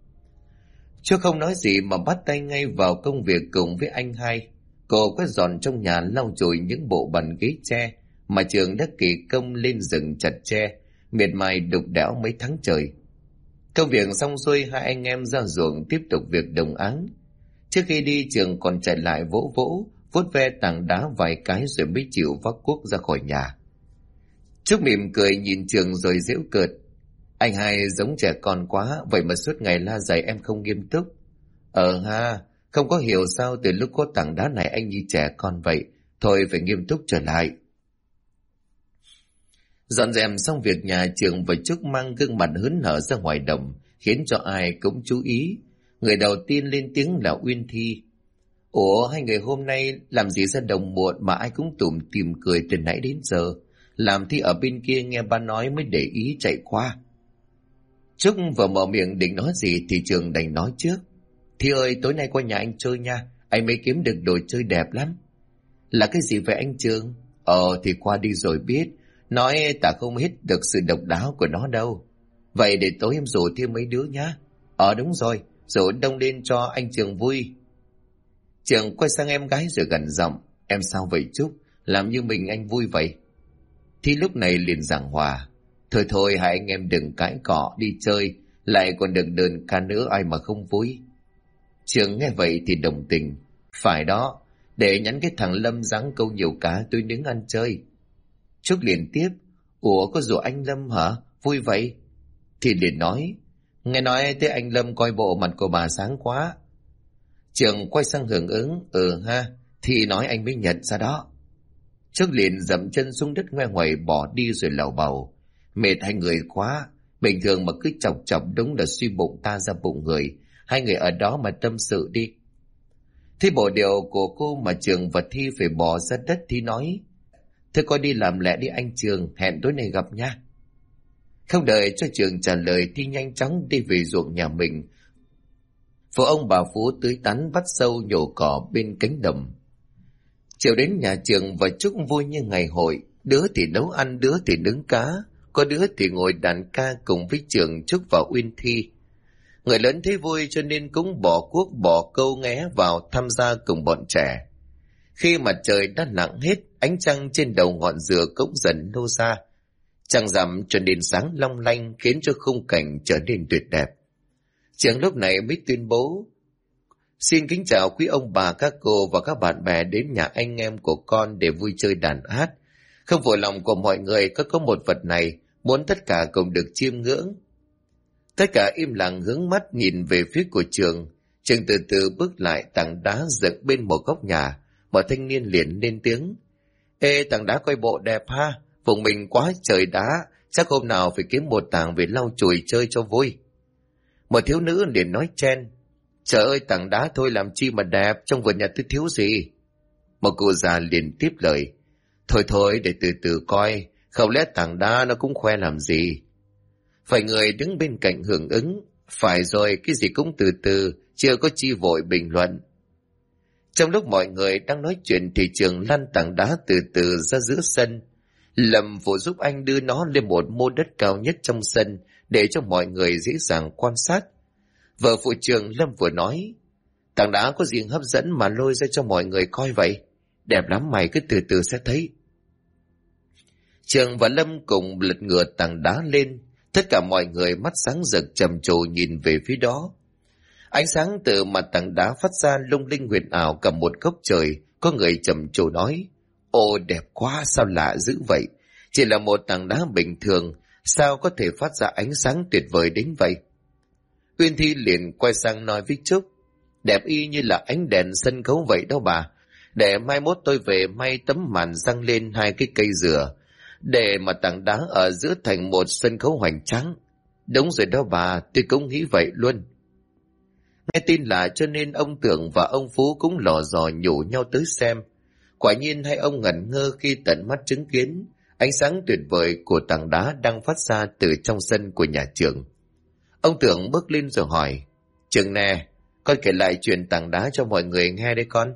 Chú không nói gì mà bắt tay ngay vào công việc cùng với anh hai. Cô quét dọn trong nhà, lau chùi những bộ bàn ghế tre mà Trường đã kỳ công lên rừng chặt tre, miệt mài đục đẽo mấy tháng trời. Công việc xong xuôi, hai anh em ra ruộng tiếp tục việc đồng áng. Trước khi đi, Trường còn chạy lại vuốt ve tảng đá vài cái rồi mới chịu vác cuốc ra khỏi nhà. Trúc mỉm cười nhìn Trường rồi giễu cợt: Anh hai giống trẻ con quá, vậy mà suốt ngày la dạy em không nghiêm túc. Ha, không có hiểu sao từ lúc có tảng đá này anh như trẻ con vậy. thôi phải nghiêm túc trở lại. Dọn dẹp xong việc nhà, Trường và Trúc mang gương mặt hớn hở ra ngoài đồng, khiến cho ai cũng chú ý. Người đầu tiên lên tiếng là Uyên Thi. Ủa, hai người hôm nay làm gì ra đồng muộn mà ai cũng tủm tỉm cười từ nãy đến giờ? Làm Thi ở bên kia nghe ba nói mới để ý chạy qua. Trúc vừa mở miệng định nói gì thì Trường đành nói trước. Thi ơi, tối nay qua nhà anh chơi nha, anh mới kiếm được đồ chơi đẹp lắm. Là cái gì vậy anh Trường? Thì qua đi rồi biết. Nói ta không hết được sự độc đáo của nó đâu. Vậy để tối em rủ thêm mấy đứa nhá. Đúng rồi, rủ đông lên cho anh Trường vui. Trường quay sang em gái rồi gần giọng. Em sao vậy Trúc? Làm như mình anh vui vậy. Thì lúc này liền giảng hòa. Thôi thôi, hai anh em đừng cãi cọ, đi chơi lại còn được đơn ca nữa, ai mà không vui. Trường nghe vậy thì đồng tình. Phải đó, để nhắn cái thằng Lâm giáng câu nhiều cá tôi nướng ăn chơi. Trúc liền tiếp. Ủa, có rủ anh Lâm hả? Vui vậy. Thì liền nói. Nghe nói thế anh Lâm coi bộ mặt của bà sáng quá. Trường quay sang hưởng ứng. Ha, thì nói anh mới nhận ra đó. Trúc liền dậm chân xuống đất ngoe ngoẩy bỏ đi rồi lầu bầu. Mệt hai người quá, bình thường mà cứ chọc chọc đúng là suy bụng ta ra bụng người. Hai người ở đó mà tâm sự đi. Thế bộ điều của cô mà Trường và Thi phải bỏ ra đất. Thi nói. Thôi coi đi làm lẹ đi anh Trường, hẹn tối nay gặp nha. Không đợi cho Trường trả lời, Thi nhanh chóng đi về ruộng nhà mình. Phụ ông bà Phú tưới tắn bắt sâu nhổ cỏ bên cánh đồng. Chiều đến nhà Trường và Trúc vui như ngày hội, đứa thì nấu ăn, đứa thì nướng cá, có đứa thì ngồi đàn ca cùng với Trường, Trúc và Uyên Thi. Người lớn thấy vui cho nên cũng bỏ cuốc bỏ câu nghé vào tham gia cùng bọn trẻ. Khi mặt trời đã lặn hết, ánh trăng trên đầu ngọn dừa cũng dần ló ra. Trăng rằm cho đến sáng long lanh khiến cho khung cảnh trở nên tuyệt đẹp. Trường lúc này mới tuyên bố. Xin kính chào quý ông bà, các cô và các bạn bè đến nhà anh em của con để vui chơi đàn hát. Không vội lòng của mọi người có một vật này, muốn tất cả cùng được chiêm ngưỡng. Tất cả im lặng hướng mắt nhìn về phía của Trường. Trường từ từ bước lại tảng đá dựng bên một góc nhà. Một thanh niên liền lên tiếng. Ê, tảng đá coi bộ đẹp ha, vùng mình quá trời đá, chắc hôm nào phải kiếm một tảng về lau chùi chơi cho vui. Một thiếu nữ liền nói chen. Trời ơi, tảng đá thôi làm chi mà đẹp, trong vườn nhà tôi thiếu gì. Một cô già liền tiếp lời. Thôi thôi, để từ từ coi, không lẽ tảng đá nó cũng khoe làm gì. Phải người đứng bên cạnh hưởng ứng. Phải rồi, cái gì cũng từ từ, chưa có chi vội bình luận. Trong lúc mọi người đang nói chuyện thì Trường lăn tảng đá từ từ ra giữa sân. Lâm phụ giúp anh đưa nó lên một mô đất cao nhất trong sân để cho mọi người dễ dàng quan sát. Vợ phụ Trường Lâm vừa nói. Tảng đá có gì hấp dẫn mà lôi ra cho mọi người coi vậy? Đẹp lắm, mày cứ từ từ sẽ thấy. Trường và Lâm cùng lật ngửa tảng đá lên. Tất cả mọi người mắt sáng rực trầm trồ nhìn về phía đó. Ánh sáng từ mặt tảng đá phát ra lung linh huyền ảo cả một góc trời. Có người trầm trồ nói. Ồ, đẹp quá, sao lạ dữ vậy? Chỉ là một tảng đá bình thường, sao có thể phát ra ánh sáng tuyệt vời đến vậy? Uyên Thi liền quay sang nói với Trúc. Đẹp y như là ánh đèn sân khấu vậy đó bà. Để mai mốt tôi về may tấm màn răng lên hai cái cây dừa, để mà tảng đá ở giữa thành một sân khấu hoành tráng. Đúng rồi đó bà, tôi cũng nghĩ vậy luôn. Nghe tin lạ cho nên ông Tưởng và ông Phú cũng lò dò nhủ nhau tới xem. Quả nhiên hai ông ngẩn ngơ khi tận mắt chứng kiến ánh sáng tuyệt vời của tảng đá đang phát ra từ trong sân của nhà Trường. Ông Tưởng bước lên rồi hỏi. Trường nè, con kể lại chuyện tảng đá cho mọi người nghe đấy con.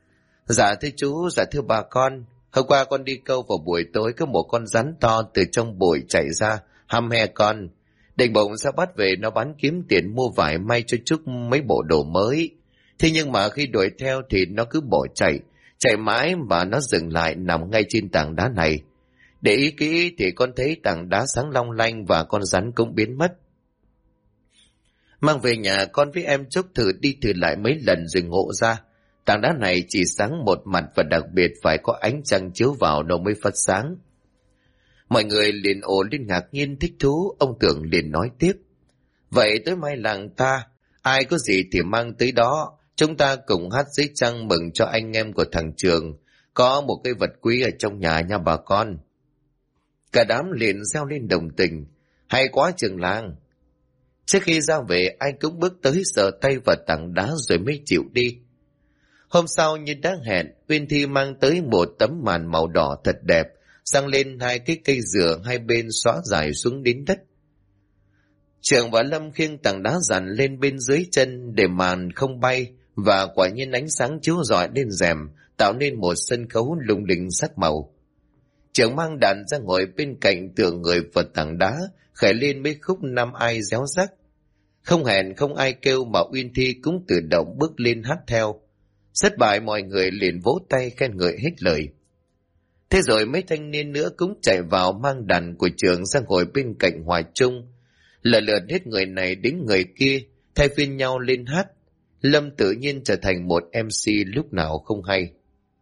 Dạ thưa chú, dạ thưa bà con. Hôm qua con đi câu vào buổi tối, có một con rắn to từ trong bụi chạy ra hăm he con. Định bụng sẽ bắt về nó bán kiếm tiền mua vải may cho Trúc mấy bộ đồ mới. Thế nhưng mà khi đuổi theo thì nó cứ bỏ chạy. Chạy mãi mà nó dừng lại nằm ngay trên tảng đá này. Để ý kỹ thì con thấy tảng đá sáng long lanh và con rắn cũng biến mất. Mang về nhà con với em Trúc thử đi thử lại mấy lần rồi ngộ ra. Tảng đá này chỉ sáng một mặt và đặc biệt phải có ánh trăng chiếu vào nó mới phát sáng. Mọi người liền ồ lên ngạc nhiên thích thú. Ông Tưởng liền nói tiếp. Vậy tới mai làng ta, ai có gì thì mang tới đó. Chúng ta cùng hát dưới trăng mừng cho anh em của thằng Trường. có một cái vật quý ở trong nhà nha bà con. Cả đám liền reo lên đồng tình. Hay quá trường làng. Trước khi ra về, ai cũng bước tới sờ tay vào tảng đá rồi mới chịu đi. Hôm sau như đã hẹn, Uyên Thi mang tới một tấm màn màu đỏ thật đẹp, sang lên hai cái cây dừa hai bên xõa dài xuống đến đất. Trường và Lâm khiêng tảng đá dàn lên bên dưới chân để màn không bay, và quả nhiên ánh sáng chiếu rọi lên rèm, tạo nên một sân khấu lung linh sắc màu. Trường mang đàn ra ngồi bên cạnh tựa người vào tảng đá, khẽ lên mấy khúc năm ai réo rắc. Không hẹn không ai kêu mà Uyên Thi cũng tự động bước lên hát theo. Thất bại mọi người liền vỗ tay khen ngợi hết lời. Thế rồi mấy thanh niên nữa cũng chạy vào mang đàn của Trường sang ngồi bên cạnh hòa chung. Lần lượt hết người này đến người kia, thay phiên nhau lên hát. Lâm tự nhiên trở thành một MC lúc nào không hay.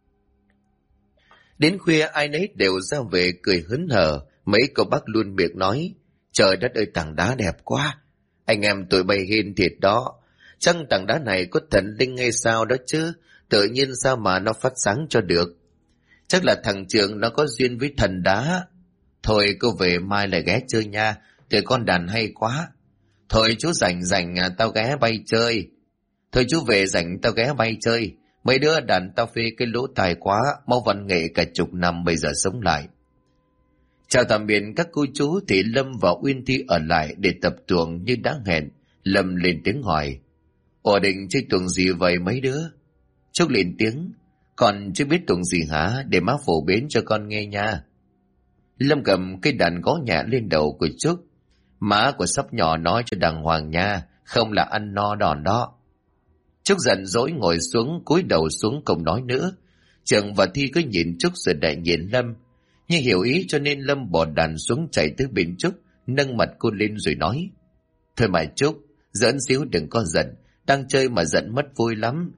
Đến khuya ai nấy đều ra về cười hớn hở, mấy cậu bác luôn miệng nói, trời đất ơi tảng đá đẹp quá, anh em tụi bay hên thiệt đó, chắc tảng đá này có thần linh hay sao đó chứ, tự nhiên sao mà nó phát sáng cho được. Chắc là thằng Trường nó có duyên với thần đá. Thôi cô về mai lại ghé chơi nha, tụi con đàn hay quá. Thôi chú rảnh tao ghé bay chơi. Thôi chú về rảnh tao ghé bay chơi. Mấy đứa đàn tao phê cái lỗ tài quá, mau văn nghệ cả chục năm bây giờ sống lại. Chào tạm biệt các cô chú thì Lâm và Uyên Thi ở lại để tập tuồng như đã hẹn. Lâm lên tiếng hỏi, ủa định chơi tuồng gì vậy mấy đứa? Trúc lên tiếng, còn chưa biết tuồng gì hả, để má phổ biến cho con nghe nha. Lâm cầm cây đàn gõ nhẹ lên đầu của Trúc, má của sắp nhỏ nói cho đàng hoàng nha, không là ăn no đòn đó. Trúc giận dỗi ngồi xuống cúi đầu xuống không nói nữa. Trường và Thi cứ nhìn Trúc rồi đại nhìn Lâm, như hiểu ý cho nên Lâm bỏ đàn xuống chạy tới bên Trúc, nâng mặt cô lên rồi nói, thôi mà Trúc, giỡn xíu đừng có giận, đang chơi mà giận mất vui lắm.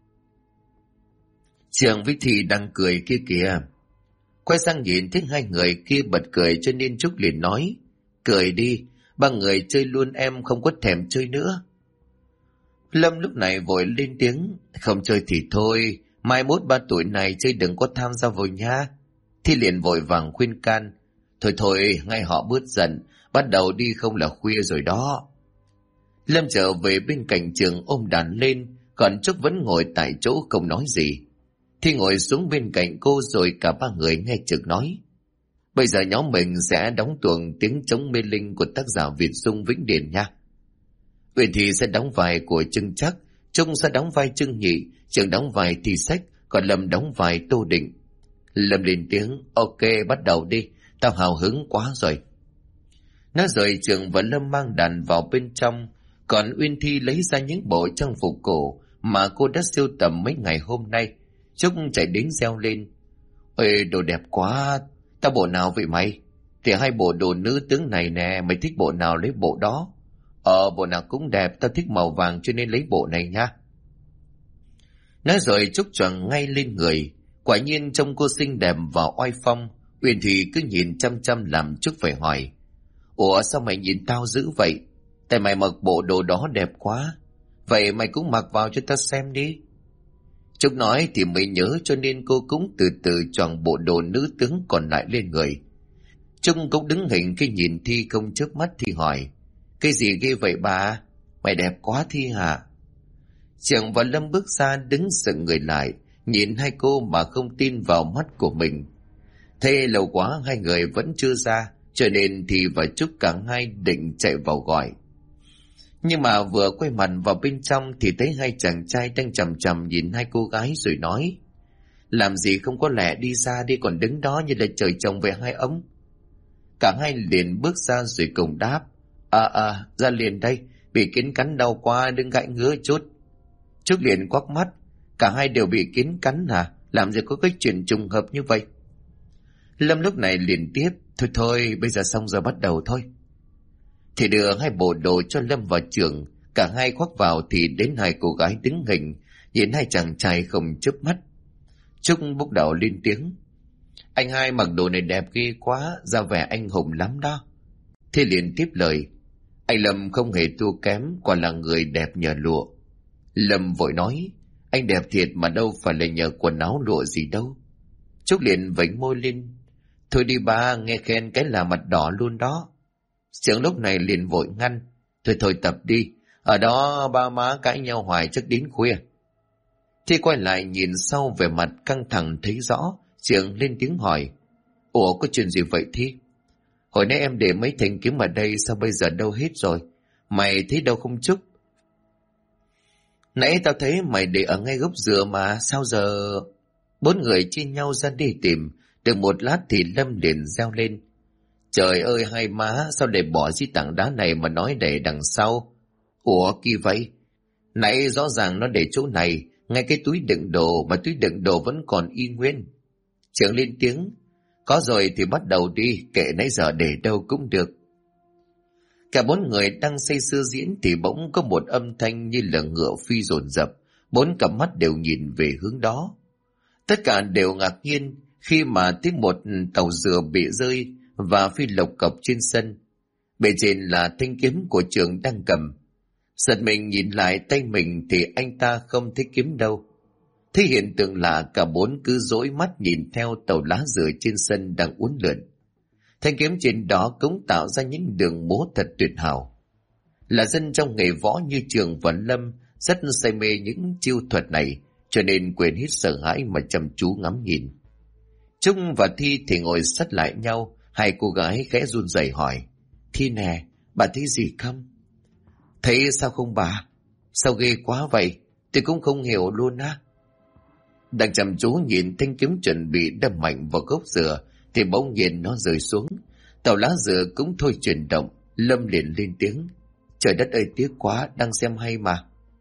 Trường với Thi đang cười kia kìa. Quay sang nhìn thấy hai người kia bật cười cho nên Trúc liền nói, cười đi, ba người chơi luôn em không có thèm chơi nữa. Lâm lúc này vội lên tiếng, không chơi thì thôi, mai mốt ba tuổi này chơi đừng có tham gia vào nha. Thi liền vội vàng khuyên can, thôi ngay họ bớt giận, bắt đầu đi không là khuya rồi đó. Lâm trở về bên cạnh Trường ôm đàn lên, còn Trúc vẫn ngồi tại chỗ không nói gì. Thi ngồi xuống bên cạnh cô rồi cả ba người nghe Trực nói, bây giờ nhóm mình sẽ đóng tuồng tiếng trống mê linh của tác giả Việt Dung Vĩnh Điền nha. Uyên Thi sẽ đóng vai của Trưng Chắc, Trung sẽ đóng vai Trưng Nhị, Trường đóng vai Thi Sách, còn Lâm đóng vai Tô Định. Lâm lên tiếng, ok bắt đầu đi, tao hào hứng quá rồi. Nói rồi Trường và Lâm mang đàn vào bên trong, còn Uyên Thi lấy ra những bộ trang phục cổ mà cô đã sưu tầm mấy ngày hôm nay. Trúc chạy đến reo lên, ê đồ đẹp quá, tao bộ nào vậy mày? Thì hai bộ đồ nữ tướng này nè, mày thích bộ nào lấy bộ đó. Bộ nào cũng đẹp, tao thích màu vàng cho nên lấy bộ này nha. Nói rồi Trúc choàng ngay lên người, quả nhiên trông cô xinh đẹp và oai phong. Uyên Thi cứ nhìn chăm chăm làm Trúc phải hỏi, ủa sao mày nhìn tao dữ vậy? Tại mày mặc bộ đồ đó đẹp quá, vậy mày cũng mặc vào cho tao xem đi. Trúc nói thì mới nhớ cho nên cô cũng từ từ choàng bộ đồ nữ tướng còn lại lên người. Trúc cũng đứng hình khi nhìn Thi không chớp mắt thì hỏi, cái gì ghê vậy bà? Mày đẹp quá Thi hả? Trường và Lâm bước ra đứng sững người lại, nhìn hai cô mà không tin vào mắt của mình. Thế lâu quá hai người vẫn chưa ra, cho nên Thi và Trúc cả hai định chạy vào gọi. Nhưng mà vừa quay mặt vào bên trong thì thấy hai chàng trai đang chằm chằm nhìn hai cô gái rồi nói, làm gì không có lẽ đi ra đi, còn đứng đó như là trời trồng về hai ống. Cả hai liền bước ra rồi cùng đáp, ra liền đây, bị kiến cắn đau quá, đừng gãi ngứa chút. Trúc liền quắc mắt, cả hai đều bị kiến cắn hả? Làm gì có cái chuyện trùng hợp như vậy? Lâm lúc này liền tiếp, thôi bây giờ xong rồi bắt đầu thôi. Thì đưa hai bộ đồ cho Lâm và Trường, cả hai khoác vào thì đến hai cô gái đứng hình, nhìn hai chàng trai không chớp mắt. Trúc bốc đầu lên tiếng, anh hai mặc đồ này đẹp ghê quá, ra vẻ anh hùng lắm đó. Thế liền tiếp lời, anh Lâm không hề thua kém, còn là người đẹp nhờ lụa. Lâm vội nói, anh đẹp thiệt mà đâu phải là nhờ quần áo lụa gì đâu. Trúc liền vểnh môi lên. Thôi đi ba, nghe khen cái là mặt đỏ luôn đó. Trưởng lúc này liền vội ngăn. Thôi tập đi, ở đó ba má cãi nhau hoài chắc đến khuya. Thi quay lại nhìn sau, về mặt căng thẳng thấy rõ. Trưởng lên tiếng hỏi. Ủa có chuyện gì vậy Thi? Hồi nãy em để mấy thanh kiếm ở đây, sao bây giờ đâu hết rồi? Mày thấy đâu không Trúc? Nãy tao thấy mày để ở ngay gốc dừa mà, sao giờ... Bốn người chia nhau ra đi tìm. Được một lát thì Lâm liền reo lên. Trời ơi hai má, sao để bỏ dưới tảng đá này mà nói để đằng sau? Ủa kỳ vậy? Nãy rõ ràng nó để chỗ này, ngay cái túi đựng đồ, mà túi đựng đồ vẫn còn y nguyên. Trưởng lên tiếng. Có rồi thì bắt đầu đi, kệ nãy giờ để đâu cũng được. Cả bốn người đang say sưa diễn thì bỗng có một âm thanh như là ngựa phi dồn dập. Bốn cặp mắt đều nhìn về hướng đó. Tất cả đều ngạc nhiên khi mà thấy một tàu dừa bị rơi và phi lộc cọc trên sân. Bề trên là thanh kiếm của Trường đang cầm. Giật mình nhìn lại tay mình thì anh ta không thấy kiếm đâu. Thế hiện tượng là cả bốn cứ dõi mắt nhìn theo tàu lá dừa trên sân đang uốn lượn. Thanh kiếm trên đó cũng tạo ra những đường múa thật tuyệt hảo. Là dân trong nghề võ như Trường và Lâm rất say mê những chiêu thuật này, cho nên quên hết sợ hãi mà chăm chú ngắm nhìn. Trung và Thi thì ngồi sát lại nhau, hai cô gái khẽ run rẩy hỏi. Thi nè, bà thấy gì không? Thấy sao không bà? Sao ghê quá vậy? Tôi cũng không hiểu luôn á. Đang chăm chú nhìn thanh kiếm chuẩn bị đâm mạnh vào gốc dừa thì bỗng nhiên nó rơi xuống. Tàu lá dừa cũng thôi chuyển động. Lâm liền lên tiếng. Trời đất ơi tiếc quá, đang xem hay mà.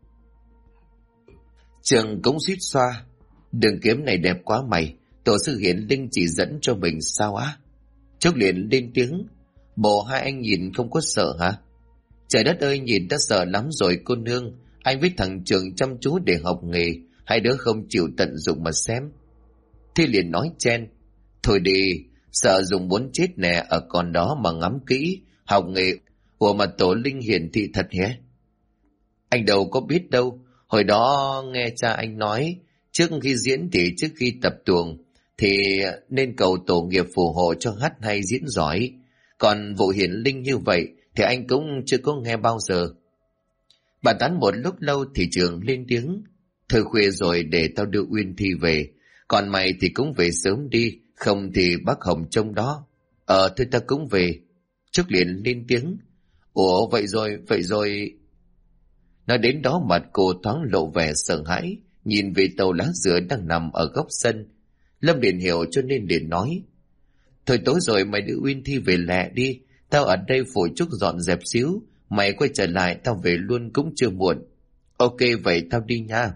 Trường cũng suýt xoa. Đường kiếm này đẹp quá mày, tổ sư hiển linh chỉ dẫn cho mình sao á? Trúc liền lên tiếng. Bộ hai anh nhìn không có sợ hả? Trời đất ơi nhìn đã sợ lắm rồi cô nương. Anh với thằng Trường chăm chú để học nghề, hai đứa không chịu tận dụng mà xem. Thi liền nói chen. Thôi đi, sợ dùng muốn chết nè, ở con đó mà ngắm kỹ, học nghề. Ủa mà tổ linh hiển thị thật hả? Anh đâu có biết đâu. Hồi đó nghe cha anh nói, trước khi diễn thì trước khi tập tuồng, thì nên cầu tổ nghiệp phù hộ cho hát hay diễn giỏi. Còn vụ hiển linh như vậy thì anh cũng chưa có nghe bao giờ. Bàn tán một lúc lâu thì Trường lên tiếng. Thôi khuya rồi, để tao đưa Uyên Thi về. Còn mày thì cũng về sớm đi, không thì bác Hồng trông đó. Thôi tao cũng về. Trúc liền lên tiếng. Ủa vậy rồi. Nói đến đó mặt cô thoáng lộ vẻ sợ hãi, nhìn về tàu lá dừa đang nằm ở góc sân. Lâm liền hiểu cho nên liền nói. Thôi tối rồi mày đưa Uyên Thi về lẹ đi, tao ở đây phụ Trúc dọn dẹp xíu, mày quay trở lại tao về luôn cũng chưa muộn. Ok vậy tao đi nha.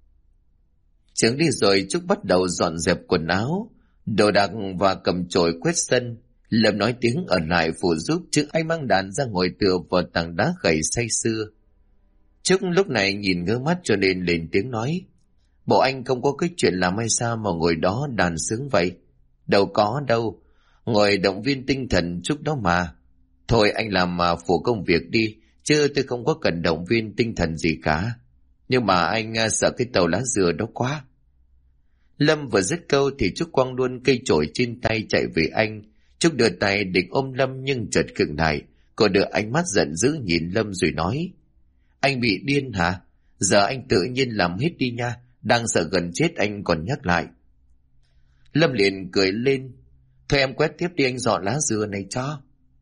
Trường đi rồi Trúc bắt đầu dọn dẹp quần áo, đồ đạc và cầm chổi quét sân. Lâm nói tiếng ở lại phụ giúp, chứ anh mang đàn ra ngồi tựa vào tảng đá gầy say sưa. Trúc lúc này nhìn ngứa mắt cho nên lên tiếng nói. Bộ anh không có cái chuyện làm hay sao mà ngồi đó đàn sướng vậy? Đâu có đâu, ngồi động viên tinh thần Trúc đó mà. Thôi anh làm mà phụ công việc đi, chứ tôi không có cần động viên tinh thần gì cả. Nhưng mà anh sợ cái tàu lá dừa đó quá. Lâm vừa dứt câu thì Trúc quăng luôn cây chổi trên tay chạy về anh. Trúc đưa tay định ôm Lâm nhưng chợt khựng lại. Cô đưa ánh mắt giận dữ nhìn Lâm rồi nói. Anh bị điên hả? Giờ anh tự nhiên làm hết đi nha. Đang sợ gần chết anh còn nhắc lại. Lâm liền cười lên. Thôi em quét tiếp đi, anh dọn lá dừa này cho.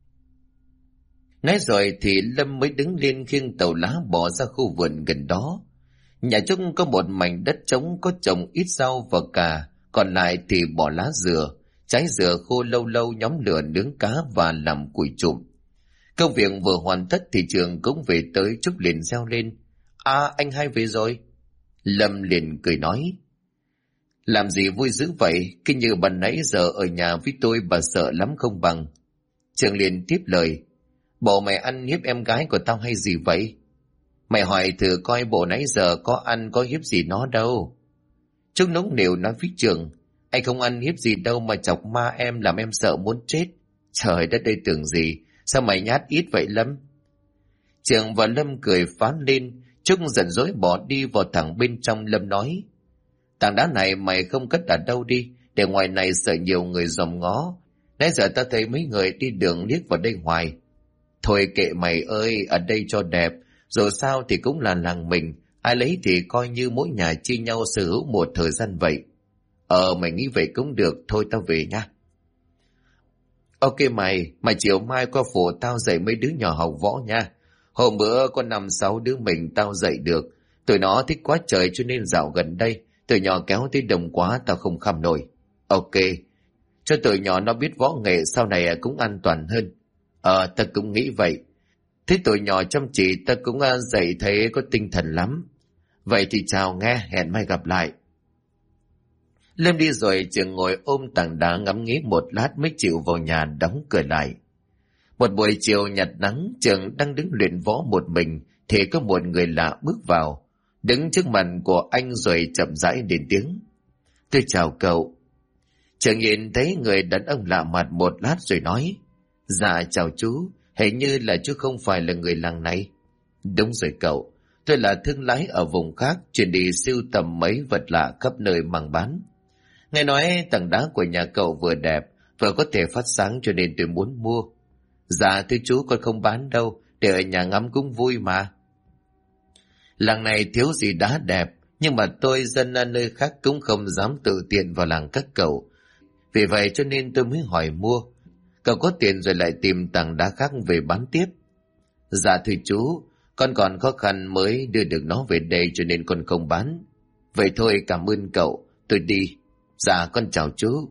Nói rồi thì Lâm mới đứng lên khiêng tàu lá bỏ ra khu vườn gần đó. Nhà Trúc có một mảnh đất trống có trồng ít rau và cà, còn lại thì bỏ lá dừa, trái dừa khô lâu lâu nhóm lửa nướng cá và làm củi trụm. Công việc vừa hoàn tất thì Trường cũng về tới. Trúc liền reo lên. Anh hai về rồi. Lâm liền cười nói. Làm gì vui dữ vậy, cứ như bà nãy giờ ở nhà với tôi bà sợ lắm không bằng. Trường liền tiếp lời. Bộ mày ăn hiếp em gái của tao hay gì vậy? Mày hỏi thử coi bộ nãy giờ có ăn có hiếp gì nó đâu. Trúc nũng nịu nói với Trường. Anh không ăn hiếp gì đâu mà chọc ma em làm em sợ muốn chết. Trời đất ơi tưởng gì, sao mày nhát ít vậy Lâm? Trường và Lâm cười phá lên. Trúc giận dỗi bỏ đi vào thẳng bên trong. Lâm nói. Tảng đá này mày không cất ở đâu đi, để ngoài này sợ nhiều người dòm ngó. Nãy giờ ta thấy mấy người đi đường liếc vào đây hoài. Thôi kệ mày ơi, ở đây cho đẹp, dù sao thì cũng là làng mình, ai lấy thì coi như mỗi nhà chia nhau sở hữu một thời gian vậy. Mày nghĩ vậy cũng được, thôi tao về nha. Ok mày chiều mai qua phủ tao dạy mấy đứa nhỏ học võ nha. Hôm bữa có 5-6 đứa mình tao dạy được, tụi nó thích quá trời cho nên dạo gần đây, tụi nhỏ kéo tới đông quá tao không kham nổi. Ok, cho tụi nhỏ nó biết võ nghệ sau này cũng an toàn hơn. Ta cũng nghĩ vậy. Thế tụi nhỏ chăm chỉ ta cũng dạy thấy có tinh thần lắm. Vậy thì chào nghe, hẹn mai gặp lại. Lâm đi rồi Trường ngồi ôm tảng đá ngắm nghía một lát mới chịu vào nhà đóng cửa lại. Một buổi chiều nhạt nắng, Trường đang đứng luyện võ một mình thì có một người lạ bước vào, đứng trước mặt của anh rồi chậm rãi lên tiếng. Tôi chào cậu. Trường nhìn thấy người đàn ông lạ mặt một lát rồi nói. Dạ chào chú, hình như là chú không phải là người làng này. Đúng rồi cậu, tôi là thương lái ở vùng khác, chuyển đi sưu tầm mấy vật lạ khắp nơi mang bán. Nghe nói tảng đá của nhà cậu vừa đẹp, vừa có thể phát sáng cho nên tôi muốn mua. Dạ thưa chú con không bán đâu, để ở nhà ngắm cũng vui mà. Làng này thiếu gì đá đẹp, nhưng mà tôi dân ở nơi khác cũng không dám tự tiện vào làng các cậu. Vì vậy cho nên tôi mới hỏi mua. Cậu có tiền rồi lại tìm tảng đá khác về bán tiếp. Dạ thưa chú, con còn khó khăn mới đưa được nó về đây cho nên con không bán. Vậy thôi cảm ơn cậu, tôi đi. Dạ con chào chú.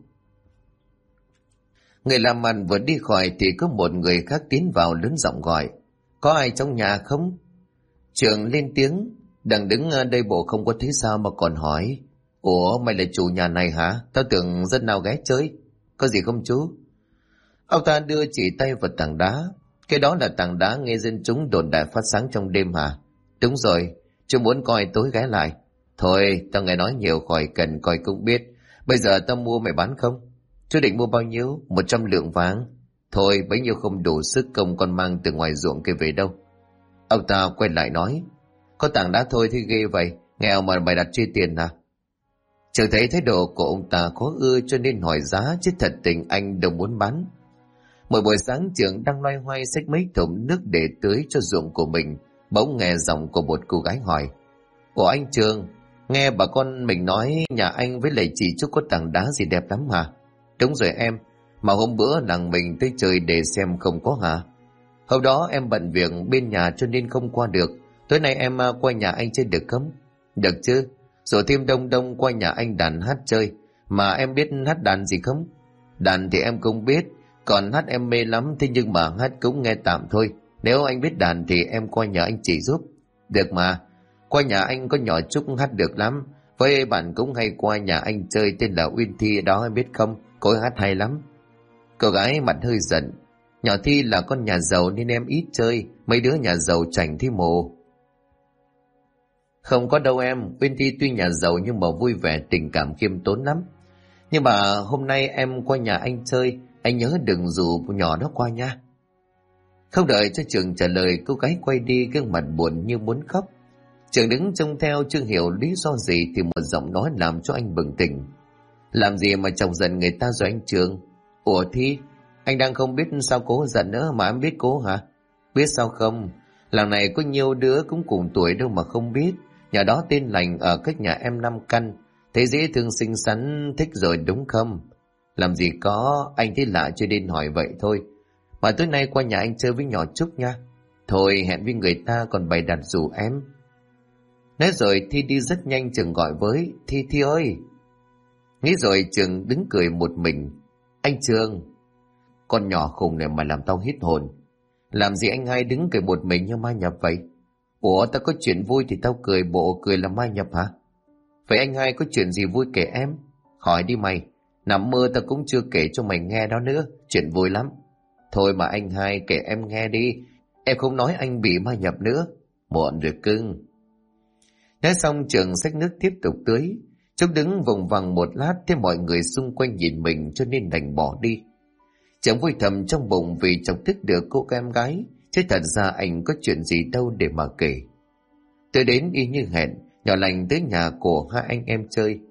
Người làm ăn vừa đi khỏi thì có một người khác tiến vào lớn giọng gọi. Có ai trong nhà không? Trường lên tiếng. Đang đứng ở đây bộ không có thấy sao mà còn hỏi. Ủa mày là chủ nhà này hả? Tao tưởng dân nào ghé chơi. Có gì không chú? Ông ta đưa chỉ tay vào tảng đá. Cái đó là tảng đá nghe dân chúng đồn đại phát sáng trong đêm hả? Đúng rồi, chú muốn coi tối ghé lại. Thôi tao nghe nói nhiều khỏi cần coi cũng biết. Bây giờ tao mua mày bán không? Chú định mua bao nhiêu? 100 lượng vàng. Thôi bấy nhiêu không đủ sức công con mang từ ngoài ruộng kia về đâu. Ông ta quay lại nói. Có tảng đá thôi thì ghê vậy, nghèo mà mày đặt chia tiền à? Trường thấy thái độ của ông ta khó ưa cho nên hỏi giá, chứ thật tình anh đâu muốn bán. Mỗi buổi sáng Trường đang loay hoay xách mấy thùng nước để tưới cho ruộng của mình, bỗng nghe giọng của một cô gái hỏi. Ủa anh Trường, nghe bà con mình nói nhà anh với lại chị Trúc có tảng đá gì đẹp lắm hả? Đúng rồi em, mà hôm bữa làng mình tới chơi để xem không có hả? Hôm đó em bận việc bên nhà cho nên không qua được. Tối nay em qua nhà anh chơi được không? Được chứ, rồi thêm đông đông qua nhà anh đàn hát chơi. Mà em biết hát đàn gì không? Đàn thì em không biết, còn hát em mê lắm, thế nhưng mà hát cũng nghe tạm thôi. Nếu anh biết đàn thì em qua nhà anh chỉ giúp. Được mà, qua nhà anh có nhỏ Trúc hát được lắm. Với bạn cũng hay qua nhà anh chơi tên là Uyên Thi đó em biết không? Cô ấy hát hay lắm. Cô gái mặt hơi giận. Nhỏ Thi là con nhà giàu nên em ít chơi, mấy đứa nhà giàu chảnh thi mồ. Không có đâu em, Uyên Thi tuy nhà giàu nhưng mà vui vẻ tình cảm khiêm tốn lắm. Nhưng mà hôm nay em qua nhà anh chơi, anh nhớ đừng rủ nhỏ đó qua nha. Không đợi cho Trường trả lời, cô gái quay đi gương mặt buồn như muốn khóc. Trường đứng trông theo chưa hiểu lý do gì thì một giọng nói làm cho anh bừng tỉnh. Làm gì mà chọc giận người ta rồi anh Trường? Ủa Thi, anh đang không biết sao cố giận nữa mà em biết cố hả? Biết sao không? Làng này có nhiều đứa cũng cùng tuổi đâu mà không biết. Nhà đó tên Lành ở cách nhà em 5 căn. Thấy dễ thương xinh xắn thích rồi đúng không? Làm gì có, anh thấy lạ cho nên hỏi vậy thôi. Mà tối nay qua nhà anh chơi với nhỏ Trúc nha. Thôi hẹn với người ta còn bày đặt rủ em. Nói rồi Thi đi rất nhanh. Trường gọi với. Thi ơi. Nghĩ rồi Trường đứng cười một mình. Anh Trường, con nhỏ khùng này mà làm tao hít hồn. Làm gì anh hai đứng cười một mình như ma nhập vậy? Ủa tao có chuyện vui thì tao cười, bộ cười là ma nhập hả? Vậy anh hai có chuyện gì vui kể em? Hỏi đi mày, nằm mơ tao cũng chưa kể cho mày nghe đó nữa, chuyện vui lắm. Thôi mà anh hai kể em nghe đi, em không nói anh bị ma nhập nữa. Muộn rồi cưng. Nói xong Trường xách nước tiếp tục tưới. Trúc đứng vùng vằng một lát thấy mọi người xung quanh nhìn mình cho nên đành bỏ đi. Trường vui thầm trong bụng vì chọc tức được cô em gái, chứ thật ra anh có chuyện gì đâu để mà kể. Tới đến y như hẹn, nhỏ Lành tới nhà của hai anh em chơi.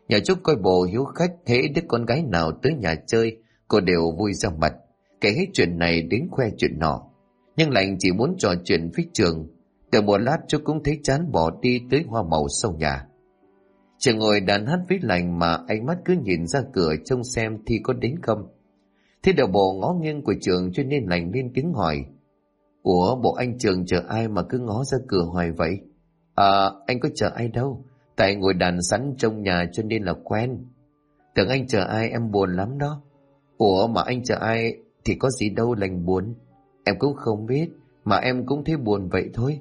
Nhà Trúc coi bộ hiếu khách, hễ đứa con gái nào tới nhà chơi, cô đều vui ra mặt, kể hết chuyện này đến khoe chuyện nọ. Nhưng Lành chỉ muốn trò chuyện với Trường. Được một lát Trúc cũng thấy chán bỏ đi tới hoa màu sau nhà. Trường ngồi đàn hát với Lành mà ánh mắt cứ nhìn ra cửa trông xem Thi có đến không. Thế đầu bộ ngó nghiêng của Trường cho nên Lành lên tiếng hỏi: Ủa, bộ anh Trường chờ ai mà cứ ngó ra cửa hoài vậy? Anh có chờ ai đâu, tại ngồi đàn sẵn trong nhà cho nên là quen. Tưởng anh chờ ai em buồn lắm đó. Ủa mà anh chờ ai thì có gì đâu Lành buồn. Em cũng không biết, mà em cũng thấy buồn vậy thôi.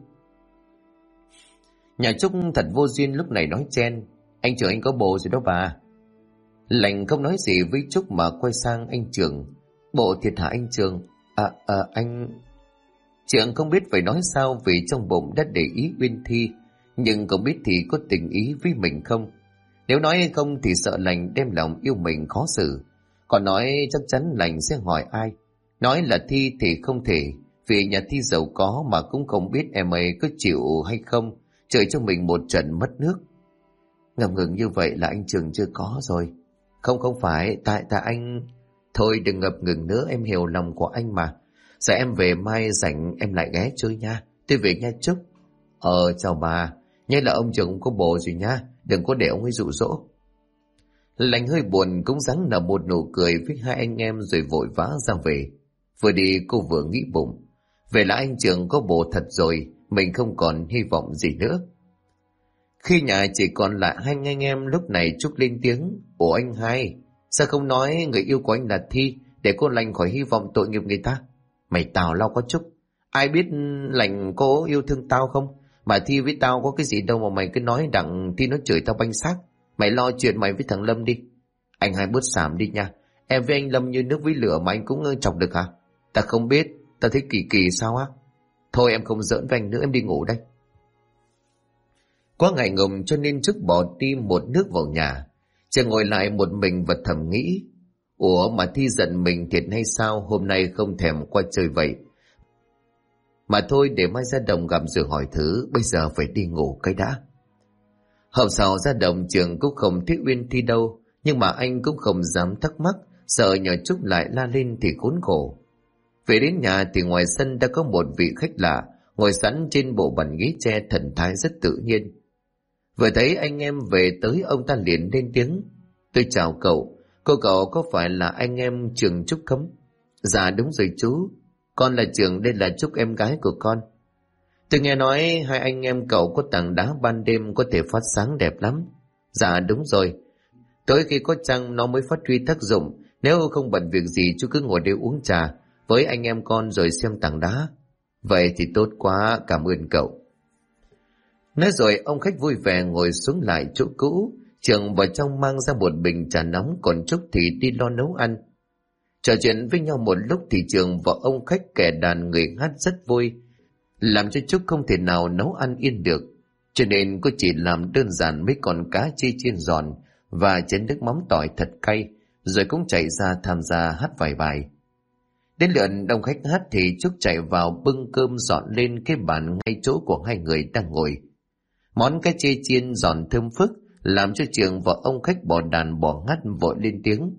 Nhà Trúc thật vô duyên lúc này nói chen: Anh Trường anh có bồ rồi đó bà. Lành không nói gì với Trúc mà quay sang anh Trường: Bộ thiệt hả anh Trường? Anh... Trường không biết phải nói sao vì trong bụng đã để ý Uyên Thi, nhưng không biết thì có tình ý với mình không. Nếu nói không thì sợ Lành đem lòng yêu mình khó xử, còn nói chắc chắn Lành sẽ hỏi ai. Nói là Thi thì không thể, vì nhà Thi giàu có mà cũng không biết em ấy có chịu hay không, trời cho mình một trận mất nước. Ngập ngừng như vậy là anh Trường chưa có rồi. Không phải, tại anh... Thôi đừng ngập ngừng nữa, em hiểu lòng của anh mà. Giờ em về mai rảnh em lại ghé chơi nha. Tôi về nha Trúc. Chào bà. Nhớ là ông Trường có bồ rồi nha, đừng có để ông ấy dụ dỗ. Lành hơi buồn cũng ráng nở một nụ cười với hai anh em rồi vội vã ra về. Vừa đi cô vừa nghĩ bụng: Vậy là anh Trường có bồ thật rồi, mình không còn hy vọng gì nữa. Khi nhà chỉ còn lại hai anh em lúc này Trúc lên tiếng: Ủa anh hai, sao không nói người yêu của anh là Thi, để cô Lành khỏi hy vọng tội nghiệp người ta? Mày tào lao có Trúc, ai biết Lành có yêu thương tao không? Mà Thi với tao có cái gì đâu mà mày cứ nói đặng Thi nó chửi tao banh xác. Mày lo chuyện mày với thằng Lâm đi. Anh hai bớt xàm đi nha. Em với anh Lâm như nước với lửa mà anh cũng chọc được hả? Ta không biết, ta thấy kỳ kỳ sao á. Thôi em không giỡn với anh nữa, em đi ngủ đây. Quá ngại ngùng cho nên Trúc bỏ đi một nước vào nhà. Trường ngồi lại một mình và thầm nghĩ: Ủa mà Thi giận mình thiệt hay sao hôm nay không thèm qua chơi vậy? Mà thôi để mai ra đồng gặp rồi hỏi thử, bây giờ phải đi ngủ cái đã. Hôm sau ra đồng Trường cũng không thích Uyên Thi đâu, nhưng mà anh cũng không dám thắc mắc, sợ nhờ Trúc lại la lên thì khốn khổ. Về đến nhà thì ngoài sân đã có một vị khách lạ ngồi sẵn trên bộ bàn ghế tre thần thái rất tự nhiên. Vừa thấy anh em về tới, ông ta liền lên tiếng: Tôi chào cậu, cô cậu có phải là anh em Trường Trúc không? Dạ đúng rồi chú, con là Trường, đây là Trúc em gái của con. Tôi nghe nói hai anh em cậu có tảng đá ban đêm có thể phát sáng đẹp lắm. Dạ đúng rồi, tối khi có trăng nó mới phát huy tác dụng, nếu không bận việc gì chú cứ ngồi đây uống trà với anh em con rồi xem tảng đá. Vậy thì tốt quá, cảm ơn cậu. Nói rồi ông khách vui vẻ ngồi xuống lại chỗ cũ. Trường vào trong mang ra một bình trà nóng, còn Trúc thì đi lo nấu ăn. Trò chuyện với nhau một lúc thì Trường và ông khách kẻ đàn người hát rất vui, làm cho Trúc không thể nào nấu ăn yên được, cho nên cô chỉ làm đơn giản mấy con cá chi chiên giòn và chén nước mắm tỏi thật cay, rồi cũng chạy ra tham gia hát vài bài. Đến lượt đông khách hát thì Trúc chạy vào bưng cơm dọn lên cái bàn ngay chỗ của hai người đang ngồi. Món cá chê chiên giòn thơm phức làm cho Trường và ông khách bỏ đàn bỏ ngắt vội lên tiếng: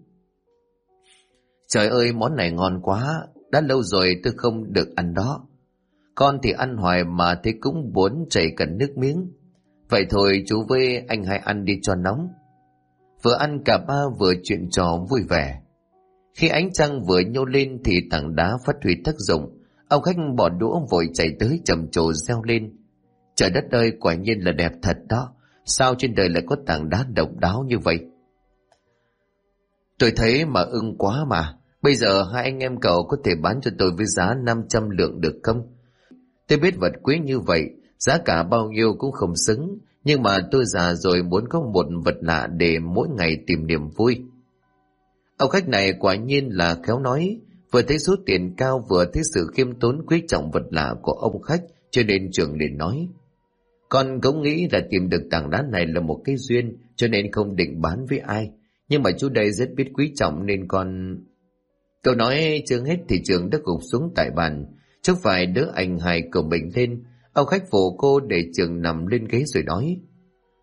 Trời ơi, món này ngon quá, đã lâu rồi tôi không được ăn đó. Con thì ăn hoài mà thấy cũng muốn chảy cả nước miếng. Vậy thôi chú với anh hai ăn đi cho nóng. Vừa ăn cả ba vừa chuyện trò vui vẻ. Khi ánh trăng vừa nhô lên thì tảng đá phát huy tác dụng. Ông khách bỏ đũa vội chạy tới trầm trồ reo lên: Trời đất ơi, quả nhiên là đẹp thật đó. Sao trên đời lại có tảng đá độc đáo như vậy? Tôi thấy mà ưng quá mà. Bây giờ hai anh em cậu có thể bán cho tôi với giá 500 lượng được không? Tôi biết vật quý như vậy, giá cả bao nhiêu cũng không xứng, nhưng mà tôi già rồi muốn có một vật lạ để mỗi ngày tìm niềm vui. Ông khách này quả nhiên là khéo nói, vừa thấy số tiền cao vừa thấy sự khiêm tốn quý trọng vật lạ của ông khách, cho nên Trường liền nói: Con cũng nghĩ là tìm được tảng đá này là một cái duyên, cho nên không định bán với ai, nhưng mà chú đây rất biết quý trọng nên con... Cậu nói chưa hết thì Trường đã gục xuống tại bàn, chứ phải đỡ anh hai của mình lên. Ông khách phụ cô để Trường nằm lên ghế rồi nói: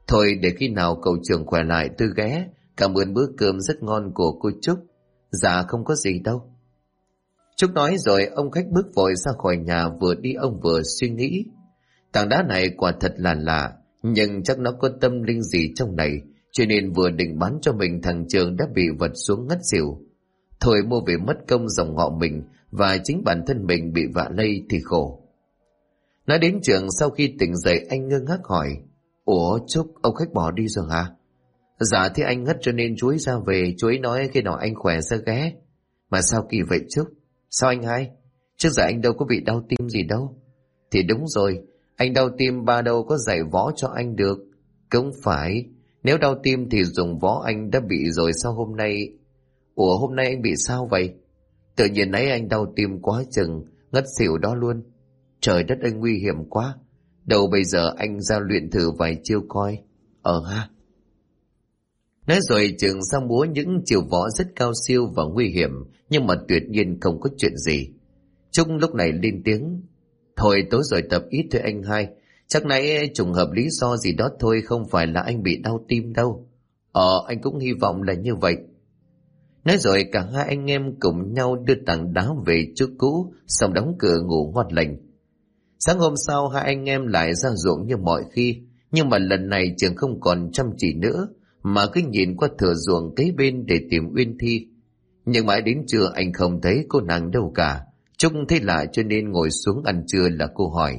Thôi để khi nào cậu trưởng khỏe lại tôi ghé, cảm ơn bữa cơm rất ngon của cô Trúc. Dạ không có gì đâu. Trúc nói rồi ông khách bước vội ra khỏi nhà, vừa đi ông vừa suy nghĩ. Tảng đá này quả thật là lạ, nhưng chắc nó có tâm linh gì trong này, cho nên vừa định bán cho mình thằng Trường đã bị vật xuống ngất xỉu. Thôi mua về mất công dòng họ mình và chính bản thân mình bị vạ lây thì khổ. Nói đến Trường, sau khi tỉnh dậy anh ngơ ngác hỏi: Ủa Trúc, ông khách bỏ đi rồi hả? Dạ thì anh ngất cho nên chú ấy ra về, chú ấy nói khi nào anh khỏe ra ghé. Mà sao kỳ vậy Trúc? Sao anh hai? Trước giờ anh đâu có bị đau tim gì đâu. Thì đúng rồi, anh đau tim ba đâu có dạy võ cho anh được. Cũng phải, nếu đau tim thì dùng võ anh đã bị rồi, sao hôm nay... Ủa hôm nay anh bị sao vậy? Tự nhiên nãy anh đau tim quá chừng, ngất xỉu đó luôn. Trời đất ơi nguy hiểm quá. Đâu bây giờ anh ra luyện thử vài chiêu coi. Ha. Nói rồi Trường sang múa những chiêu võ rất cao siêu và nguy hiểm, nhưng mà tuyệt nhiên không có chuyện gì. Trúc lúc này lên tiếng: Thôi tối rồi tập ít thôi anh hai, chắc nãy trùng hợp lý do gì đó thôi, không phải là anh bị đau tim đâu. Anh cũng hy vọng là như vậy. Nói rồi cả hai anh em cùng nhau đưa tảng đá về chỗ cũ, xong đóng cửa ngủ ngon lành. Sáng hôm sau hai anh em lại ra ruộng như mọi khi, nhưng mà lần này Trường không còn chăm chỉ nữa, mà cứ nhìn qua thửa ruộng kế bên để tìm Uyên Thi. Nhưng mãi đến trưa anh không thấy cô nàng đâu cả. Trúc thấy lạ cho nên ngồi xuống ăn trưa là cô hỏi: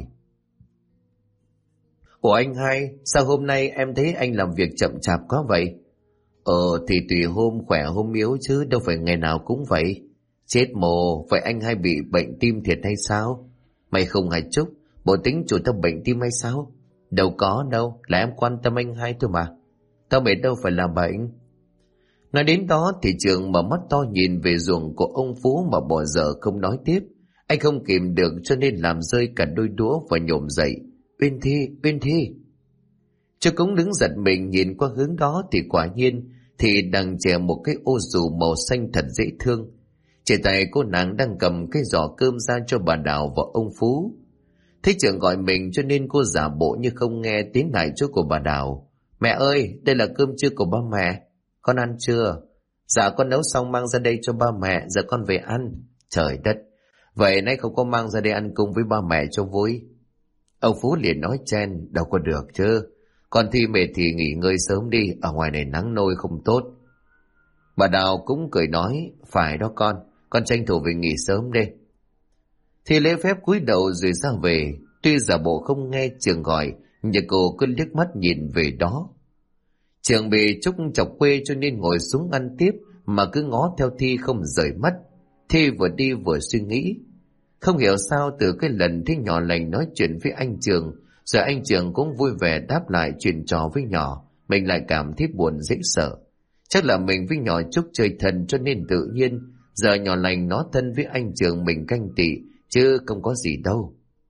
Ủa anh hai, sao hôm nay em thấy anh làm việc chậm chạp quá vậy? Thì tùy hôm khỏe hôm yếu chứ đâu phải ngày nào cũng vậy. Chết mồ, vậy anh hai bị bệnh tim thiệt hay sao? Mày không hả Trúc, bộ tính chủ tao bệnh tim hay sao? Đâu có đâu, là em quan tâm anh hai thôi mà. Tao mệt đâu phải là bệnh. Nói đến đó thì Trường mở mắt to nhìn về ruộng của ông Phú mà bỏ dở không nói tiếp. Anh không kìm được cho nên làm rơi cả đôi đũa và nhổm dậy: Uyên Thi, Uyên Thi. Chú cũng đứng giật mình nhìn qua hướng đó thì quả nhiên thì đang chè một cái ô dù màu xanh thật dễ thương. Trên tay cô nàng đang cầm cái giỏ cơm ra cho bà Đào và ông Phú. Thấy Trường gọi mình cho nên cô giả bộ như không nghe, tiến lại chỗ của bà Đào: Mẹ ơi, đây là cơm trưa của ba mẹ. Con ăn chưa? Dạ con nấu xong mang ra đây cho ba mẹ, giờ con về ăn. Trời đất, vậy nay không có mang ra đây ăn cùng với ba mẹ cho vui. Ông Phú liền nói chen: Đâu có được chứ. Con Thi mệt thì nghỉ ngơi sớm đi, ở ngoài này nắng nôi không tốt. Bà Đào cũng cười nói: Phải đó con tranh thủ về nghỉ sớm đi. Thi lễ phép cúi đầu rồi ra về, tuy giả bộ không nghe Trường gọi, nhưng cô cứ liếc mắt nhìn về đó. Trường bị Trúc chọc quê cho nên ngồi xuống ăn tiếp, mà cứ ngó theo Thi không rời mắt. Thi vừa đi vừa suy nghĩ. Không hiểu sao từ cái lần Thi nhỏ lành nói chuyện với anh Trường, rồi anh Trường cũng vui vẻ đáp lại chuyện trò với nhỏ, mình lại cảm thấy buồn dễ sợ. Chắc là mình với nhỏ Trúc chơi thân cho nên tự nhiên giờ nhỏ lành nó thân với anh Trường mình ganh tị, chứ không có gì đâu.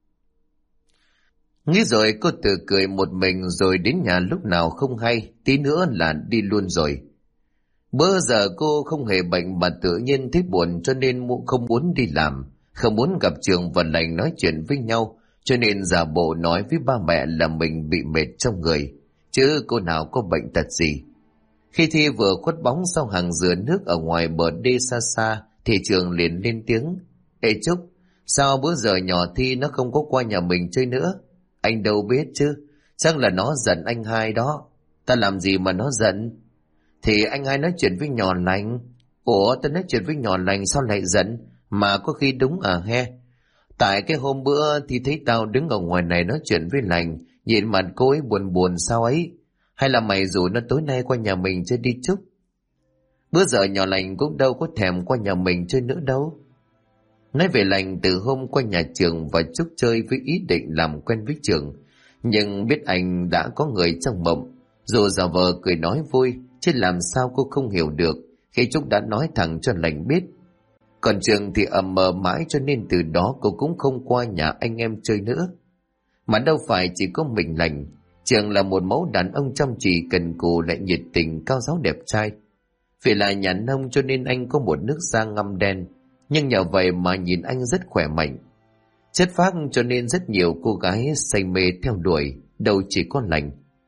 Nghĩ rồi cô tự cười một mình rồi đến nhà lúc nào không hay, tí nữa là đi luôn rồi. Bữa giờ cô không hề bệnh mà tự nhiên thấy buồn cho nên không muốn đi làm, không muốn gặp Trường và lành nói chuyện với nhau, cho nên giả bộ nói với ba mẹ là mình bị mệt trong người, chứ cô nào có bệnh tật gì. Khi Thi vừa khuất bóng sau hàng dừa nước ở ngoài bờ đê xa xa thì Trường liền lên tiếng: Ê Trúc, sao bữa giờ nhỏ Thi nó không có qua nhà mình chơi nữa? Anh đâu biết chứ, chắc là nó giận anh hai đó. Ta làm gì mà nó giận? Thì anh hai nói chuyện với nhỏ lành. Ủa, ta nói chuyện với nhỏ lành sao lại giận? Mà có khi đúng à he. Tại cái hôm bữa thì thấy tao đứng ở ngoài này nói chuyện với lành, nhìn mặt cô ấy buồn buồn sao ấy. Hay là mày rủ nó tối nay qua nhà mình chơi đi Trúc? Bữa giờ nhỏ lành cũng đâu có thèm qua nhà mình chơi nữa đâu. Nói về lành từ hôm qua nhà Trường và Trúc chơi với ý định làm quen với Trường, nhưng biết anh đã có người trong mộng, dù giả vờ cười nói vui, chứ làm sao cô không hiểu được khi Trúc đã nói thẳng cho lành biết. Còn Trường thì ầm mờ mãi cho nên từ đó cô cũng không qua nhà anh em chơi nữa. Mà đâu phải chỉ có mình lành, Trường là một mẫu đàn ông chăm chỉ cần cù lại nhiệt tình cao ráo đẹp trai. Vì là nhà nông cho nên anh có một nước da ngăm đen, nhưng nhờ vậy mà nhìn anh rất khỏe mạnh. Chất phác cho nên rất nhiều cô gái say mê theo đuổi, đâu chỉ có lành.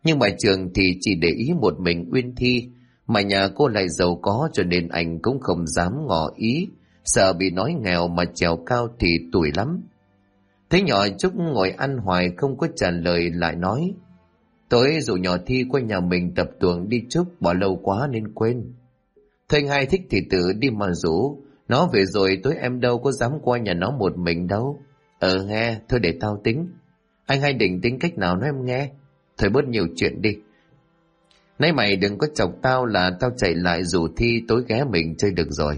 Nhưng mà Trường thì chỉ để ý một mình Uyên Thi, mà nhà cô lại giàu có cho nên anh cũng không dám ngỏ ý, sợ bị nói nghèo mà trèo cao thì tủi lắm. Thấy nhỏ Trúc ngồi ăn hoài không có trả lời, lại nói: tối rủ nhỏ Thi qua nhà mình tập tuồng đi Trúc, bỏ lâu quá nên quên. Thôi anh hai thích thì tự đi mà rủ, nó về rồi tối em đâu có dám qua nhà nó một mình đâu. Nghe, thôi để tao tính. Anh hai định tính cách nào nói em nghe. Thôi bớt nhiều chuyện đi. Nãy mày đừng có chọc tao là tao chạy lại rủ Thi tối ghé mình chơi được rồi.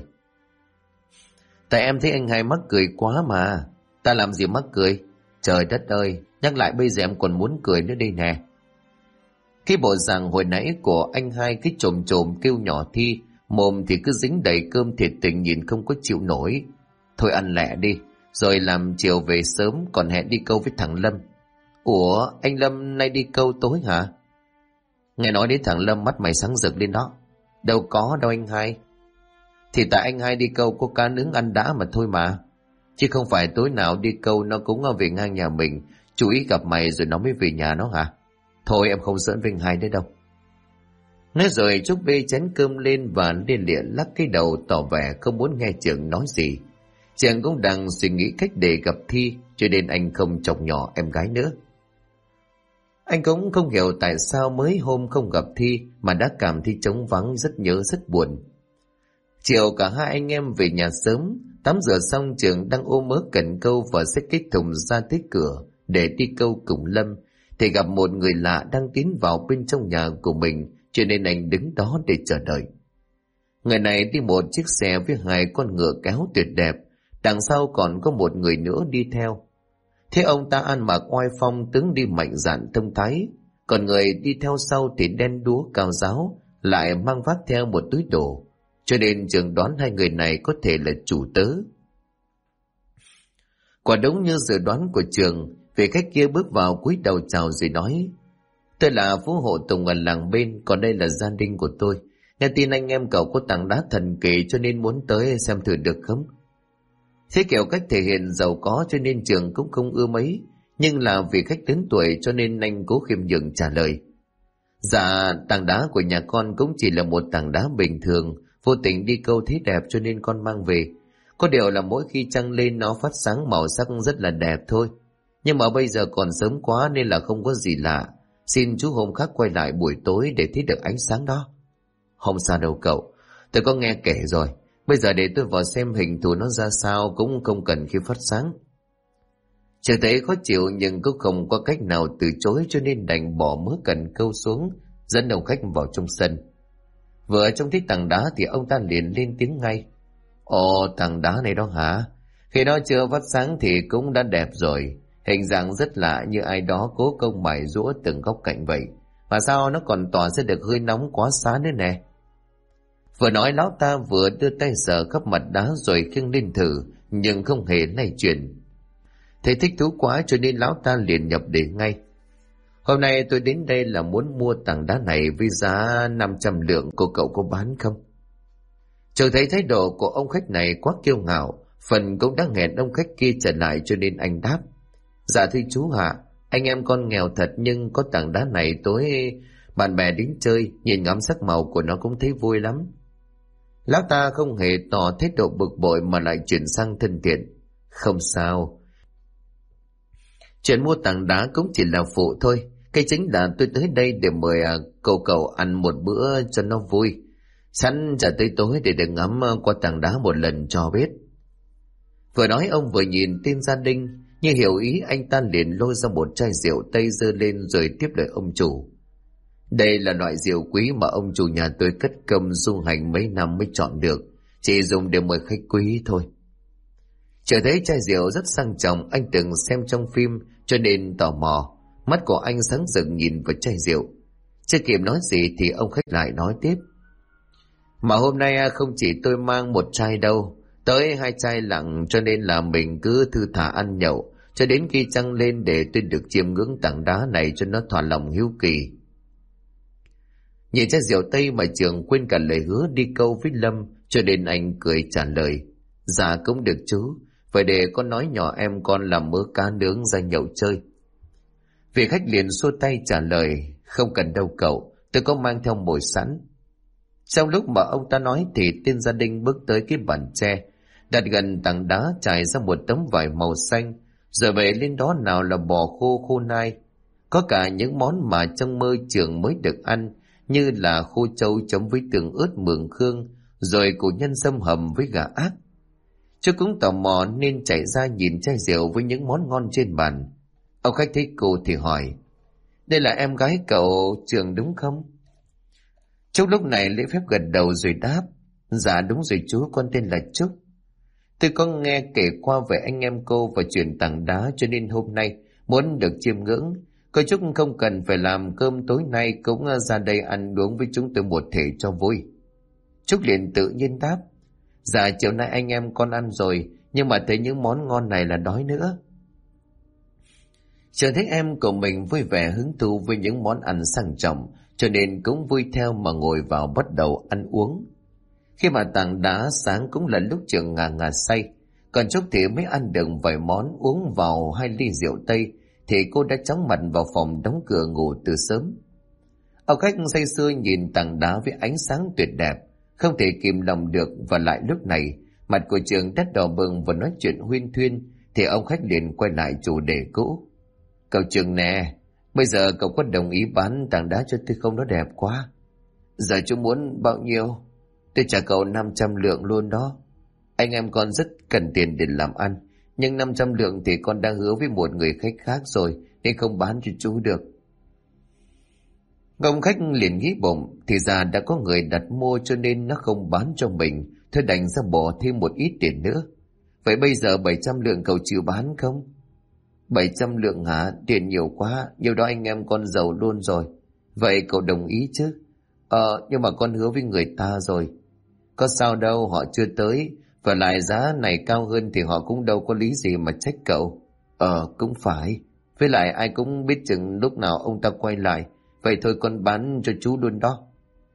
Tại em thấy anh hai mắc cười quá mà. Ta làm gì mắc cười? Trời đất ơi, nhắc lại bây giờ em còn muốn cười nữa đây nè. Cái bộ dạng hồi nãy của anh hai cái trồm trồm kêu nhỏ Thi, mồm thì cứ dính đầy cơm thiệt tình nhìn không có chịu nổi. Thôi ăn lẹ đi, rồi làm chiều về sớm còn hẹn đi câu với thằng Lâm. Ủa, anh Lâm nay đi câu tối hả? Nghe nói đến thằng Lâm mắt mày sáng rực lên đó. Đâu có đâu anh hai. Thì tại anh hai đi câu có cá nướng ăn đã mà thôi mà. Chứ không phải tối nào đi câu nó cũng về ngang nhà mình, chú ý gặp mày rồi nó mới về nhà nó hả? Thôi em không giỡn với anh hai nữa đâu. Nói rồi Trúc bê chén cơm lên và liên lịa lắc cái đầu tỏ vẻ không muốn nghe Trường nói gì. Trường cũng đang suy nghĩ cách để gặp Thi, cho nên anh không chọc nhỏ em gái nữa. Anh cũng không hiểu tại sao mới hôm không gặp Thi mà đã cảm thấy trống vắng, rất nhớ rất buồn. Chiều cả hai anh em về nhà sớm, tắm rửa xong Trường đang ôm mớ cần câu và xách cái thùng ra tới cửa để đi câu cùng Lâm, thì gặp một người lạ đang tiến vào bên trong nhà của mình, cho nên anh đứng đó để chờ đợi. Người này đi một chiếc xe với hai con ngựa kéo tuyệt đẹp, đằng sau còn có một người nữa đi theo. Thế ông ta ăn mặc oai phong, tướng đi mạnh dạn thông thái, còn người đi theo sau thì đen đúa cao ráo, lại mang vác theo một túi đồ, cho nên Trường đoán hai người này có thể là chủ tớ. Quả đúng như dự đoán của Trường, vị khách kia bước vào cúi đầu chào rồi nói: tôi là phú hộ Tùng ở làng bên, còn đây là gia đình của tôi. Nghe tin anh em cậu có tảng đá thần kỳ cho nên muốn tới xem thử được không? Thế kiểu cách thể hiện giàu có cho nên Trường cũng không ưa mấy, nhưng là vì khách lớn tuổi cho nên anh cố khiêm nhường trả lời: dạ, tảng đá của nhà con cũng chỉ là một tảng đá bình thường, vô tình đi câu thấy đẹp cho nên con mang về. Có điều là mỗi khi trăng lên nó phát sáng màu sắc rất là đẹp thôi. Nhưng mà bây giờ còn sớm quá nên là không có gì lạ. Xin chú hôm khác quay lại buổi tối để thấy được ánh sáng đó. Không sao đâu cậu, tôi có nghe kể rồi. Bây giờ để tôi vào xem hình thù nó ra sao cũng không cần khi phát sáng. Trường thấy khó chịu nhưng cũng không có cách nào từ chối, cho nên đành bỏ mớ cần câu xuống, dẫn đầu khách vào trong sân. Vừa trông thấy tảng đá thì ông ta liền lên tiếng ngay: ồ, tảng đá này đó hả? Khi nó chưa phát sáng thì cũng đã đẹp rồi. Hình dạng rất lạ, như ai đó cố công mài giũa từng góc cạnh vậy. Mà sao nó còn tỏa ra được hơi nóng quá xá nữa nè. Vừa nói lão ta vừa đưa tay sờ khắp mặt đá rồi khiêng lên thử, nhưng không hề lay chuyển. Thấy thích thú quá cho nên lão ta liền nhập đề ngay: hôm nay tôi đến đây là muốn mua tảng đá này với giá 500 lượng, cô cậu có bán không? Chờ thấy thái độ của ông khách này quá kiêu ngạo, phần cũng đã hẹn ông khách kia trở lại cho nên anh đáp: dạ thưa chú hạ, anh em con nghèo thật nhưng có tảng đá này tối bạn bè đến chơi, nhìn ngắm sắc màu của nó cũng thấy vui lắm. Lão ta không hề tỏ thái độ bực bội mà lại chuyển sang thân thiện: không sao, chuyện mua tảng đá cũng chỉ là phụ thôi. Cái chính là tôi tới đây để mời cậu ăn một bữa cho nó vui. Sẵn trả tới tối để được ngắm qua tảng đá một lần cho biết. Vừa nói ông vừa nhìn tên gia đình, như hiểu ý anh ta liền lôi ra một chai rượu tây dơ lên rồi tiếp lời ông chủ: đây là loại rượu quý mà ông chủ nhà tôi cất công du hành mấy năm mới chọn được, chỉ dùng để mời khách quý thôi. Chờ thấy chai rượu rất sang trọng, anh từng xem trong phim cho nên tò mò, mắt của anh sáng rực nhìn vào chai rượu. Chưa kịp nói gì thì ông khách lại nói tiếp: mà hôm nay không chỉ tôi mang một chai đâu, tới 2 chai lặng, cho nên là mình cứ thư thả ăn nhậu cho đến khi trăng lên để tôi được chiêm ngưỡng tảng đá này cho nó thỏa lòng hiếu kỳ. Nhìn chai rượu tây mà Trường quên cả lời hứa đi câu với Lâm, cho nên anh cười trả lời: dạ cũng được chú, vậy để con nói nhỏ em con làm mớ cá nướng ra nhậu chơi. Vị khách liền xua tay trả lời: Không cần đâu cậu, tôi có mang theo mồi sẵn. Trong lúc mà ông ta nói thì tên gia đình bước tới cái bàn tre, đặt gần tảng đá trải ra một tấm vải màu xanh, rồi bày lên đó nào là bò khô khô nai. Có cả những món mà trong mơ Trường mới được ăn, như là khô trâu chấm với tương ớt mường khương, rồi củ nhân sâm hầm với gà ác. Chú cũng tò mò nên chạy ra nhìn chai rượu với những món ngon trên bàn. Ông khách thấy cô thì hỏi, đây là em gái cậu Trường đúng không? Trúc lúc này lễ phép gật đầu rồi đáp, dạ đúng rồi chú, con tên là Trúc. Tôi có nghe kể qua về anh em cô và chuyện tảng đá, cho nên hôm nay muốn được chiêm ngưỡng. Cô Trúc không cần phải làm cơm tối nay, cũng ra đây ăn uống với chúng tôi một thể cho vui. Trúc liền tự nhiên đáp, dạ chiều nay anh em con ăn rồi, nhưng mà thấy những món ngon này là đói nữa. Trường thấy em của mình vui vẻ hứng thú với những món ăn sang trọng, cho nên cũng vui theo mà ngồi vào bắt đầu ăn uống. Khi mà tảng đá sáng cũng là lúc Trường ngà ngà say, còn Trúc thì mới ăn được vài món, uống vào 2 ly rượu tây thì cô đã chóng mặt vào phòng đóng cửa ngủ từ sớm. Ông khách say sưa nhìn tảng đá với ánh sáng tuyệt đẹp, không thể kìm lòng được, và lại lúc này mặt của Trường đã đỏ bừng và nói chuyện huyên thuyên thì ông khách liền quay lại chủ đề cũ. Cậu Trường nè, bây giờ cậu có đồng ý bán tảng đá cho tôi không? Nó đẹp quá. Giờ chú muốn bao nhiêu? Tôi trả cậu 500 lượng luôn đó. Anh em con rất cần tiền để làm ăn, nhưng 500 lượng thì con đang hứa với một người khách khác rồi, nên không bán cho chú được. Ông khách liền nghĩ bụng, thì ra đã có người đặt mua cho nên nó không bán cho mình, thôi đành ra bỏ thêm một ít tiền nữa. Vậy bây giờ 700 lượng cậu chịu bán không? 700 lượng hả? Tiền nhiều quá, nhiều đó anh em con giàu luôn rồi. Vậy cậu đồng ý chứ? Nhưng mà con hứa với người ta rồi. Có sao đâu, họ chưa tới, và lại giá này cao hơn thì họ cũng đâu có lý gì mà trách cậu. Cũng phải. Với lại ai cũng biết chừng lúc nào ông ta quay lại. Vậy thôi con bán cho chú luôn đó.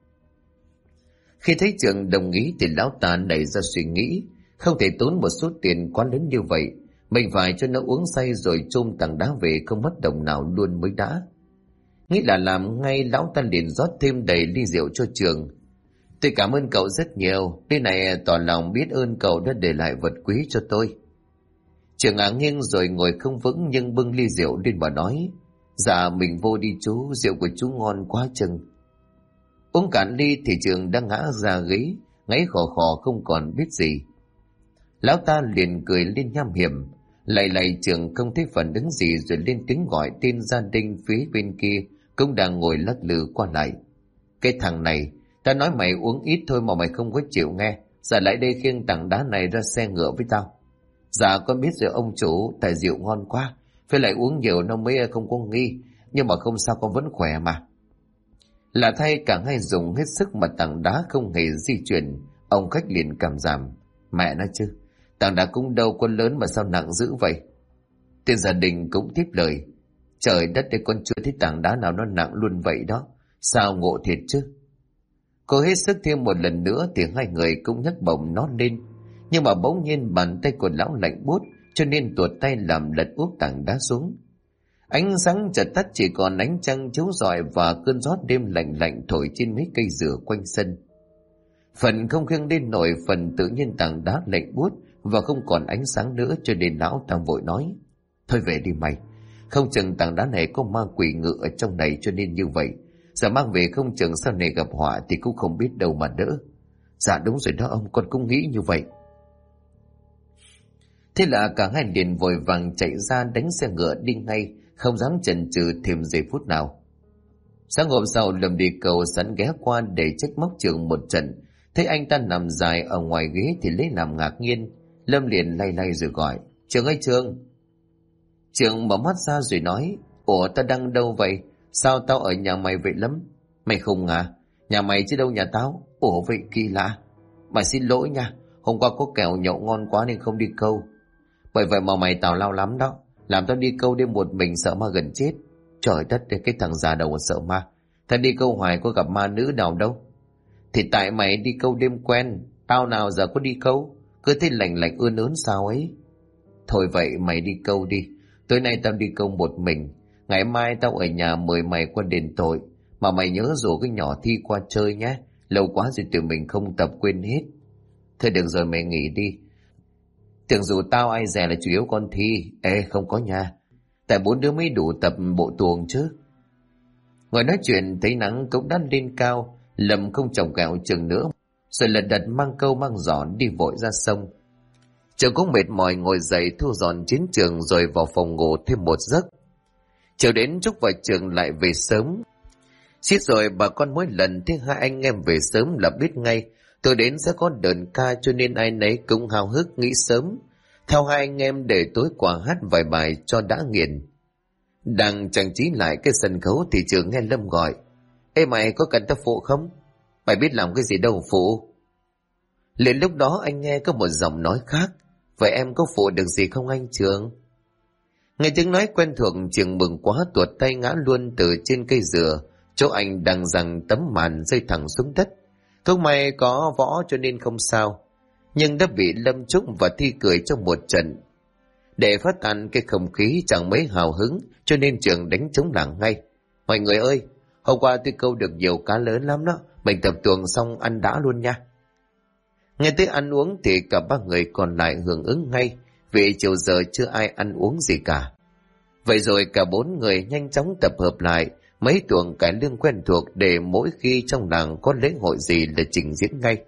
Khi thấy Trường đồng ý thì lão ta nảy ra suy nghĩ, không thể tốn một số tiền quá lớn như vậy. Mình phải cho nó uống say rồi chôm tảng đá về, không mất đồng nào luôn mới đã. Nghĩ là làm ngay, lão ta liền rót thêm đầy ly rượu cho Trường. Tôi cảm ơn cậu rất nhiều, đây này tỏ lòng biết ơn cậu đã để lại vật quý cho tôi. Trường ngả nghiêng rồi ngồi không vững, nhưng bưng ly rượu lên mà nói, dạ mình vô đi chú, rượu của chú ngon quá chừng. Uống cạn ly thì Trường đã ngã ra ghế, ngáy khò khò không còn biết gì. Lão ta liền cười lên nham hiểm, lạy Trường không thấy phản ứng gì, rồi lên tiếng gọi tên gia đình phía bên kia cũng đang ngồi lắc lư qua lại. Cái thằng này, ta nói mày uống ít thôi mà mày không có chịu nghe, giờ lại đây khiêng tảng đá này ra xe ngựa với tao. Dạ con biết rồi ông chủ, tại rượu ngon quá, phải lại uống nhiều nó mới không có nghi, nhưng mà không sao, con vẫn khỏe mà. Là thay cả hai dùng hết sức mà tảng đá không hề di chuyển. Ông khách liền cảm giảm, mẹ nó chứ, tảng đá cũng đâu có lớn mà sao nặng dữ vậy. Tên gia đình cũng tiếp lời, trời đất ơi, con chưa thấy tảng đá nào nó nặng luôn vậy đó, sao ngộ thiệt chứ. Cô hết sức thêm một lần nữa thì hai người cũng nhấc bổng nó lên, nhưng mà bỗng nhiên bàn tay của lão lạnh buốt, cho nên tuột tay làm lật úp tảng đá xuống. Ánh sáng chợt tắt, chỉ còn ánh trăng chiếu rọi và cơn gió đêm lạnh lạnh thổi trên mấy cây dừa quanh sân. Phần không khiêng lên nổi, phần tự nhiên tảng đá lạnh buốt và không còn ánh sáng nữa, cho nên lão ta vội nói, thôi về đi mày, không chừng tảng đá này có ma quỷ ngự ở trong này cho nên như vậy. Giờ mang về không chừng sau này gặp họa thì cũng không biết đâu mà đỡ. Dạ đúng rồi đó ông, con cũng nghĩ như vậy. Thế là cả hai liền vội vàng chạy ra đánh xe ngựa đi ngay, không dám chần chừ thêm giây phút nào. Sáng hôm sau, Lâm đi cầu sẵn ghé qua để trách móc Trường một trận. Thấy anh ta nằm dài ở ngoài ghế thì lấy làm ngạc nhiên. Lâm liền lay lay rồi gọi, Trường ơi Trường. Trường mở mắt ra rồi nói, ủa ta đang đâu vậy? Sao tao ở nhà mày vậy lắm? Mày không à? Nhà mày chứ đâu nhà tao. Ủa vậy kỳ lạ. Mà xin lỗi nha, hôm qua có kẹo nhậu ngon quá nên không đi câu. Bởi vậy mà mày tào lao lắm đó, làm tao đi câu đêm một mình sợ ma gần chết. Trời đất ơi, cái thằng già đầu sợ ma. Thằng đi câu hoài có gặp ma nữ nào đâu. Thì tại mày đi câu đêm quen, tao nào giờ có đi câu, cứ thấy lạnh lạnh ươn ớn sao ấy. Thôi vậy mày đi câu đi, tối nay tao đi câu một mình. Ngày mai tao ở nhà mời mày qua đền tội. Mà mày nhớ rủ cái nhỏ Thi qua chơi nhé. Lâu quá rồi tụi mình không tập quên hết. Thôi được rồi mày nghỉ đi. Tưởng rủ tao ai dè là chủ yếu con Thi. Ê không có nha. Tại 4 đứa mới đủ tập bộ tuồng chứ. Ngồi nói chuyện thấy nắng cũng đã lên cao. Lâm không trồng gạo chừng nữa. Rồi lật đật mang câu mang giỏ đi vội ra sông. Trường cũng mệt mỏi ngồi dậy thu dọn chiến trường rồi vào phòng ngủ thêm một giấc. Chiều đến Trúc và Trường lại về sớm. Xiết rồi bà con mỗi lần thấy hai anh em về sớm là biết ngay tôi đến sẽ có đờn ca, cho nên ai nấy cũng háo hức nghĩ sớm theo hai anh em để tối qua hát vài bài cho đã nghiền. Đang trang trí lại cái sân khấu thì Trường nghe Lâm gọi: Ê mày có cần tao phụ không? Mày biết làm cái gì đâu phụ. Liền lúc đó anh nghe có một giọng nói khác: Vậy em có phụ được gì không anh Trường? Nghe tiếng nói quen thuộc, Trường mừng quá tuột tay ngã luôn từ trên cây dừa chỗ anh đang giằng tấm màn rơi thẳng xuống đất. Không may có võ cho nên không sao, nhưng đã bị Lâm Trúc và Thi cười trong một trận. Để phát tan cái không khí chẳng mấy hào hứng cho nên Trường đánh trống lảng ngay: Mọi người ơi, hôm qua tôi câu được nhiều cá lớn lắm đó, mình tập tuồng xong ăn đã luôn nha. Nghe tới ăn uống thì cả ba người còn lại hưởng ứng ngay, vì chiều giờ chưa ai ăn uống gì cả. Vậy rồi cả 4 người nhanh chóng tập hợp lại mấy tuồng cải lương quen thuộc để mỗi khi trong làng có lễ hội gì là trình diễn ngay.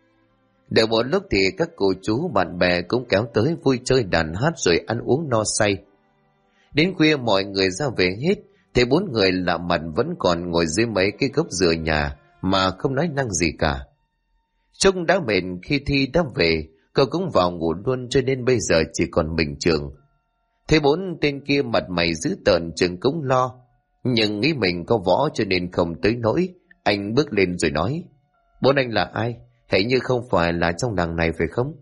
Đợi một lúc thì các cô chú bạn bè cũng kéo tới vui chơi đàn hát rồi ăn uống no say. Đến khuya mọi người ra về hết, thì 4 người lạ mặt vẫn còn ngồi dưới mấy cái gốc dừa nhà mà không nói năng gì cả. Trông đã mệt khi Thi đã về, cậu cũng vào ngủ luôn cho nên bây giờ chỉ còn mình Trường. Thế 4 tên kia mặt mày dữ tợn, Trường cũng lo, nhưng nghĩ mình có võ cho nên không tới nỗi. Anh bước lên rồi nói: 4 anh là ai? Hãy như không phải là trong làng này phải không?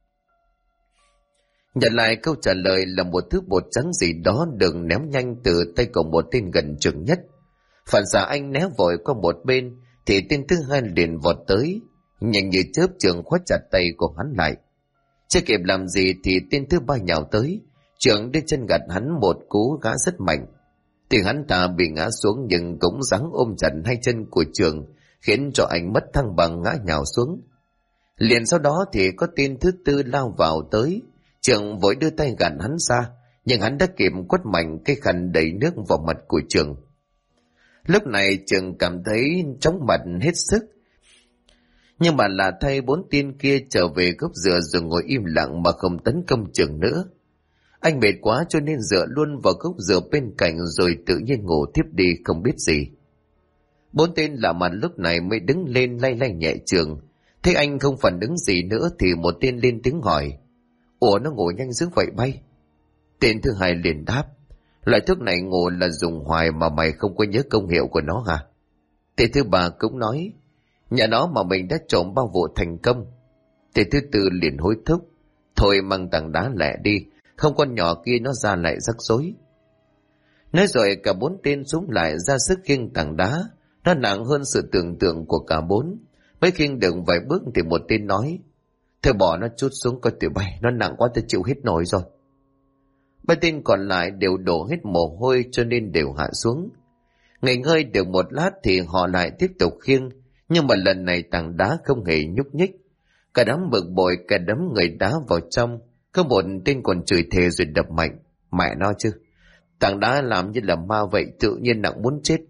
Nhận lại câu trả lời là một thứ bột trắng gì đó được ném nhanh từ tay của một tên gần Trường nhất. Phản xạ anh né vội qua một bên thì tên thứ hai liền vọt tới, nhanh như chớp Trường khóa chặt tay của hắn lại. Chưa kịp làm gì thì tên thứ ba nhào tới, Trường đưa chân gạt hắn một cú gã rất mạnh. Thì hắn ta bị ngã xuống nhưng cũng giáng ôm chặt hai chân của Trường, khiến cho anh mất thăng bằng ngã nhào xuống. Liền sau đó thì có tên thứ tư lao vào tới, Trường vội đưa tay gạt hắn ra, nhưng hắn đã kịp quất mạnh cái khăn đầy nước vào mặt của Trường. Lúc này Trường cảm thấy chóng mặt hết sức, nhưng mà là thay 4 tên kia trở về gốc dừa rồi ngồi im lặng mà không tấn công Trường nữa. Anh mệt quá cho nên dựa luôn vào gốc dừa bên cạnh rồi tự nhiên ngủ tiếp đi không biết gì. 4 tên lạ mặt lúc này mới đứng lên lay lay nhẹ Trường. Thấy anh không phản ứng gì nữa thì một tên lên tiếng hỏi: Ủa nó ngủ nhanh dữ vậy bay? Tên thứ hai liền đáp: Loại thuốc này ngủ là dùng hoài mà mày không có nhớ công hiệu của nó hả? Tên thứ ba cũng nói: Nhà nó mà mình đã trộm bao vụ thành công. Tên thứ tư liền hối thúc: Thôi mang tảng đá lẹ đi, không con nhỏ kia nó ra lại rắc rối. Nói rồi cả 4 tên súng lại ra sức khiêng tảng đá. Nó nặng hơn sự tưởng tượng của cả 4. Mới khiêng được vài bước thì một tên nói: Thôi bỏ nó chút xuống coi tụi bay, nó nặng quá tôi chịu hết nổi rồi. 3 tên còn lại đều đổ hết mồ hôi cho nên đều hạ xuống. Nghỉ ngơi được một lát thì họ lại tiếp tục khiêng, nhưng mà lần này tảng đá không hề nhúc nhích. Cả đám bực bội, cả đám người đá vào trong. Có một tên còn chửi thề rồi đập mạnh: Mẹ nó chứ, tảng đá làm như là ma vậy, tự nhiên nặng muốn chết.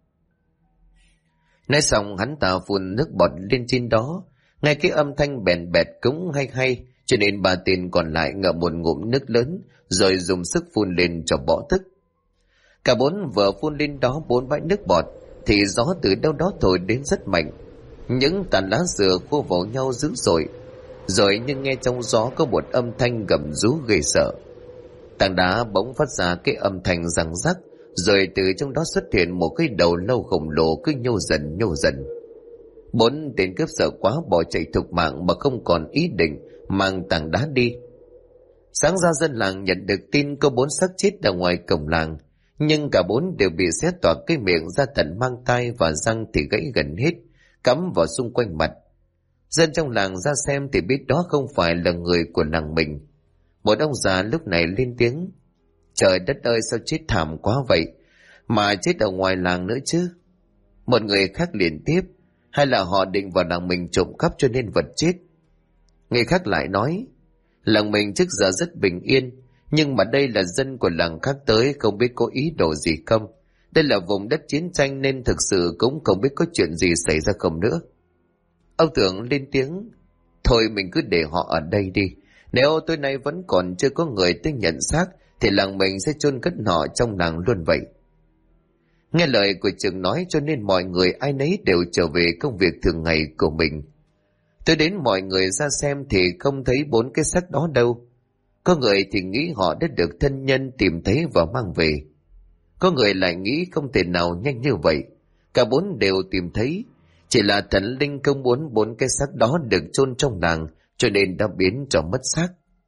Nói xong hắn ta phun nước bọt lên trên đó, ngay cái âm thanh bèn bẹt cũng hay hay, cho nên 3 tên còn lại ngậm một ngụm nước lớn rồi dùng sức phun lên cho bỏ tức. Cả 4 vừa phun lên đó 4 bãi nước bọt thì gió từ đâu đó thổi đến rất mạnh, những tàn lá dừa khô vào nhau dữ dội. Rồi nhưng nghe trong gió có một âm thanh gầm rú ghê sợ. Tảng đá bỗng phát ra cái âm thanh răng rắc, rồi từ trong đó xuất hiện một cái đầu lâu khổng lồ cứ nhô dần nhô dần. 4 tên cướp sợ quá bỏ chạy thục mạng mà không còn ý định mang tảng đá đi. Sáng ra dân làng nhận được tin có 4 xác chết ở ngoài cổng làng, nhưng cả 4 đều bị xé toạc cái miệng ra tận mang tai và răng thì gãy gần hết, cắm vào xung quanh mặt. Dân trong làng ra xem thì biết đó không phải là người của làng mình. Một ông già lúc này lên tiếng: Trời đất ơi sao chết thảm quá vậy, mà chết ở ngoài làng nữa chứ. Một người khác liền tiếp, hay là họ định vào làng mình trộm cắp cho nên vật chết. Người khác lại nói, làng mình trước giờ rất bình yên, nhưng mà đây là dân của làng khác tới, không biết có ý đồ gì không. Đây là vùng đất chiến tranh nên thực sự cũng không biết có chuyện gì xảy ra không nữa. Ông Tưởng lên tiếng, thôi mình cứ để họ ở đây đi. Nếu tối nay vẫn còn chưa có người tới nhận xác thì làng mình sẽ chôn cất họ trong làng luôn vậy. Nghe lời của Trường nói cho nên mọi người ai nấy đều trở về công việc thường ngày của mình. Tôi đến mọi người ra xem thì không thấy 4 cái xác đó đâu. Có người thì nghĩ họ đã được thân nhân tìm thấy và mang về. Có người lại nghĩ không thể nào nhanh như vậy. Cả 4 đều tìm thấy. Chỉ là thần linh không muốn 4 cái xác đó được chôn trong làng cho nên đã biến cho mất xác.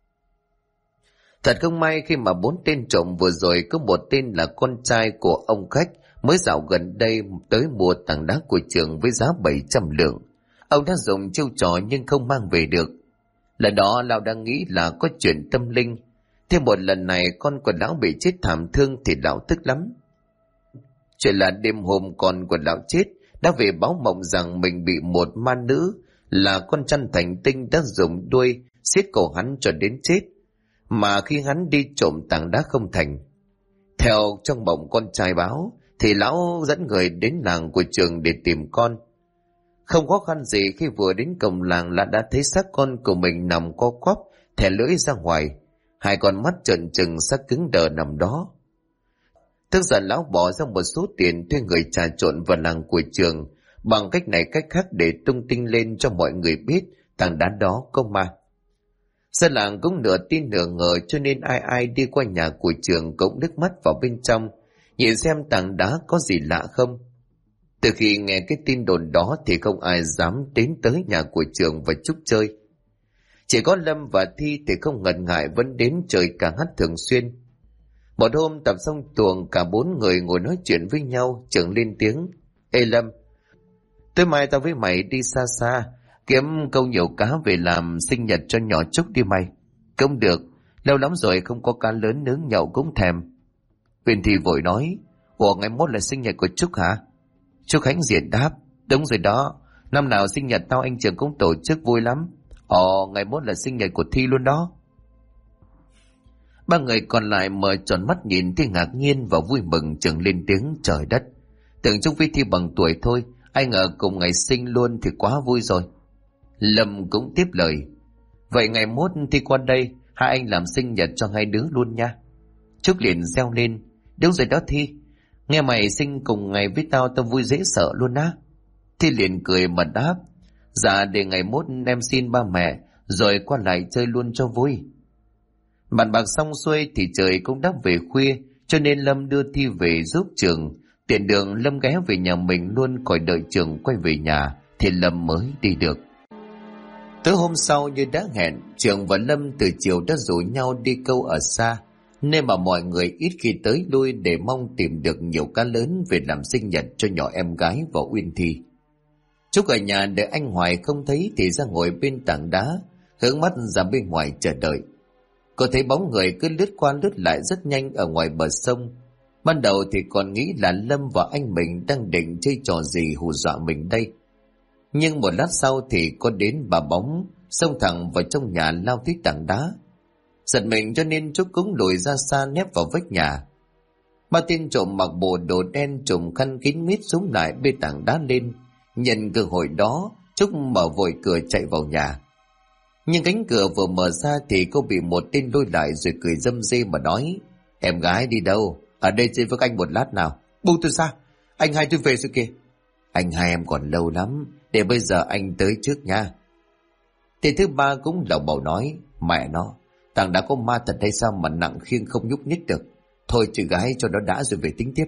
Thật không may khi mà 4 tên trộm vừa rồi có một tên là con trai của ông khách mới dạo gần đây tới mua tảng đá của Trường với giá 700 lượng. Ông đã dùng chiêu trò nhưng không mang về được. Lần đó lão đang nghĩ là có chuyện tâm linh. Thêm một lần này con của lão bị chết thảm thương thì lão tức lắm. Chuyện là đêm hôm con của lão chết đã về báo mộng rằng mình bị một ma nữ là con chăn thành tinh đã dùng đuôi siết cổ hắn cho đến chết, mà khi hắn đi trộm tảng đá không thành. Theo trong mộng con trai báo thì lão dẫn người đến làng của Trường để tìm con. Không khó khăn gì khi vừa đến cổng làng là đã thấy xác con của mình nằm co quắp, thè lưỡi ra ngoài, 2 con mắt trợn trừng, xác cứng đờ nằm đó. Tức giận lão bỏ ra một số tiền thuê người trà trộn vào làng của Trường, bằng cách này cách khác để tung tin lên cho mọi người biết tảng đá đó có ma. Dân làng cũng nửa tin nửa ngờ cho nên ai ai đi qua nhà của Trường cũng nước mắt vào bên trong, nhìn xem tảng đá có gì lạ không. Từ khi nghe cái tin đồn đó thì không ai dám đến tới nhà của Trường và chúc chơi. Chỉ có Lâm và Thi thì không ngần ngại vẫn đến chơi cả hát thường xuyên. Một hôm tập xong tuồng, cả 4 người ngồi nói chuyện với nhau. Trường lên tiếng, ê Lâm, tối mai tao với mày đi xa xa kiếm câu nhiều cá về làm sinh nhật cho nhỏ Trúc đi mày. Không được, lâu lắm rồi không có cá lớn nướng nhậu cũng thèm. Huyền Thi vội nói, ủa ngày mốt là sinh nhật của Trúc hả? Trúc Khánh diện đáp, đúng rồi đó, năm nào sinh nhật tao anh Trường cũng tổ chức vui lắm. Ồ, ngày mốt là sinh nhật của Thi luôn đó. 3 người còn lại mở tròn mắt nhìn Thi ngạc nhiên và vui mừng. Trường lên tiếng, trời đất, tưởng Trúc với Thi bằng tuổi thôi, ai ngờ cùng ngày sinh luôn thì quá vui rồi. Lâm cũng tiếp lời, vậy ngày mốt Thi qua đây, hai anh làm sinh nhật cho 2 đứa luôn nha. Trúc liền reo lên, đúng rồi đó Thi, nghe mày sinh cùng ngày với tao vui dễ sợ luôn á. Thi liền cười mà đáp, dạ để ngày mốt em xin ba mẹ rồi qua lại chơi luôn cho vui. Bàn bạc xong xuôi thì trời cũng đã về khuya, cho nên Lâm đưa Thi về giúp Trường. Tiện đường Lâm ghé về nhà mình luôn, khỏi đợi Trường quay về nhà thì Lâm mới đi được. Tới hôm sau như đã hẹn, Trường và Lâm từ chiều đã rủ nhau đi câu ở xa, nên mà mọi người ít khi tới lui để mong tìm được nhiều cá lớn về làm sinh nhật cho nhỏ em gái và Uyên Thi. Trúc ở nhà đợi anh Hoài không thấy thì ra ngồi bên tảng đá, hướng mắt ra bên ngoài chờ đợi. Cô thấy bóng người cứ lướt qua lướt lại rất nhanh ở ngoài bờ sông. Ban đầu thì còn nghĩ là Lâm và anh mình đang định chơi trò gì hù dọa mình đây. Nhưng một lát sau thì có đến bà bóng xông thẳng vào trong nhà, lao tới tảng đá. Giật mình cho nên Trúc cũng lùi ra xa nép vào vách nhà. 3 tên trộm mặc bộ đồ đen trùm khăn kín mít xuống lại bê tảng đá lên. Nhân cơ hội đó, Trúc mở vội cửa chạy vào nhà. Nhưng cánh cửa vừa mở ra thì cô bị một tên lôi lại rồi cười râm rê mà nói, em gái đi đâu? Ở đây chơi với anh một lát nào. Buông tôi ra, anh hai tôi về rồi kìa. Anh hai em còn lâu lắm, để bây giờ anh tới trước nha. Tên thứ 3 cũng lầu bầu nói, mẹ nó, thằng đã có ma thật hay sao mà nặng khiêng không nhúc nhích được. Thôi chị gái cho nó đã rồi về tính tiếp.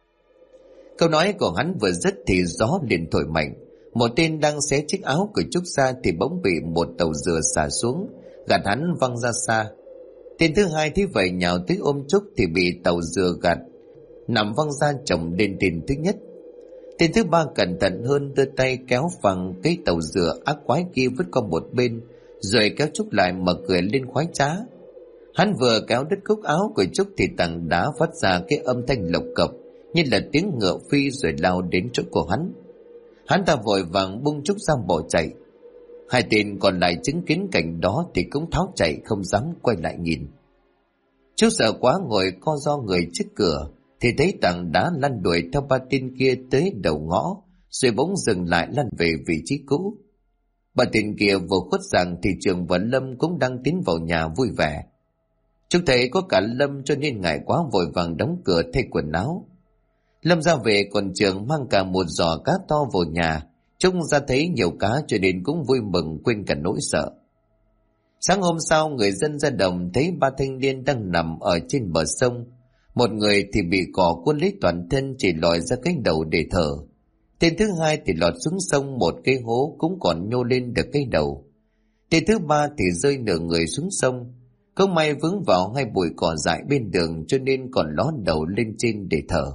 Câu nói của hắn vừa dứt thì gió liền thổi mạnh. Một tên đang xé chiếc áo của Trúc ra thì bỗng bị một tàu dừa xả xuống, gạt hắn văng ra xa. Tên thứ 2 thấy vậy nhào tới ôm Trúc thì bị tàu dừa gạt, nằm văng ra chồng lên tên thứ nhất. Tên thứ 3 cẩn thận hơn, đưa tay kéo phẳng cái tàu dừa ác quái kia vứt qua một bên, rồi kéo Trúc lại mà cười lên khoái trá. Hắn vừa kéo đứt cúc áo của Trúc thì tảng đá phát ra cái âm thanh lộc cộc, như là tiếng ngựa phi rồi lao đến chỗ của hắn. Hắn ta vội vàng bung trúc ra bỏ chạy. Hai tên còn lại chứng kiến cảnh đó thì cũng tháo chạy, không dám quay lại nhìn. Chú sợ quá ngồi co ro người trước cửa thì thấy tảng đá lăn đuổi theo ba tên kia tới đầu ngõ, rồi bỗng dừng lại lăn về vị trí cũ. Ba tên kia vừa khuất rằng thì Trường và Lâm cũng đang tiến vào nhà vui vẻ. Chúng thấy có cả Lâm cho nên ngại quá vội vàng đóng cửa thay quần áo. Lâm ra về còn Trường mang cả một giỏ cá to vào nhà. Trông ra thấy nhiều cá cho nên cũng vui mừng quên cả nỗi sợ. Sáng hôm sau người dân ra đồng thấy ba thanh niên đang nằm ở trên bờ sông. Một người thì bị cỏ cuốn lấy toàn thân chỉ lòi ra cái đầu để thở. Tên thứ hai thì lọt xuống sông một cái hố cũng còn nhô lên được cái đầu. Tên thứ ba thì rơi nửa người xuống sông. Không may vướng vào hai bụi cỏ dại bên đường cho nên còn ló đầu lên trên để thở.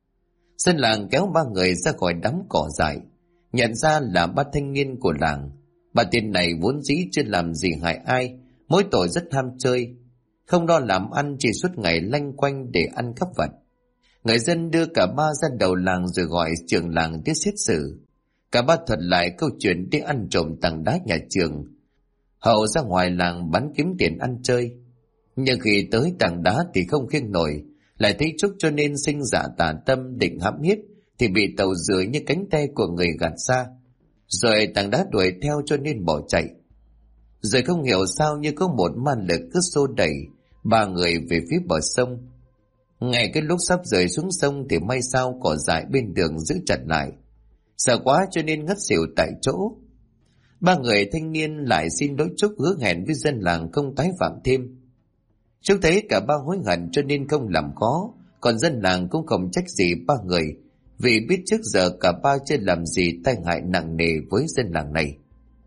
Dân làng kéo ba người ra khỏi đám cỏ dại. Nhận ra là ba thanh niên của làng. Ba tên này vốn dĩ chưa làm gì hại ai, mỗi tội rất ham chơi, không lo làm ăn, chỉ suốt ngày lanh quanh để ăn cắp vặt. Người dân đưa cả ba ra đầu làng rồi gọi trưởng làng tới xét xử. Cả ba thuật lại câu chuyện đi ăn trộm tảng đá nhà Trường, hậu ra ngoài làng bán kiếm tiền ăn chơi. Nhưng khi tới tảng đá thì không khiêng nổi, lại thấy Trúc cho nên sinh dạ tà tâm định hãm hiếp, thì bị tàu dưới như cánh tay của người gạt ra. Rồi tảng đá đuổi theo cho nên bỏ chạy. Rồi không hiểu sao như có một man lực cứ xô đẩy ba người về phía bờ sông. Ngay cái lúc sắp rời xuống sông thì may sao cỏ dại bên đường giữ chặt lại. Sợ quá cho nên ngất xỉu tại chỗ. Ba người thanh niên lại xin lỗi Trúc, hứa hẹn với dân làng không tái phạm thêm. Trúc thấy cả ba hối hận cho nên không làm khó, còn dân làng cũng không trách gì ba người, vì biết trước giờ cả ba chưa làm gì tai hại nặng nề với dân làng này.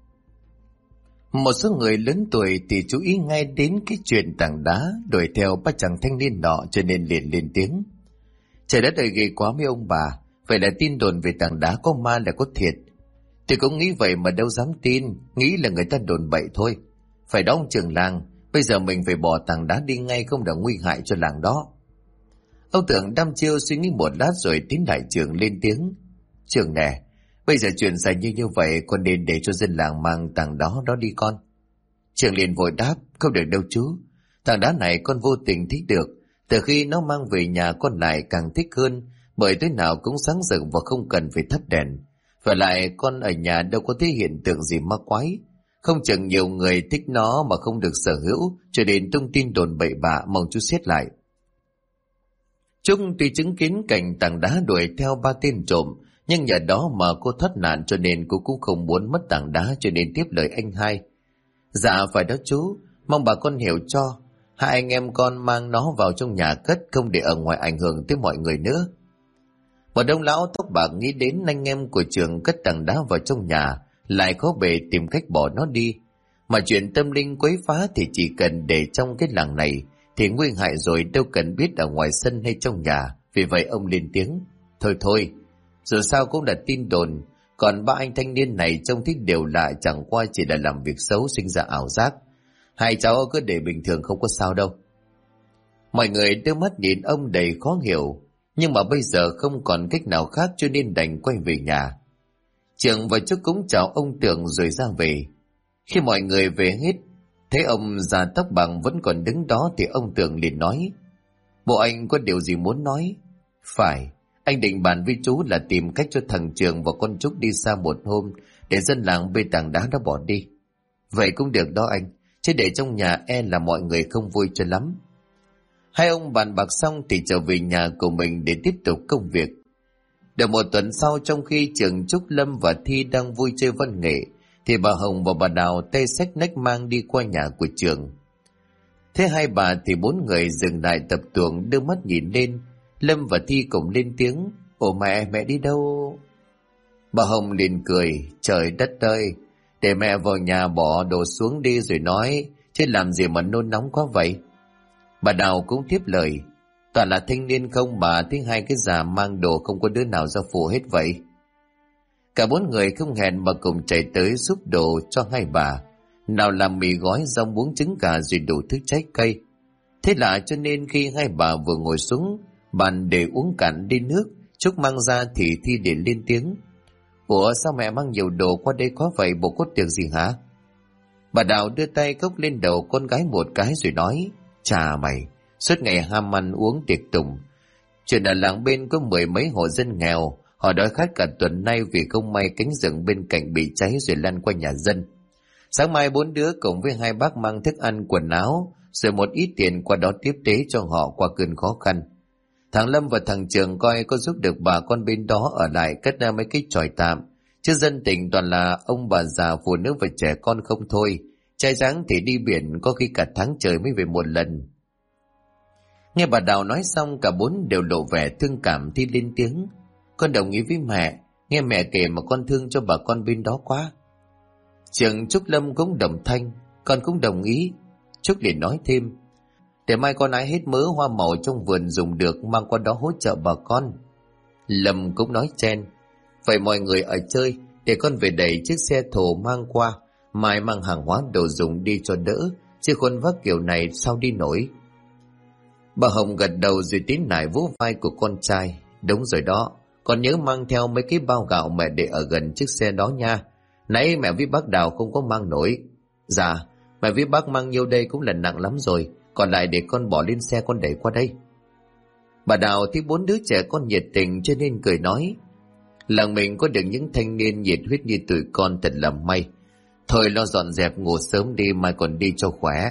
Một số người lớn tuổi thì chú ý ngay đến cái chuyện tảng đá đuổi theo ba chàng thanh niên nọ cho nên liền lên tiếng. Trời đất ơi, ghê quá mấy ông bà, vậy là tin đồn về tảng đá có ma là có thiệt. Tôi cũng nghĩ vậy mà đâu dám tin, nghĩ là người ta đồn bậy thôi. Phải đó ông trưởng làng, bây giờ mình phải bỏ tảng đá đi ngay, không đã nguy hại cho làng đó. Ông Tưởng đăm chiêu suy nghĩ một lát rồi tiến đại trưởng lên tiếng. Trưởng nè, bây giờ chuyện xảy như vậy, con nên để cho dân làng mang tảng đó đi con. Trưởng liền vội đáp, không được đâu chú. Tảng đá này con vô tình thích được, từ khi nó mang về nhà con lại càng thích hơn, bởi tối nào cũng sáng rực và không cần phải thắp đèn. Và lại con ở nhà đâu có thấy hiện tượng gì ma quái. Không chừng nhiều người thích nó mà không được sở hữu, cho nên tung tin đồn bậy bạ, mong chú xét lại. Trung tuy chứng kiến cảnh tảng đá đuổi theo ba tên trộm, nhưng nhờ đó mà cô thoát nạn cho nên cô cũng không muốn mất tảng đá, cho nên tiếp lời anh hai. Dạ phải đó chú, mong bà con hiểu cho. Hai anh em con mang nó vào trong nhà cất, không để ở ngoài ảnh hưởng tới mọi người nữa. Một đông lão tóc bạc nghĩ đến anh em của Trường cất tảng đá vào trong nhà, lại khó bề tìm cách bỏ nó đi. Mà chuyện tâm linh quấy phá thì chỉ cần để trong cái làng này thì nguy hại rồi, đâu cần biết ở ngoài sân hay trong nhà. Vì vậy ông lên tiếng. Thôi, dù sao cũng là tin đồn. Còn ba anh thanh niên này trông thích đều lạ, chẳng qua chỉ là làm việc xấu sinh ra ảo giác. Hai cháu cứ để bình thường không có sao đâu. Mọi người đưa mắt nhìn ông đầy khó hiểu, nhưng mà bây giờ không còn cách nào khác cho nên đành quay về nhà. Trường và Trúc cũng chào ông Tưởng rồi ra về. Khi mọi người về hết, thấy ông già tóc bạc vẫn còn đứng đó thì ông Tưởng liền nói. Bộ anh có điều gì muốn nói? Phải, anh định bàn với chú là tìm cách cho thằng Trường và con Trúc đi xa một hôm để dân làng bê tảng đá đó bỏ đi. Vậy cũng được đó anh, chứ để trong nhà e là mọi người không vui cho lắm. Hai ông bàn bạc xong thì trở về nhà của mình để tiếp tục công việc. Được một tuần sau, trong khi Trường, Trúc, Lâm và Thi đang vui chơi văn nghệ, thì bà Hồng và bà Đào tay xách nách mang đi qua nhà của Trường. Thế hai bà thì bốn người dừng lại tập tuồng, đưa mắt nhìn lên. Lâm và Thi cùng lên tiếng. Ồ mẹ đi đâu? Bà Hồng liền cười. Trời đất ơi, để mẹ vào nhà bỏ đồ xuống đi rồi nói, chứ làm gì mà nôn nóng quá vậy. Bà Đào cũng tiếp lời. Toàn là thanh niên không bà, thấy hai cái già mang đồ không có đứa nào ra phụ hết vậy. Cả bốn người không hẹn mà cùng chạy tới giúp đồ cho hai bà. Nào làm mì gói, rau muống, trứng gà rồi đủ thứ trái cây. Thế lạ cho nên khi hai bà vừa ngồi xuống, bàn để uống cạn ly nước. Trúc mang ra thì Thi để lên tiếng: Ủa sao mẹ mang nhiều đồ qua đây quá vậy, bộ có tiệc gì hả? Bà Đào đưa tay cốc lên đầu con gái một cái rồi nói: Chà mày, suốt ngày ham ăn uống tiệc tùng. Chuyện ở làng bên có 10 mấy hộ dân nghèo, họ đói khát cả tuần nay vì không may cánh rừng bên cạnh bị cháy rồi lan qua nhà dân. Sáng mai 4 đứa cùng với 2 bác mang thức ăn quần áo rồi một ít tiền qua đó tiếp tế cho họ qua cơn khó khăn. Thằng Lâm và thằng Trường coi có giúp được bà con bên đó ở lại cất ra mấy cái chòi tạm, chứ dân tỉnh toàn là ông bà già, phụ nữ và trẻ con không thôi. Trai tráng thì đi biển có khi cả tháng trời mới về một lần. Nghe bà Đào nói xong, cả 4 đều lộ vẻ thương cảm. Thi lên tiếng: Con đồng ý với mẹ, nghe mẹ kể mà con thương cho bà con bên đó quá. Trường, Trúc, Lâm cũng đồng thanh: Con cũng đồng ý. Trúc liền nói thêm: Để mai con hái hết mớ hoa màu trong vườn dùng được mang qua đó hỗ trợ bà con. Lâm cũng nói chen: Vậy mọi người ở chơi, để con về đẩy chiếc xe thồ mang qua, mai mang hàng hóa đồ dùng đi cho đỡ, chứ con vác kiểu này sao đi nổi. Bà Hồng gật đầu rồi tiến lại vỗ vai của con trai: Đúng rồi đó, con nhớ mang theo mấy cái bao gạo mẹ để ở gần chiếc xe đó nha. Nãy mẹ với bác Đào không có mang nổi. Dạ, mẹ với bác mang nhiêu đây cũng là nặng lắm rồi, còn lại để con bỏ lên xe con đẩy qua đây. Bà Đào thấy 4 đứa trẻ con nhiệt tình cho nên cười nói: Làng mình có được những thanh niên nhiệt huyết như tụi con thật là may. Thôi lo dọn dẹp ngủ sớm đi, mai còn đi cho khỏe.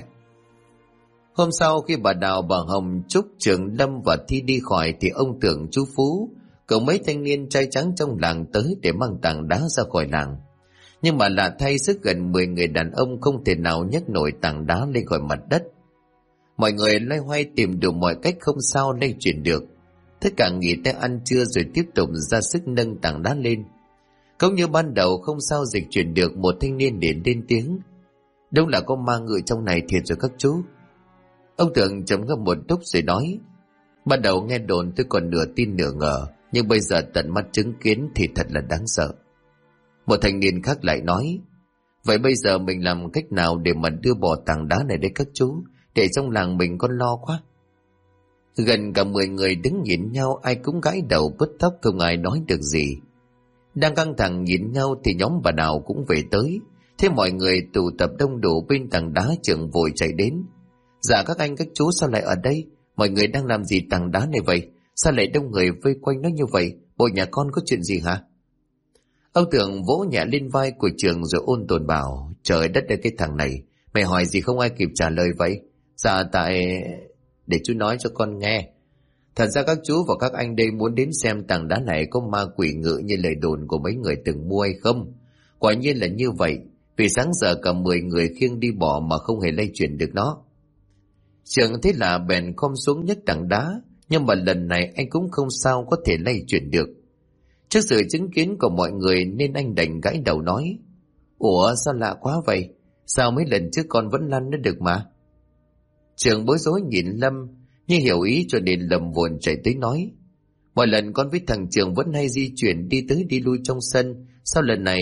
Hôm sau khi bà Đào, bà Hồng, Trúc, Trường, Lâm và Thi đi khỏi thì ông Tưởng, chú Phú cùng mấy thanh niên trai trắng trong làng tới để mang tảng đá ra khỏi làng. Nhưng mà lạ thay, sức gần 10 người đàn ông không thể nào nhấc nổi tảng đá lên khỏi mặt đất. Mọi người loay hoay tìm đủ mọi cách không sao lay chuyển được. Tất cả nghỉ tay ăn trưa rồi tiếp tục ra sức nâng tảng đá lên. Cũng như ban đầu không sao dịch chuyển được, một thanh niên liền lên tiếng: Đúng là có ma ngự trong này thiệt rồi các chú. Ông Tưởng trầm ngâm một lúc rồi nói: Ban đầu nghe đồn tôi còn nửa tin nửa ngờ, nhưng bây giờ tận mắt chứng kiến thì thật là đáng sợ. Một thanh niên khác lại nói: Vậy bây giờ mình làm cách nào để mà đưa bỏ tảng đá này đến các chú, để trong làng mình con lo quá. Gần cả 10 người đứng nhìn nhau, ai cũng gãi đầu bứt tóc, không ai nói được gì. Đang căng thẳng nhìn nhau thì nhóm bà Đào cũng về tới. Thế mọi người tụ tập đông đủ bên tảng đá, Trường vội chạy đến: Dạ các anh các chú, sao lại ở đây? Mọi người đang làm gì tảng đá này vậy? Sao lại đông người vây quanh nó như vậy? Bộ nhà con có chuyện gì hả? Ông Tưởng vỗ nhẹ lên vai của Trường rồi ôn tồn bảo: Trời đất ơi, cái thằng này, mày hỏi gì không ai kịp trả lời vậy? Dạ tại... Để chú nói cho con nghe. Thật ra các chú và các anh đây muốn đến xem tảng đá này có ma quỷ ngự như lời đồn của mấy người từng mua hay không. Quả nhiên là như vậy, vì sáng giờ cả 10 người khiêng đi bỏ mà không hề lay chuyển được nó. Trường thế là bèn khom xuống nhấc tảng đá, nhưng mà lần này anh cũng không sao có thể lay chuyển được. Trước sự chứng kiến của mọi người nên anh đành gãi đầu nói: Ủa sao lạ quá vậy? Sao mấy lần trước con vẫn lăn nó được mà? Trường bối rối nhìn Lâm, như hiểu ý cho nên Lâm vội chạy tới nói: Mọi lần con với thằng Trường vẫn hay di chuyển đi tới đi lui trong sân, sao lần này...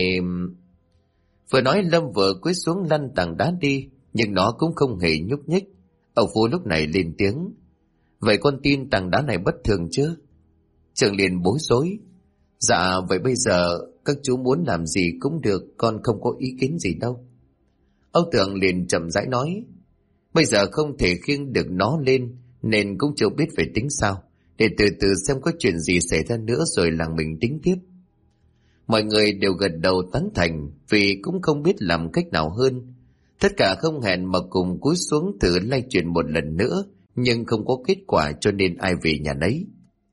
Vừa nói Lâm vừa cúi xuống lăn tảng đá đi, nhưng nó cũng không hề nhúc nhích. Ông Phú lúc này lên tiếng: Vậy con tin tảng đá này bất thường chứ? Trường liền bối rối: Dạ vậy bây giờ các chú muốn làm gì cũng được, con không có ý kiến gì đâu. Ông Tưởng liền chậm rãi nói: Bây giờ không thể khiêng được nó lên nên cũng chưa biết phải tính sao, để từ từ xem có chuyện gì xảy ra nữa rồi làng mình tính tiếp. Mọi người đều gật đầu tán thành vì cũng không biết làm cách nào hơn. Tất cả không hẹn mà cùng cúi xuống thử lay chuyển một lần nữa, nhưng không có kết quả cho nên ai về nhà nấy.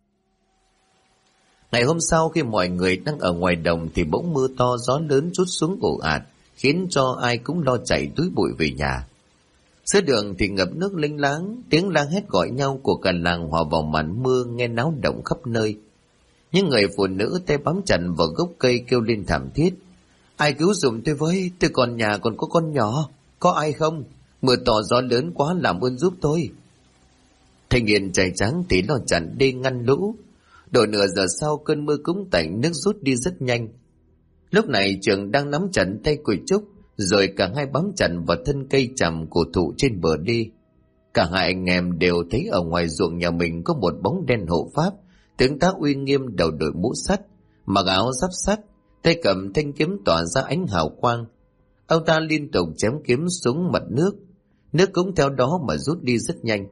Ngày hôm sau khi mọi người đang ở ngoài đồng thì bỗng mưa to gió lớn trút xuống ồ ạt, khiến cho ai cũng lo chạy túi bụi về nhà. Giữa đường thì ngập nước lênh láng, tiếng la hét gọi nhau của cả làng hòa vào màn mưa nghe náo động khắp nơi. Những người phụ nữ tay bám chặt vào gốc cây kêu lên thảm thiết: Ai cứu giùm tôi với, tôi còn nhà còn có con nhỏ, có ai không? Mưa to gió lớn quá, làm ơn giúp tôi. Thanh niên trai tráng thì lo chặn đê ngăn lũ. Độ nửa giờ sau cơn mưa cũng tạnh, nước rút đi rất nhanh. Lúc này Trường đang nắm chặt tay của Trúc, rồi cả hai bám chặt vào thân cây tràm cổ thụ trên bờ đê. Cả hai anh em đều thấy ở ngoài ruộng nhà mình có một bóng đen hộ pháp, tướng tá uy nghiêm, đầu đội mũ sắt, mặc áo giáp sắt, tay cầm thanh kiếm tỏa ra ánh hào quang. Ông ta liên tục chém kiếm xuống mặt nước, nước cũng theo đó mà rút đi rất nhanh.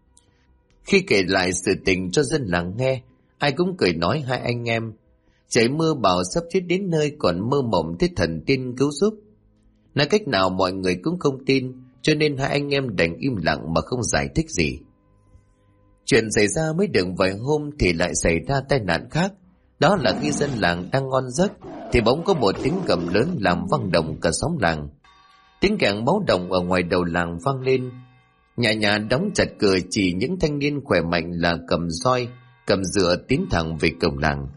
Khi kể lại sự tình cho dân làng nghe, ai cũng cười nói hai anh em trời mưa bảo sắp chết đến nơi còn mơ mộng thấy thần tiên cứu giúp. Nói cách nào mọi người cũng không tin, cho nên hai anh em đành im lặng mà không giải thích gì. Chuyện xảy ra mới được vài hôm thì lại xảy ra tai nạn khác. Đó là khi dân làng đang ngon giấc thì bỗng có một tiếng gầm lớn làm vang động cả xóm làng. Tiếng kèn báo động ở ngoài đầu làng vang lên. Nhà nhà đóng chặt cửa, chỉ những thanh niên khỏe mạnh là cầm roi, cầm dựa tiến thẳng về cổng làng.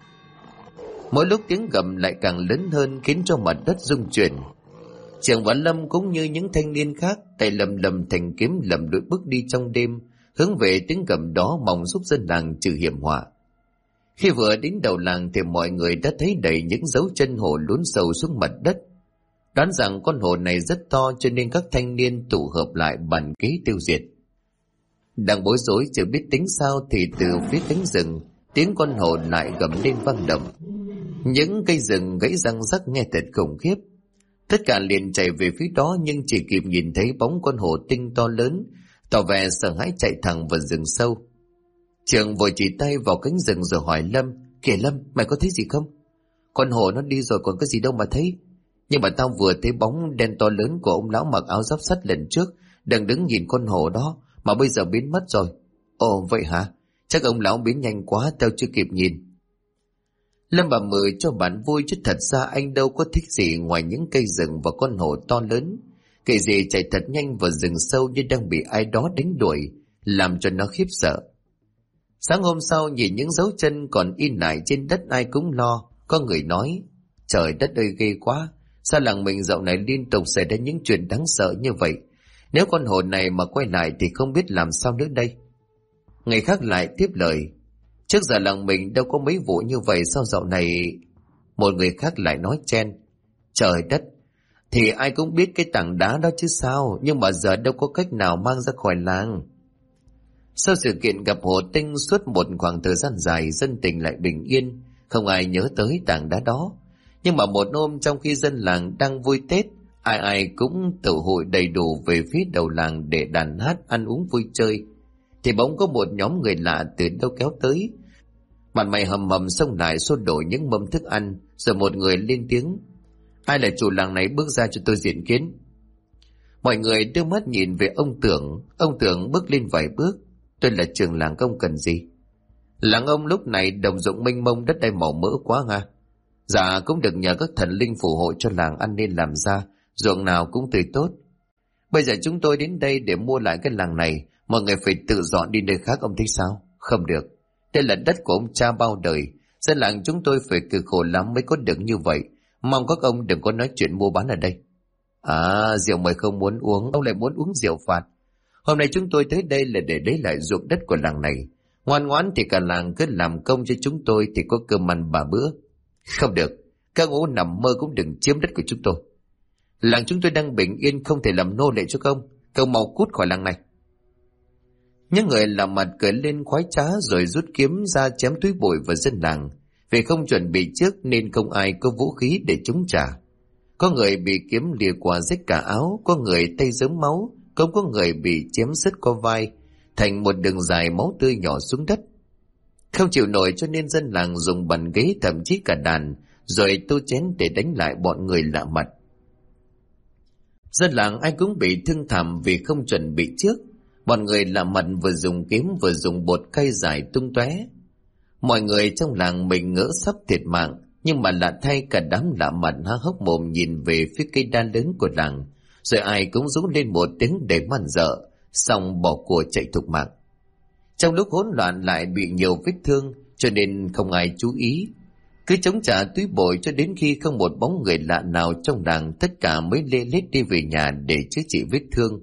Mỗi lúc tiếng gầm lại càng lớn hơn khiến cho mặt đất rung chuyển. Trường và Lâm cũng như những thanh niên khác tay lầm lầm thành kiếm lầm lũi bước đi trong đêm, hướng về tiếng gầm đó mong giúp dân làng trừ hiểm họa. Khi vừa đến đầu làng thì mọi người đã thấy đầy những dấu chân hổ lún sâu xuống mặt đất. Đoán rằng con hổ này rất to cho nên các thanh niên tụ hợp lại bàn kế tiêu diệt. Đang bối rối chưa biết tính sao thì từ phía cánh rừng tiếng con hổ lại gầm lên vang động. Những cây rừng gãy răng rắc nghe thật khủng khiếp. Tất cả liền chạy về phía đó nhưng chỉ kịp nhìn thấy bóng con hổ tinh to lớn, tỏ vẻ sợ hãi chạy thẳng vào rừng sâu. Trường vội chỉ tay vào cánh rừng rồi hỏi Lâm: "Kìa Lâm, mày có thấy gì không? Con hổ nó đi rồi còn có gì đâu mà thấy. Nhưng mà tao vừa thấy bóng đen to lớn của ông lão mặc áo giáp sắt lần trước đang đứng nhìn con hổ đó mà bây giờ biến mất rồi." "Ồ vậy hả? Chắc ông lão biến nhanh quá tao chưa kịp nhìn." Lâm bà Mười cho bạn vui chứ thật ra anh đâu có thích gì ngoài những cây rừng và con hổ to lớn. Cây gì chạy thật nhanh vào rừng sâu như đang bị ai đó đánh đuổi, làm cho nó khiếp sợ. Sáng hôm sau nhìn những dấu chân còn in lại trên đất ai cũng lo. Có người nói: "Trời đất ơi ghê quá, sao làng mình dạo này liên tục xảy ra những chuyện đáng sợ như vậy. Nếu con hổ này mà quay lại thì không biết làm sao nữa đây." Người khác lại tiếp lời: "Trước giờ làng mình đâu có mấy vụ như vậy, sao dạo này..." Một người khác lại nói chen: "Trời đất, thì ai cũng biết cái tảng đá đó chứ sao, nhưng mà giờ đâu có cách nào mang ra khỏi làng." Sau sự kiện gặp hổ tinh suốt một khoảng thời gian dài, dân tình lại bình yên, không ai nhớ tới tảng đá đó. Nhưng mà một hôm trong khi dân làng đang vui Tết, ai ai cũng tụ hội đầy đủ về phía đầu làng để đàn hát ăn uống vui chơi, thì bỗng có một nhóm người lạ từ đâu kéo tới. Mặt mày hầm hầm xông lại xô đổ những mâm thức ăn, rồi một người lên tiếng: "Ai là chủ làng này, bước ra cho tôi diện kiến." Mọi người đưa mắt nhìn về ông Tưởng bước lên vài bước: "Tôi là trưởng làng, ông cần gì?" Làng ông lúc này đồng ruộng mênh mông, đất đai màu mỡ quá ha. "Dạ cũng được nhờ các thần linh phù hộ cho làng ăn nên làm ra, ruộng nào cũng tươi tốt. Bây giờ chúng tôi đến đây để mua lại cái làng này, mọi người phải tự dọn đi nơi khác, ông thấy sao?" "Không được, đây là đất của ông cha bao đời, dân làng chúng tôi phải cực khổ lắm mới có được như vậy. Mong các ông đừng có nói chuyện mua bán ở đây." "À, rượu mời không muốn uống, ông lại muốn uống rượu phạt. Hôm nay chúng tôi tới đây là để lấy lại ruộng đất của làng này. Ngoan ngoãn thì cả làng cứ làm công cho chúng tôi thì có cơm ăn bà bữa." "Không được, các ông nằm mơ cũng đừng chiếm đất của chúng tôi. Làng chúng tôi đang bình yên, không thể làm nô lệ cho công. Công mau cút khỏi làng này." Những người làm mặt cười lên khoái trá rồi rút kiếm ra chém túi bụi vào dân làng. Vì không chuẩn bị trước nên không ai có vũ khí để chống trả. Có người bị kiếm lìa qua rách cả áo, có người tay rớm máu, cũng có người bị chém sứt qua vai, thành một đường dài máu tươi nhỏ xuống đất. Không chịu nổi cho nên dân làng dùng bàn ghế, thậm chí cả đàn, rồi tô chén để đánh lại bọn người lạ mặt. Dân làng ai cũng bị thương thảm vì không chuẩn bị trước. Bọn người lạ mặt vừa dùng kiếm vừa dùng bột cay rải tung tóe. Mọi người trong làng mình ngỡ sắp thiệt mạng, nhưng mà lạ thay cả đám lạ mặt há hốc mồm nhìn về phía cây đa lớn của làng, rồi ai cũng rú lên một tiếng để man dợ, xong bỏ cuộc chạy thục mạng. Trong lúc hỗn loạn lại bị nhiều vết thương, cho nên không ai chú ý, cứ chống trả túi bụi cho đến khi không một bóng người lạ nào trong làng, tất cả mới lê lết đi về nhà để chữa trị vết thương.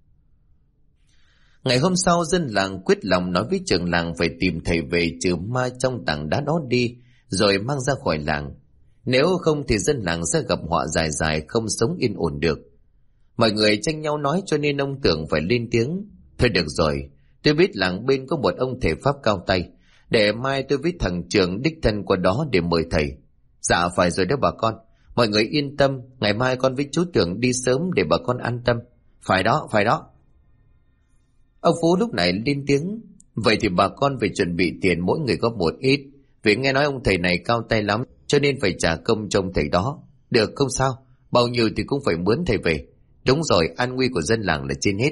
Ngày hôm sau, dân làng quyết lòng nói với trưởng làng phải tìm thầy về trừ ma trong tảng đá đó đi, rồi mang ra khỏi làng. Nếu không thì dân làng sẽ gặp họa dài dài, không sống yên ổn được. Mọi người tranh nhau nói cho nên ông Tưởng phải lên tiếng: Thôi được rồi, tôi biết làng bên có một ông thể pháp cao tay. Để mai tôi với thằng Trường đích thân qua đó để mời thầy. Dạ phải rồi đó bà con. Mọi người yên tâm, ngày mai con với chú Tưởng đi sớm để bà con an tâm. Phải đó, phải đó. Ông Phú lúc này lên tiếng. Vậy thì bà con phải chuẩn bị tiền mỗi người có một ít. Vì nghe nói ông thầy này cao tay lắm, cho nên phải trả công cho ông thầy đó. Được, không sao, bao nhiêu thì cũng phải mướn thầy về. Đúng rồi, an nguy của dân làng là trên hết.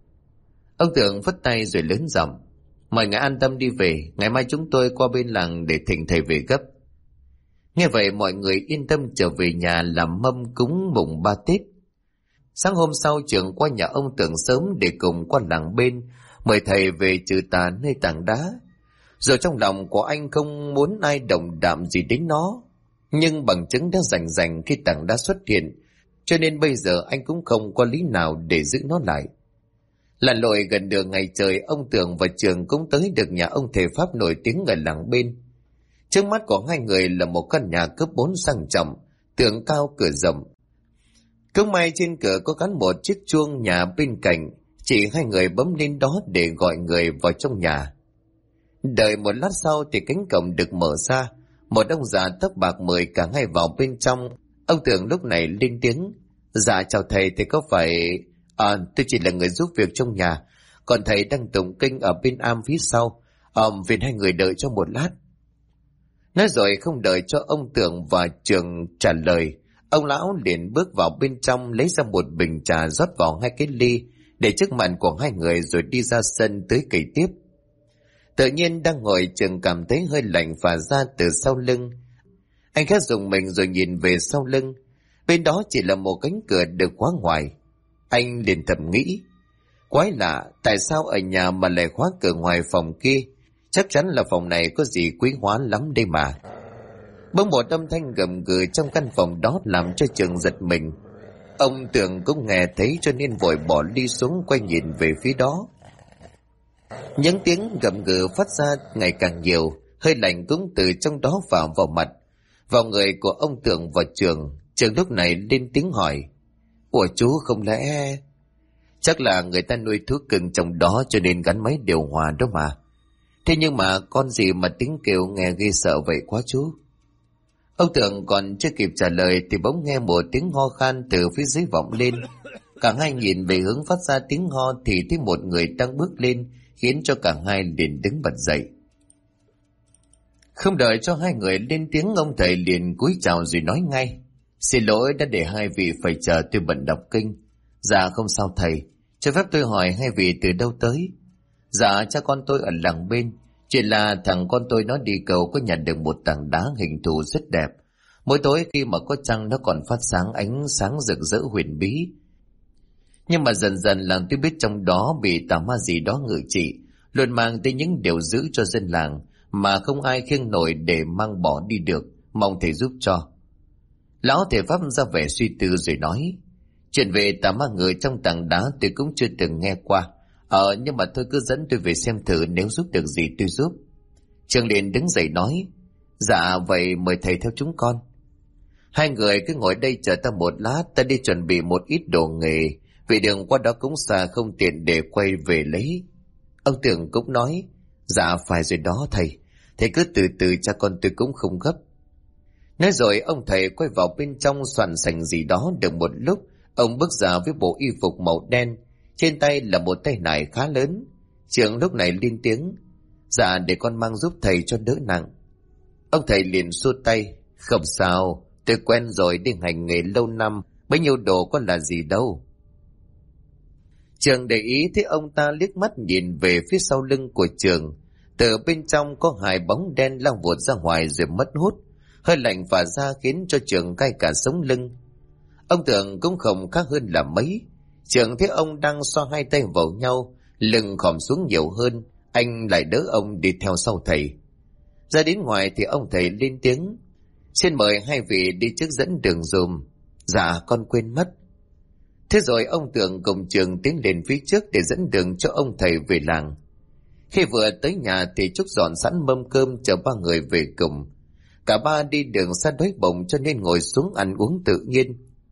Ông Tưởng phất tay rồi lớn giọng. Mọi người an tâm đi về, ngày mai chúng tôi qua bên làng để thỉnh thầy về gấp. Nghe vậy mọi người yên tâm trở về nhà làm mâm cúng mùng 3 Tết. Sáng hôm sau Trường qua nhà ông Tưởng sớm để cùng qua làng bên mời thầy về trừ tà nơi tảng đá. Rồi trong lòng của anh không muốn ai động đạm gì đến nó, nhưng bằng chứng đã rành rành khi tảng đá xuất hiện, cho nên bây giờ anh cũng không có lý nào để giữ nó lại. Lặn lội gần đường ngày trời, ông Tưởng và Trường cũng tới được nhà ông thầy pháp nổi tiếng ở làng bên. Trước mắt của hai người là một căn nhà cấp 4 sang trọng, tường cao cửa rộng. Cũng may trên cửa có gắn một chiếc chuông nhà bên cạnh, chỉ hai người bấm lên đó để gọi người vào trong nhà. Đợi một lát sau thì cánh cổng được mở ra, một ông già tóc bạc mời cả hai vào bên trong. Ông Tưởng lúc này lên tiếng. Dạ chào thầy, thì có phải... tôi chỉ là người giúp việc trong nhà, còn thầy đang tụng kinh ở bên am phía sau. Phiền hai người đợi cho một lát. Nói rồi không đợi cho ông Tưởng và Trường trả lời, ông lão liền bước vào bên trong lấy ra một bình trà rót vào hai cái ly để trước mặt của hai người rồi đi ra sân tới kể tiếp. Tự nhiên đang ngồi Trường cảm thấy hơi lạnh phả ra từ sau lưng. Anh khẽ dùng mình rồi nhìn về sau lưng. Bên đó chỉ là một cánh cửa được khóa ngoài. Anh liền thầm nghĩ, quái lạ, tại sao ở nhà mà lại khóa cửa ngoài phòng kia? Chắc chắn là phòng này có gì quý hóa lắm đây mà. Bỗng một âm thanh gầm gừ trong căn phòng đó làm cho Trường giật mình. Ông Tưởng cũng nghe thấy cho nên vội bỏ ly xuống quay nhìn về phía đó. Những tiếng gầm gừ phát ra ngày càng nhiều, hơi lạnh cũng từ trong đó vào mặt, vào người của ông Tưởng và Trường. Trường lúc này lên tiếng hỏi, ủa chú không lẽ... Chắc là người ta nuôi thú cưng trong đó cho nên gắn máy điều hòa đó mà. Thế nhưng mà con gì mà tiếng kêu nghe ghê sợ vậy quá chú. Ông Tưởng còn chưa kịp trả lời thì bỗng nghe một tiếng ho khan từ phía dưới vọng lên. Cả hai nhìn về hướng phát ra tiếng ho thì thấy một người đang bước lên, khiến cho cả hai liền đứng bật dậy. Không đợi cho hai người lên tiếng, ông thầy liền cúi chào rồi nói ngay, xin lỗi đã để hai vị phải chờ, tôi bận đọc kinh. Dạ không sao thầy, cho phép tôi hỏi hai vị từ đâu tới? Dạ cha con tôi ở làng bên. Chuyện là thằng con tôi nó đi cầu có nhặt được một tảng đá hình thù rất đẹp. Mỗi tối khi mà có trăng nó còn phát sáng ánh sáng rực rỡ huyền bí. Nhưng mà dần dần làng tôi biết trong đó bị tà ma gì đó ngự trị, luôn mang tới những điều dữ cho dân làng mà không ai khiêng nổi để mang bỏ đi được, mong thầy giúp cho. Lão thầy pháp ra vẻ suy tư rồi nói, chuyện về tà ma người trong tảng đá tôi cũng chưa từng nghe qua. Nhưng mà thôi cứ dẫn tôi về xem thử, nếu giúp được gì tôi giúp. Trường liền đứng dậy nói, dạ vậy mời thầy theo chúng con. Hai người cứ ngồi đây chờ ta một lát, ta đi chuẩn bị một ít đồ nghề, vì đường qua đó cũng xa không tiện để quay về lấy. Ông Tưởng cũng nói, dạ phải rồi đó thầy, thầy cứ từ từ, cha con tôi cũng không gấp. Nói rồi ông thầy quay vào bên trong soạn sành gì đó. Được một lúc, ông bước ra với bộ y phục màu đen, trên tay là một tay nải khá lớn. Trường lúc này lên tiếng, dạ để con mang giúp thầy cho đỡ nặng. Ông thầy liền xua tay, không sao, tôi quen rồi, đi hành nghề lâu năm, bấy nhiêu đồ có là gì đâu. Trường để ý thấy ông ta liếc mắt nhìn về phía sau lưng của Trường. Từ bên trong có hai bóng đen lao vụt ra ngoài rồi mất hút. Hơi lạnh phả ra khiến cho Trường cay cả sống lưng. Ông Tưởng cũng không khác hơn là mấy. Trường thấy ông đang xoa hai tay vào nhau, lưng khòm xuống nhiều hơn, anh lại đỡ ông đi theo sau thầy. Ra đến ngoài thì ông thầy lên tiếng, xin mời hai vị đi trước dẫn đường dùm. Dạ con quên mất. Thế rồi ông Tưởng cùng Trường tiến lên phía trước để dẫn đường cho ông thầy về làng. Khi vừa tới nhà thì Trúc dọn sẵn mâm cơm chờ ba người về cùng. Cả ba đi đường xa đói bụng cho nên ngồi xuống ăn uống tự nhiên.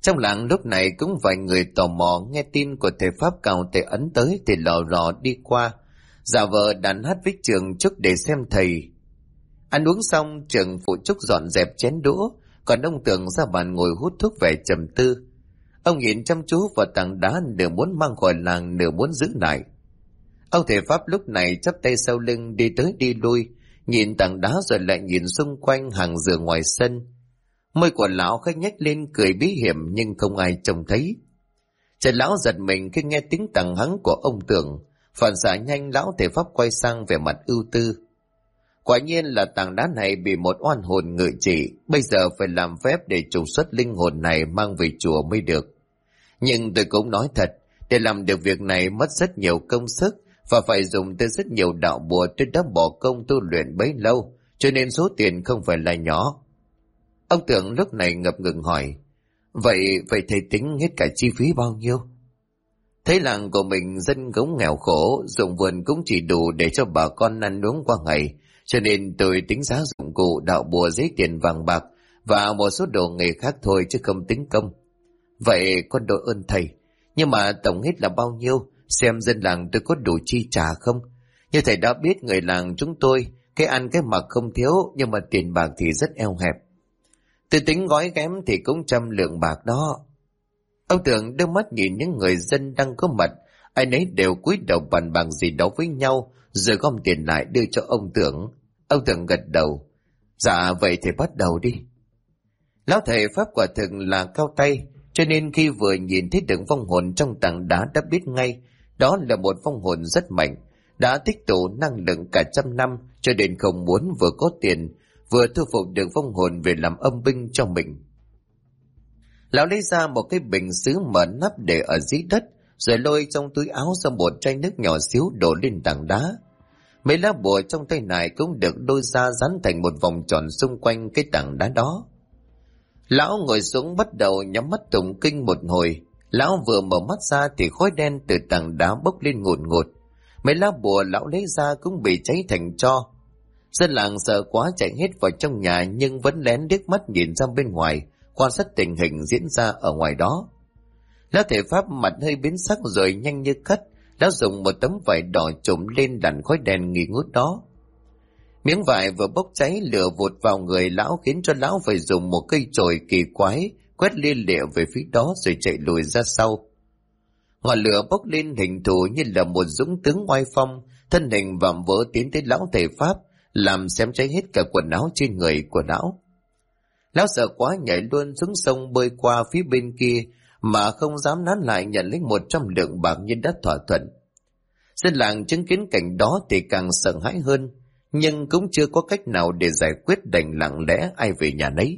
Trong làng lúc này cũng vài người tò mò nghe tin của thầy Pháp Cao Tề Ấn tới thì lò rò đi qua, giả vờ đàn hát với Trường Trúc để xem thầy. Ăn uống xong, Trường phụ Trúc dọn dẹp chén đũa, còn ông Tường ra bàn ngồi hút thuốc về trầm tư. Ông nhìn chăm chú vào tảng đá, nửa muốn mang khỏi làng, nửa muốn giữ lại. Ông thầy Pháp lúc này chắp tay sau lưng đi tới đi lui, nhìn tảng đá rồi lại nhìn xung quanh hàng dừa ngoài sân. Môi của lão khẽ nhếch lên cười bí hiểm nhưng không ai trông thấy. Trần lão giật mình khi nghe tiếng tằng hắng của ông Tường, phản xạ nhanh lão thầy Pháp quay sang vẻ mặt ưu tư. Quả nhiên là tảng đá này bị một oan hồn ngự trị, bây giờ phải làm phép để trục xuất linh hồn này mang về chùa mới được. Nhưng tôi cũng nói thật, để làm được việc này mất rất nhiều công sức và phải dùng tới rất nhiều đạo bùa, tôi đã bỏ công tu luyện bấy lâu, cho nên số tiền không phải là nhỏ. Ông Tưởng lúc này ngập ngừng hỏi, vậy thầy tính hết cả chi phí bao nhiêu? Thấy làng của mình dân cũng nghèo khổ, dụng vườn cũng chỉ đủ để cho bà con ăn uống qua ngày, cho nên tôi tính giá dụng cụ, đạo bùa, giấy tiền vàng bạc và một số đồ nghề khác thôi chứ không tính công. Vậy con đội ơn thầy, nhưng mà tổng hết là bao nhiêu? Xem dân làng tôi có đủ chi trả không? Như thầy đã biết, người làng chúng tôi cái ăn cái mặc không thiếu, nhưng mà tiền bạc thì rất eo hẹp. Tôi tính gói ghém thì cũng 100 lượng bạc đó. Ông Tưởng đưa mắt nhìn những người dân đang có mặt, ai nấy đều cúi đầu bàn bạc gì đó với nhau, rồi gom tiền lại đưa cho ông Tưởng. Ông Tưởng gật đầu. Dạ vậy thì bắt đầu đi. Lão thầy Pháp quả thực là cao tay, cho nên khi vừa nhìn thấy được vong hồn trong tảng đá đã biết ngay đó là một vong hồn rất mạnh, đã tích tụ năng lượng cả 100 năm, cho nên không muốn vừa có tiền vừa thu phục được vong hồn về làm âm binh cho mình. Lão lấy ra một cái bình sứ mở nắp để ở dưới đất, rồi lôi trong túi áo ra một chai nước nhỏ xíu đổ lên tảng đá. Mấy lá bùa trong tay này cũng được đôi ra dán thành một vòng tròn xung quanh cái tảng đá đó. Lão ngồi xuống bắt đầu nhắm mắt tụng kinh một hồi. Lão vừa mở mắt ra thì khói đen từ tảng đá bốc lên ngùn ngụt. Mấy lá bùa lão lấy ra cũng bị cháy thành tro. Dân làng sợ quá chạy hết vào trong nhà, nhưng vẫn lén liếc mắt nhìn ra bên ngoài, quan sát tình hình diễn ra ở ngoài đó. Lão thầy Pháp mặt hơi biến sắc rồi nhanh như cắt, lão dùng một tấm vải đỏ trùm lên làn khói đen nghi ngút đó. Miếng vải vừa bốc cháy, lửa vụt vào người lão khiến cho lão phải dùng một cây chổi kỳ quái quét liên lịa về phía đó rồi chạy lùi ra sau. Ngọn lửa bốc lên hình thù như là một dũng tướng oai phong, thân hình vạm vỡ tiến tới lão thầy Pháp, làm xém cháy hết cả quần áo trên người của lão. Lão sợ quá nhảy luôn xuống sông bơi qua phía bên kia mà không dám nán lại nhận lấy 100 lượng bạc như đã thỏa thuận. Dân làng chứng kiến cảnh đó thì càng sợ hãi hơn, nhưng cũng chưa có cách nào để giải quyết, đành lặng lẽ ai về nhà nấy.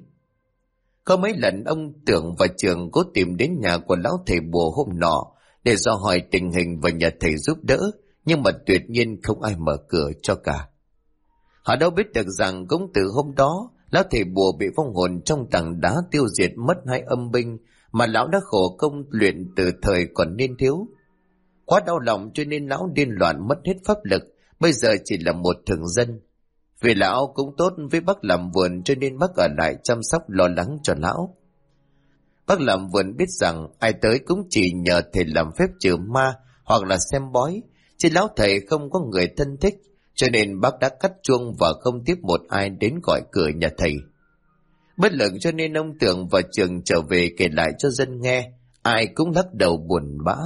Có mấy lần ông Tưởng và Trường cố tìm đến nhà của lão thầy bùa hôm nọ để dò hỏi tình hình và nhờ thầy giúp đỡ, nhưng mà tuyệt nhiên không ai mở cửa cho cả. Họ đâu biết được rằng cũng từ hôm đó, lão thầy bùa bị vong hồn trong tảng đá tiêu diệt mất 2 âm binh mà lão đã khổ công luyện từ thời còn niên thiếu. Quá đau lòng cho nên lão điên loạn mất hết pháp lực, bây giờ chỉ là một thường dân. Vì lão cũng tốt với bác làm vườn cho nên bác ở lại chăm sóc lo lắng cho lão. Bác làm vườn biết rằng ai tới cũng chỉ nhờ thầy làm phép trừ ma hoặc là xem bói, chứ lão thầy không có người thân thích, cho nên bác đã cắt chuông và không tiếp một ai đến gọi cửa nhà thầy. Bất lực cho nên ông Tưởng và Trường trở về kể lại cho dân nghe, ai cũng lắc đầu buồn bã.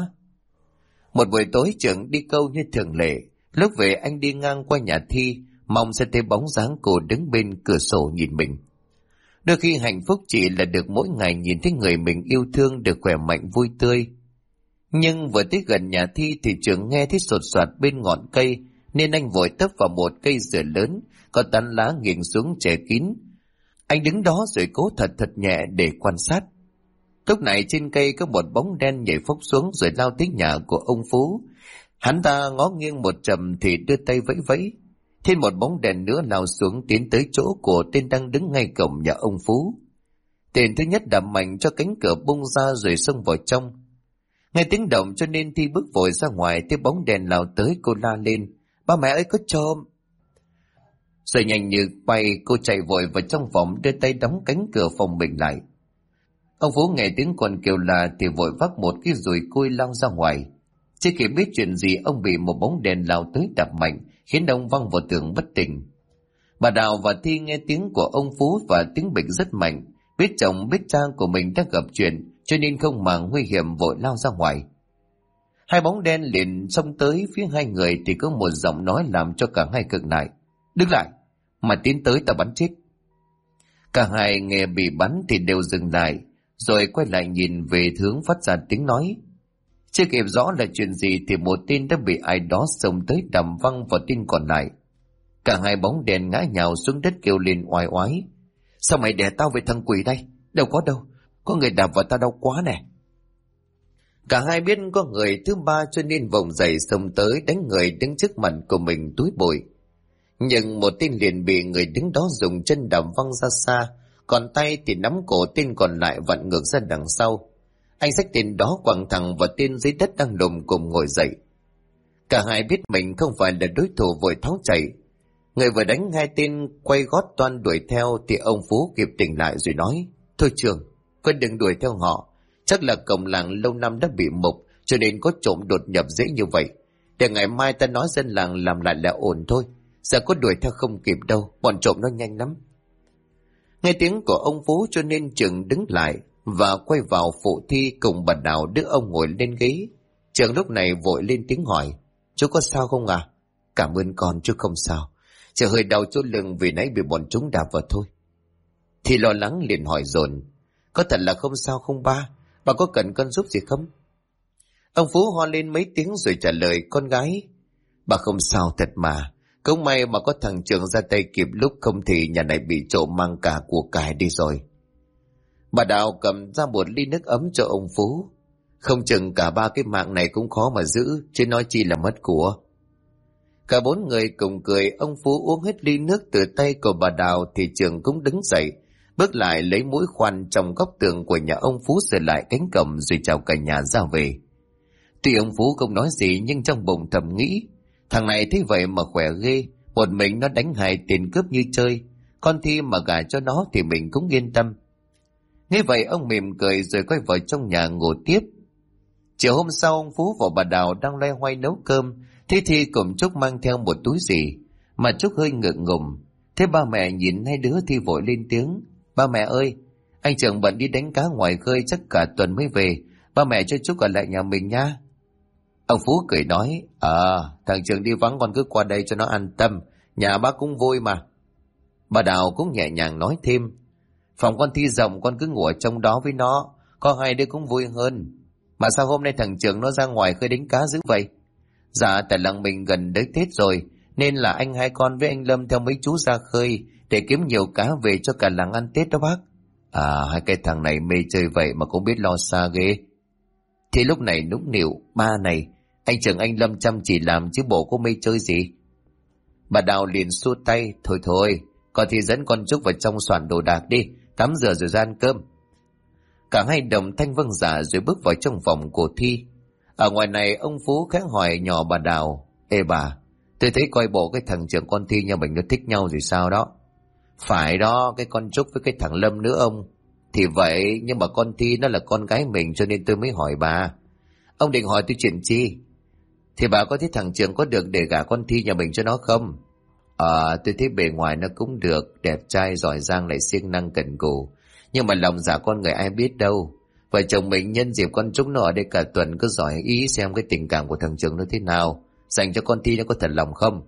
Một buổi tối Trường đi câu như thường lệ, lúc về anh đi ngang qua nhà Thi, mong sẽ thấy bóng dáng cô đứng bên cửa sổ nhìn mình. Đôi khi hạnh phúc chỉ là được mỗi ngày nhìn thấy người mình yêu thương được khỏe mạnh vui tươi. Nhưng vừa tới gần nhà Thi thì Trường nghe thấy sột soạt bên ngọn cây, nên anh vội tấp vào một cây dừa lớn, có tán lá nghiêng xuống che kín. Anh đứng đó rồi cố thật nhẹ để quan sát. Lúc này trên cây có một bóng đen nhảy phốc xuống rồi lao tới nhà của ông Phú. Hắn ta ngó nghiêng một trầm thì đưa tay vẫy vẫy. Thêm một bóng đèn nữa lao xuống tiến tới chỗ của tên đang đứng ngay cổng nhà ông Phú. Tên thứ nhất đạp mạnh cho cánh cửa bung ra rồi xông vào trong. Nghe tiếng động cho nên Thi bước vội ra ngoài, thấy bóng đèn lao tới cô la lên: "Ba mẹ ơi, có trộm!" Rồi nhanh như bay cô chạy vội vào trong phòng, đưa tay đóng cánh cửa phòng mình lại. Ông Phú nghe tiếng con kêu la thì vội vác một cái dùi cui lao ra ngoài. Chưa kịp biết chuyện gì, ông bị một bóng đèn lao tới đập mạnh, khiến ông văng vào tường bất tỉnh. Bà Đào và Thi nghe tiếng của ông Phú và tiếng bịch rất mạnh, biết chồng biết cha của mình đã gặp chuyện, cho nên không màng nguy hiểm vội lao ra ngoài. Hai bóng đen liền xông tới phía hai người thì có một giọng nói làm cho cả hai cực lại. Đứng lại, mà tiến tới ta bắn chết. Cả hai nghe bị bắn thì đều dừng lại, rồi quay lại nhìn về hướng phát ra tiếng nói. Chưa kịp rõ là chuyện gì thì một tên đã bị ai đó xông tới đầm văng vào tên còn lại. Cả hai bóng đèn ngã nhào xuống đất kêu lên oai oái. Sao mày đè tao về thằng quỷ đây? Đâu có đâu, có người đạp vào tao đau quá nè. Cả hai biết có người thứ ba cho nên vòng dậy xông tới đánh người đứng trước mặt của mình túi bụi. Nhưng một tên liền bị người đứng đó dùng chân đạp văng ra xa, còn tay thì nắm cổ tên còn lại vặn ngược ra đằng sau. Anh xách tên đó quẳng thẳng vào tên dưới đất đang lùm cùng ngồi dậy. Cả hai biết mình không phải là đối thủ vội tháo chạy. Người vừa đánh hai tên quay gót toan đuổi theo thì ông Phú kịp tỉnh lại rồi nói: Thôi Trường, con đừng đuổi theo họ. Chắc là cổng làng lâu năm đã bị mục, cho nên có trộm đột nhập dễ như vậy. Để ngày mai ta nói dân làng làm lại là ổn thôi. Giờ có đuổi theo không kịp đâu, bọn trộm nó nhanh lắm. Nghe tiếng của ông Phú cho nên Trường đứng lại và quay vào phụ Thi cùng bà Đào đưa ông ngồi lên ghế. Trường lúc này vội lên tiếng hỏi: Chú có sao không à? Cảm ơn con, chú không sao. Chỉ hơi đau chỗ lưng vì nãy bị bọn chúng đạp vào thôi. Thì lo lắng liền hỏi dồn: Có thật là không sao không ba? Bà có cần con giúp gì không? Ông Phú ho lên mấy tiếng rồi trả lời con gái: Bà không sao thật mà. Cũng may mà có thằng Trường ra tay kịp lúc, không thì nhà này bị trộm mang cả của cải đi rồi. Bà Đào cầm ra một ly nước ấm cho ông Phú. Không chừng cả ba cái mạng này cũng khó mà giữ, chứ nói chi là mất của. Cả bốn người cùng cười. Ông Phú uống hết ly nước từ tay của bà Đào thì Trường cũng đứng dậy, bước lại lấy mũi khoan trong góc tường của nhà ông Phú sửa lại cánh cổng rồi chào cả nhà ra về. Tuy ông Phú không nói gì nhưng trong bụng thầm nghĩ: Thằng này thế vậy mà khỏe ghê, một mình nó đánh hai tiền cướp như chơi, con Thi mà gả cho nó thì mình cũng yên tâm. Nghe vậy ông mỉm cười rồi quay vào trong nhà ngủ tiếp. Chiều hôm sau, ông Phú và bà Đào đang loay hoay nấu cơm, thế Thi cùng Trúc mang theo một túi gì mà Trúc hơi ngượng ngùng. Thế ba mẹ nhìn hai đứa thì vội lên tiếng: Ba mẹ ơi, anh Trường bận đi đánh cá ngoài khơi chắc cả tuần mới về, ba mẹ cho Trúc ở lại nhà mình nha. Ông Phú cười nói: Thằng Trường đi vắng con cứ qua đây cho nó an tâm, nhà bác cũng vui mà. Bà Đào cũng nhẹ nhàng nói thêm: Phòng con Thi rộng, con cứ ngủ ở trong đó với nó, có hai đứa cũng vui hơn. Mà sao hôm nay thằng Trường nó ra ngoài khơi đánh cá dữ vậy? Dạ tại làng mình gần tới Tết rồi, nên là anh hai con với anh Lâm theo mấy chú ra khơi để kiếm nhiều cá về cho cả làng ăn Tết đó bác. Hai cái thằng này mê chơi vậy mà cũng biết lo xa ghê. Thì lúc này nũng nịu: Ba này, anh Trường anh Lâm chăm chỉ làm chứ bộ có mê chơi gì. Bà Đào liền xua tay: Thôi, con thì dẫn con Trúc vào trong soạn đồ đạc đi, tắm rửa rồi ra ăn cơm. Cả hai đồng thanh vâng dạ rồi bước vào trong phòng của Thi. Ở ngoài này ông Phú khẽ hỏi nhỏ bà Đào: Ê bà, tôi thấy coi bộ cái thằng Trường con Thi nhà mình nó thích nhau rồi sao đó? Phải đó, cái con Trúc với cái thằng Lâm nữa ông. Thì vậy, nhưng mà con Thi nó là con gái mình cho nên tôi mới hỏi bà. Ông định hỏi tôi chuyện chi? Thì bà có thấy thằng Trường có được để gả con Thi nhà mình cho nó không? Tôi thấy bề ngoài nó cũng được, đẹp trai, giỏi giang lại siêng năng cần cù. Nhưng mà lòng dạ con người ai biết đâu. Vợ chồng mình nhân dịp con Trúc nó ở đây cả tuần cứ giỏi ý xem cái tình cảm của thằng Trường nó thế nào, dành cho con Thi nó có thật lòng không.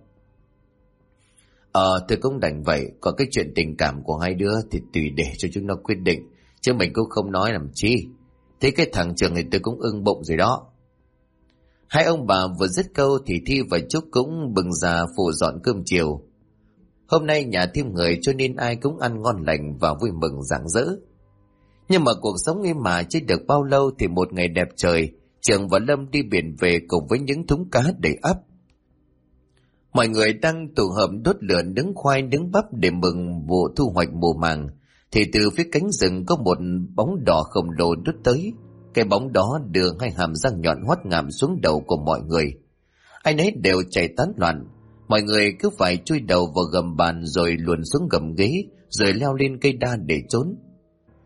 Tôi cũng đành vậy. Còn cái chuyện tình cảm của hai đứa thì tùy để cho chúng nó quyết định, chứ mình cũng không nói làm chi. Thế cái thằng Trường thì tôi cũng ưng bụng rồi đó. Hai ông bà vừa dứt câu thì Thi và Trúc cũng bừng ra phụ dọn cơm chiều. Hôm nay nhà thêm người cho nên ai cũng ăn ngon lành và vui mừng rạng rỡ. Nhưng mà cuộc sống êm mà chưa được bao lâu thì một ngày đẹp trời, Trường và Lâm đi biển về cùng với những thúng cá đầy ắp. Mọi người đang tụ hợp đốt lửa nướng khoai nướng bắp để mừng vụ thu hoạch mùa màng, thì từ phía cánh rừng có một bóng đỏ khổng lồ đút tới. Cái bóng đó đưa hai hàm răng nhọn hoắt ngàm xuống đầu của mọi người. Ai nấy đều chạy tán loạn. Mọi người cứ phải chui đầu vào gầm bàn rồi luồn xuống gầm ghế, rồi leo lên cây đa để trốn.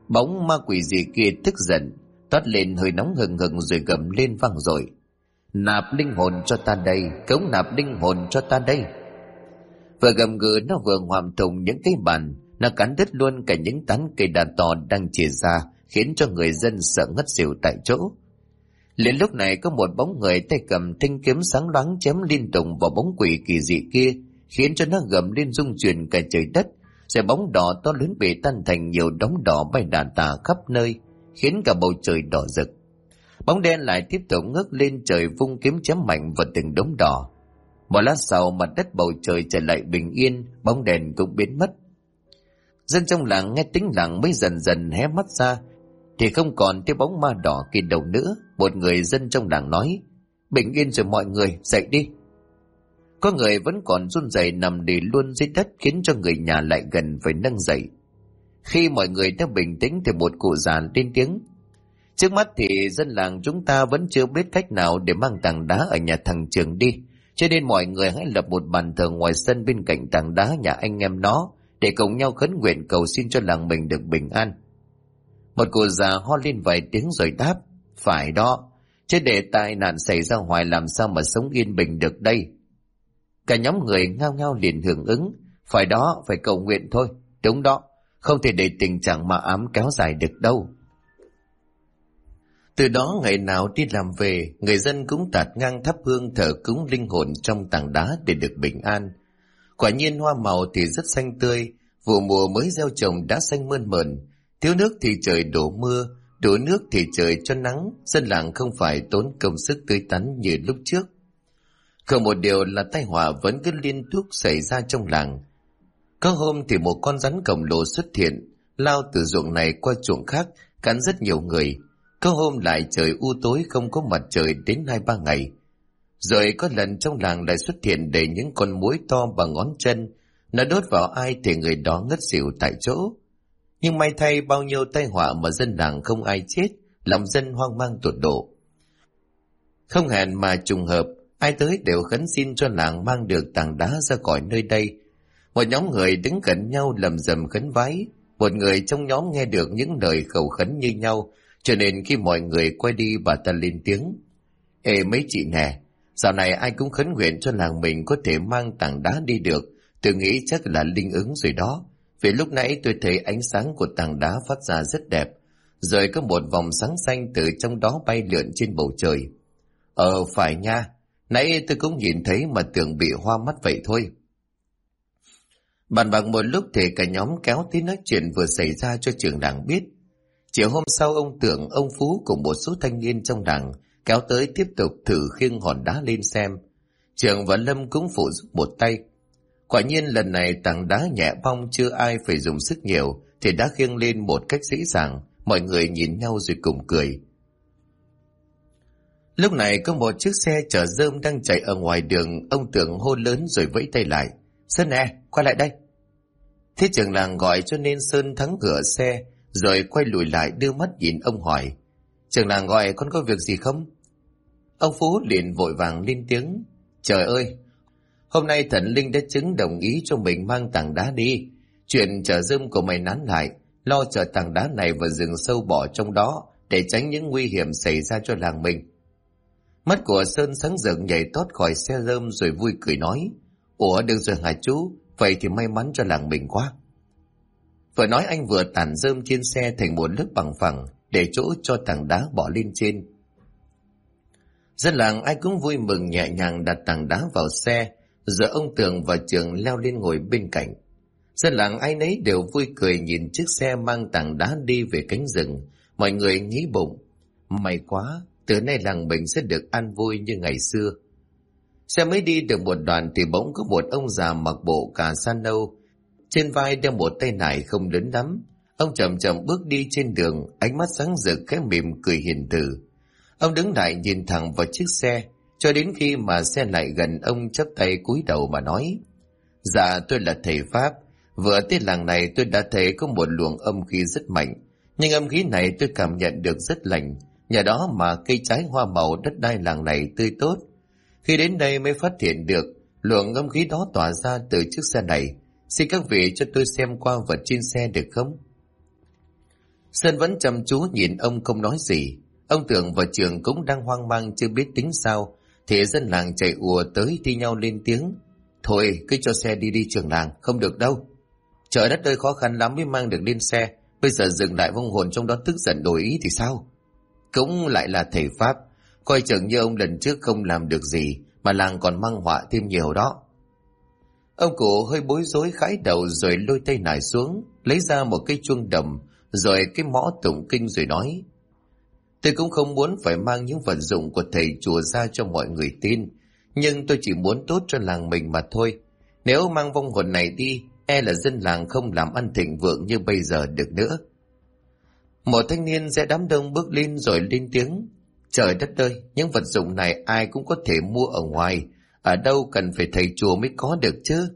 Bóng ma quỷ dị kia tức giận, toát lên hơi nóng hừng hừng rồi gầm lên vang dội: "Nạp linh hồn cho ta đây, cống nạp linh hồn cho ta đây!" Vừa gầm gừ nó vừa ngoạm thùng những cái bàn, nó cắn đứt luôn cả những tán cây đa to đang chìa ra, khiến cho người dân sợ ngất xỉu tại chỗ. Liền lúc này có một bóng người tay cầm thanh kiếm sáng loáng chém liên tục vào bóng quỷ kỳ dị kia, khiến cho nó gầm lên rung chuyển cả trời đất, rồi bóng đỏ to lớn bị tan thành nhiều đống đỏ bay đà tà khắp nơi, khiến cả bầu trời đỏ rực. Bóng đen lại tiếp tục ngước lên trời vung kiếm chém mạnh vào từng đống đỏ. Một lát sau mặt đất bầu trời trở lại bình yên, bóng đèn cũng biến mất. Dân trong làng nghe tiếng làng mới dần dần hé mắt ra, thì không còn thấy bóng ma đỏ kia đâu nữa. Một người dân trong làng nói: "Bình yên rồi mọi người, dậy đi." Có người vẫn còn run rẩy nằm đi luôn dưới đất, khiến cho người nhà lại gần phải nâng dậy. Khi mọi người đã bình tĩnh thì một cụ già lên tiếng: "Trước mắt thì dân làng chúng ta vẫn chưa biết cách nào để mang tảng đá ở nhà thằng Trường đi, cho nên mọi người hãy lập một bàn thờ ngoài sân bên cạnh tảng đá nhà anh em nó, để cùng nhau khấn nguyện cầu xin cho làng mình được bình an." Một cụ già ho lên vài tiếng rồi đáp: "Phải đó, chứ để tai nạn xảy ra hoài làm sao mà sống yên bình được đây." Cả nhóm người ngao ngao liền hưởng ứng: "Phải đó, phải cầu nguyện thôi." "Đúng đó, không thể để tình trạng ma ám kéo dài được đâu." Từ đó ngày nào đi làm về, người dân cũng tạt ngang thắp hương thờ cúng linh hồn trong tảng đá để được bình an. Quả nhiên hoa màu thì rất xanh tươi, vụ mùa mới gieo trồng đã xanh mơn mởn, thiếu nước thì trời đổ mưa, đủ nước thì trời cho nắng, dân làng không phải tốn công sức tưới tắn như lúc trước. Còn một điều là tai họa vẫn cứ liên tục xảy ra trong làng. Có hôm thì một con rắn khổng lồ xuất hiện, lao từ ruộng này qua ruộng khác, cắn rất nhiều người. Có hôm lại trời u tối không có mặt trời đến 2-3 ngày. Rồi có lần trong làng lại xuất hiện đầy những con muỗi to bằng ngón chân, nó đốt vào ai thì người đó ngất xỉu tại chỗ. Nhưng may thay bao nhiêu tai họa mà dân làng không ai chết, lòng dân hoang mang tột độ. Không hẹn mà trùng hợp, ai tới đều khấn xin cho làng mang được tảng đá ra khỏi nơi đây. Một nhóm người đứng gần nhau lầm rầm khấn vái. Một người trong nhóm nghe được những lời khẩu khấn như nhau, cho nên khi mọi người quay đi bà ta lên tiếng: "Ê mấy chị nè, dạo này ai cũng khấn nguyện cho làng mình có thể mang tảng đá đi được. Tôi nghĩ chắc là linh ứng rồi đó. Vì lúc nãy tôi thấy ánh sáng của tảng đá phát ra rất đẹp, rồi có một vòng sáng xanh từ trong đó bay lượn trên bầu trời." Phải nha, nãy tôi cũng nhìn thấy mà tưởng bị hoa mắt vậy thôi." Bàn bạc một lúc thì cả nhóm kéo tới nói chuyện vừa xảy ra cho trưởng làng biết. Chiều hôm sau ông Tưởng, ông Phú cùng một số thanh niên trong làng kéo tới tiếp tục thử khiêng hòn đá lên xem. Trường và Lâm cũng phụ giúp một tay. Quả nhiên lần này tảng đá nhẹ bong, chưa ai phải dùng sức nhiều thì đã khiêng lên một cách dễ dàng. Mọi người nhìn nhau rồi cùng cười. Lúc này có một chiếc xe chở rơm đang chạy ở ngoài đường. Ông Tưởng hô lớn rồi vẫy tay lại: "Sơn nè, quay lại đây." Thế trưởng làng gọi cho nên Sơn thắng cửa xe, rồi quay lùi lại đưa mắt nhìn ông hỏi: "Trưởng làng gọi con có việc gì không?" Ông Phú liền vội vàng lên tiếng: "Trời ơi, hôm nay thần linh đã chứng đồng ý cho mình mang tảng đá đi. Chuyện chở rơm của mày nán lại, lo chở tảng đá này vào rừng sâu bỏ trong đó để tránh những nguy hiểm xảy ra cho làng mình." Mắt của Sơn sáng rực nhảy tót khỏi xe rơm rồi vui cười nói: "Ủa được rồi hả chú, vậy thì may mắn cho làng mình quá." Vừa nói anh vừa tản rơm trên xe thành một lớp bằng phẳng để chỗ cho tảng đá bỏ lên trên. Dân làng ai cũng vui mừng nhẹ nhàng đặt tảng đá vào xe, rồi ông Tường và Trường leo lên ngồi bên cạnh. Dân làng ai nấy đều vui cười nhìn chiếc xe mang tảng đá đi về cánh rừng. Mọi người nghĩ bụng: may quá, từ nay làng mình sẽ được an vui như ngày xưa. Xe mới đi được một đoạn thì bỗng có một ông già mặc bộ cà sa nâu, trên vai đeo một tay nải không lớn lắm. Ông chậm chậm bước đi trên đường, ánh mắt sáng rực khẽ mỉm cười hiền từ. Ông đứng lại nhìn thẳng vào chiếc xe, cho đến khi mà xe lại gần ông chắp tay cúi đầu mà nói: "Dạ tôi là thầy Pháp, vừa tới làng này tôi đã thấy có một luồng âm khí rất mạnh, nhưng âm khí này tôi cảm nhận được rất lành, nhờ đó mà cây trái hoa màu đất đai làng này tươi tốt. Khi đến đây mới phát hiện được luồng âm khí đó tỏa ra từ chiếc xe này. Xin các vị cho tôi xem qua vật trên xe được không?" Sơn vẫn chăm chú nhìn ông không nói gì. Ông Tưởng và Trường cũng đang hoang mang chưa biết tính sao, thì dân làng chạy ùa tới thi nhau lên tiếng. Thôi cứ cho xe đi đi trưởng làng, không được đâu. Trời đất ơi, khó khăn lắm mới mang được lên xe, bây giờ dừng lại vong hồn trong đó tức giận đổi ý thì sao? Cũng lại là thầy Pháp, coi chừng như ông lần trước không làm được gì, mà làng còn mang họa thêm nhiều đó. Ông cụ hơi bối rối khái đầu rồi lôi tay nải xuống, lấy ra một cái chuông đồng, rồi cái mõ tụng kinh rồi nói. Tôi cũng không muốn phải mang những vật dụng của thầy chùa ra cho mọi người tin, nhưng tôi chỉ muốn tốt cho làng mình mà thôi. Nếu mang vong hồn này đi, e là dân làng không làm ăn thịnh vượng như bây giờ được nữa. Một thanh niên giữa đám đông bước lên rồi lên tiếng. Trời đất ơi, những vật dụng này ai cũng có thể mua ở ngoài, ở đâu cần phải thầy chùa mới có được chứ.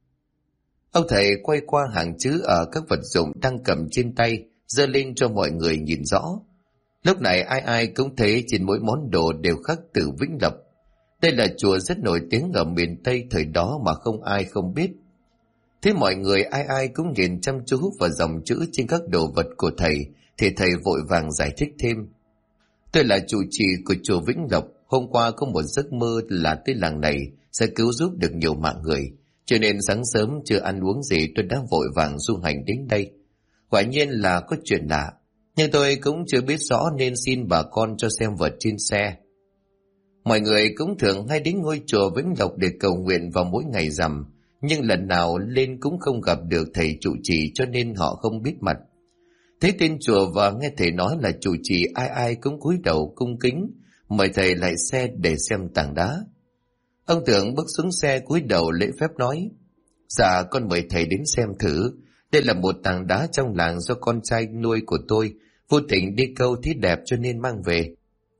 Ông thầy quay qua hàng chữ ở các vật dụng đang cầm trên tay, giơ lên cho mọi người nhìn rõ. Lúc này ai ai cũng thấy trên mỗi món đồ đều khắc từ Vĩnh Lập. Đây là chùa rất nổi tiếng ở miền Tây thời đó mà không ai không biết. Thế mọi người ai ai cũng nhìn chăm chú vào dòng chữ trên các đồ vật của thầy, thì thầy vội vàng giải thích thêm. Tôi là trụ trì của chùa Vĩnh Lộc, hôm qua có một giấc mơ là tới làng này sẽ cứu giúp được nhiều mạng người, cho nên sáng sớm chưa ăn uống gì tôi đã vội vàng du hành đến đây. Quả nhiên là có chuyện lạ, nhưng tôi cũng chưa biết rõ nên xin bà con cho xem vật trên xe. Mọi người cũng thường hay đến ngôi chùa Vĩnh Lộc để cầu nguyện vào mỗi ngày rằm, nhưng lần nào lên cũng không gặp được thầy trụ trì cho nên họ không biết mặt. Thấy tên chùa và nghe thầy nói là trụ trì, ai ai cũng cúi đầu cung kính, mời thầy lại xe để xem tảng đá. Ông Tưởng bước xuống xe cúi đầu lễ phép nói, dạ con mời thầy đến xem thử, đây là một tảng đá trong làng do con trai nuôi của tôi, vô tình đi câu thấy đẹp cho nên mang về.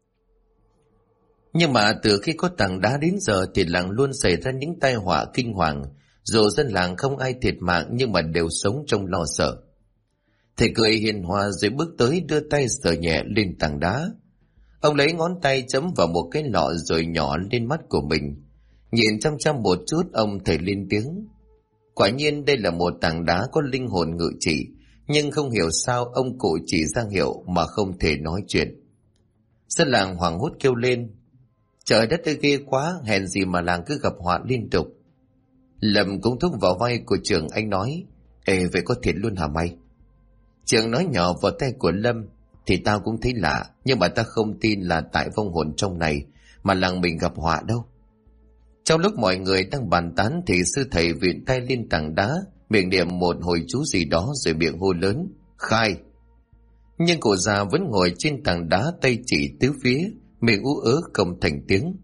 Nhưng mà từ khi có tảng đá đến giờ thì làng luôn xảy ra những tai họa kinh hoàng, dù dân làng không ai thiệt mạng nhưng mà đều sống trong lo sợ. Thầy cười hiền hòa rồi bước tới đưa tay sờ nhẹ lên tảng đá. Ông lấy ngón tay chấm vào một cái lọ rồi nhỏ lên mắt của mình. Nhìn chăm chăm một chút ông thầy lên tiếng. Quả nhiên đây là một tảng đá có linh hồn ngự trị, nhưng không hiểu sao ông cụ chỉ ra hiệu mà không thể nói chuyện. Dân làng hoảng hốt kêu lên. Trời đất ơi ghê quá, hèn gì mà làng cứ gặp họa liên tục. Lâm cũng thúc vào vai của Trường, anh nói, ê vậy có thiệt luôn hả mày? Trường nói nhỏ vào tay của Lâm, thì tao cũng thấy lạ, nhưng mà tao không tin là tại vong hồn trong này mà làng mình gặp họa đâu. Trong lúc mọi người đang bàn tán thì sư thầy viện tay lên tảng đá, miệng niệm một hồi chú gì đó rồi miệng hô lớn, khai. Nhưng cụ già vẫn ngồi trên tảng đá tay chỉ tứ phía, miệng ú ớ không thành tiếng.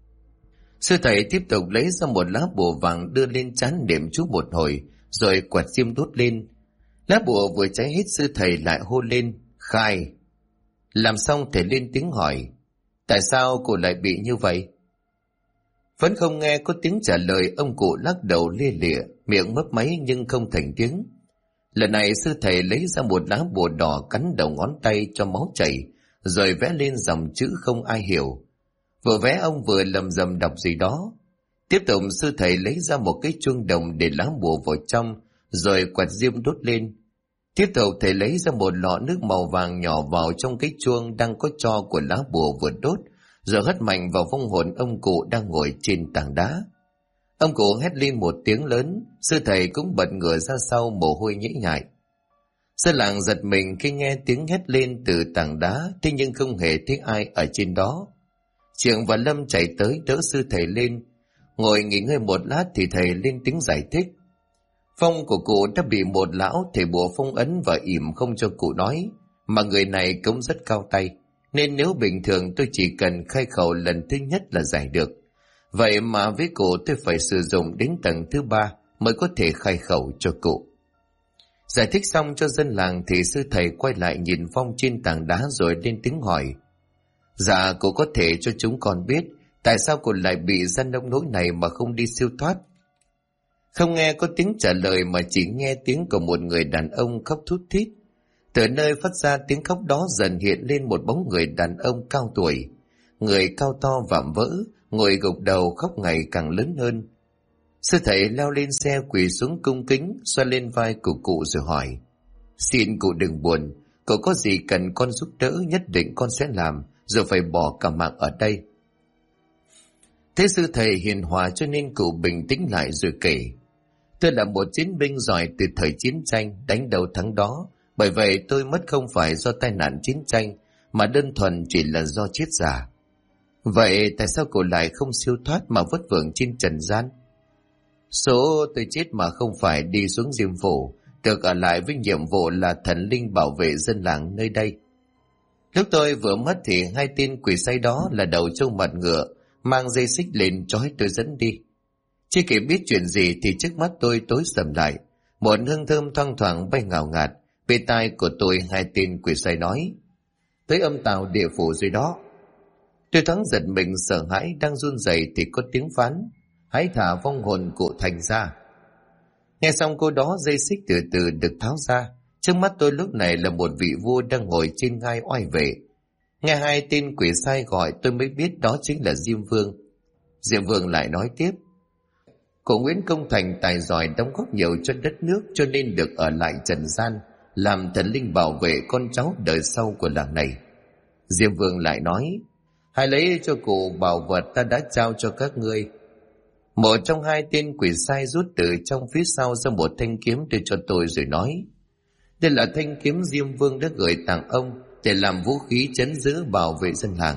Sư thầy tiếp tục lấy ra một lá bùa vàng đưa lên trán niệm chú một hồi, rồi quạt diêm đốt lên. Lá bùa vừa cháy hết sư thầy lại hô lên, khai. Làm xong thầy lên tiếng hỏi, tại sao cô lại bị như vậy? Vẫn không nghe có tiếng trả lời, ông cụ lắc đầu lia lịa, miệng mấp máy nhưng không thành tiếng. Lần này sư thầy lấy ra một lá bùa đỏ cắn đầu ngón tay cho máu chảy, rồi vẽ lên dòng chữ không ai hiểu. Vừa vẽ ông vừa lầm rầm đọc gì đó. Tiếp tục sư thầy lấy ra một cái chuông đồng để lá bùa vào trong, rồi quạt diêm đốt lên. Tiếp tục thầy lấy ra một lọ nước màu vàng nhỏ vào trong cái chuông đang có tro của lá bùa vừa đốt, rồi hất mạnh vào vong hồn ông cụ đang ngồi trên tảng đá. Ông cụ hét lên một tiếng lớn, sư thầy cũng bật ngửa ra sau, mồ hôi nhễ nhại. Dân làng giật mình khi nghe tiếng hét lên từ tảng đá, thế nhưng không hề thấy ai ở trên đó. Trường và Lâm chạy tới đỡ sư thầy lên. Ngồi nghỉ ngơi một lát thì thầy lên tiếng giải thích. Phong của cụ đã bị một lão thầy bùa phong ấn và ỉm không cho cụ nói, mà người này cũng rất cao tay, nên nếu bình thường tôi chỉ cần khai khẩu lần thứ nhất là giải được. Vậy mà với cụ tôi phải sử dụng đến tầng thứ 3 mới có thể khai khẩu cho cụ. Giải thích xong cho dân làng thì sư thầy quay lại nhìn Phong trên tảng đá rồi lên tiếng hỏi. Dạ, cụ có thể cho chúng con biết tại sao cụ lại bị ra nông nỗi này mà không đi siêu thoát? Không nghe có tiếng trả lời mà chỉ nghe tiếng của một người đàn ông khóc thút thít. Từ nơi phát ra tiếng khóc đó dần hiện lên một bóng người đàn ông cao tuổi. Người cao to vạm vỡ, ngồi gục đầu khóc ngày càng lớn hơn. Sư thầy leo lên xe quỳ xuống cung kính, xoa lên vai của cụ rồi hỏi. Xin cụ đừng buồn, Cậu có gì cần con giúp đỡ nhất định con sẽ làm, dù phải bỏ cả mạng ở đây. Thế sư thầy hiền hòa cho nên cậu bình tĩnh lại rồi kể. Tôi là một chiến binh giỏi từ thời chiến tranh, đánh đầu thắng đó. Bởi vậy tôi mất không phải do tai nạn chiến tranh, mà đơn thuần chỉ là do chết giả. Vậy tại sao cậu lại không siêu thoát mà vất vưởng trên trần gian? Số tôi chết mà không phải đi xuống Diêm Phủ, được ở lại với nhiệm vụ là thần linh bảo vệ dân làng nơi đây. Lúc tôi vừa mất thì hai tên quỷ sai đó là đầu trâu mặt ngựa, mang dây xích lên trói tôi dẫn đi. Chưa kịp biết chuyện gì thì trước mắt tôi tối sầm lại, một hương thơm thoang thoảng bay ngào ngạt. Bên tai của tôi hai tên quỷ sai nói: tới âm tào địa phủ rồi đó. Tôi thoáng giật mình sợ hãi, đang run rẩy thì có tiếng phán: hãy thả vong hồn cụ Thành ra. Nghe xong câu đó, dây xích từ từ được tháo ra. Trước mắt tôi lúc này là một vị vua đang ngồi trên ngai oai vệ. Nghe hai tên quỷ sai gọi tôi mới biết đó chính là Diêm Vương. Diêm Vương lại nói tiếp: cụ Nguyễn Công Thành tài giỏi, đóng góp nhiều cho đất nước, cho nên được ở lại trần gian, làm thần linh bảo vệ con cháu đời sau của làng này. Diêm Vương lại nói: hãy lấy cho cụ bảo vật ta đã trao cho các ngươi. Một trong hai tên quỷ sai rút từ trong phía sau ra một thanh kiếm đưa cho tôi rồi nói: đây là thanh kiếm Diêm Vương đã gửi tặng ông để làm vũ khí trấn giữ bảo vệ dân làng.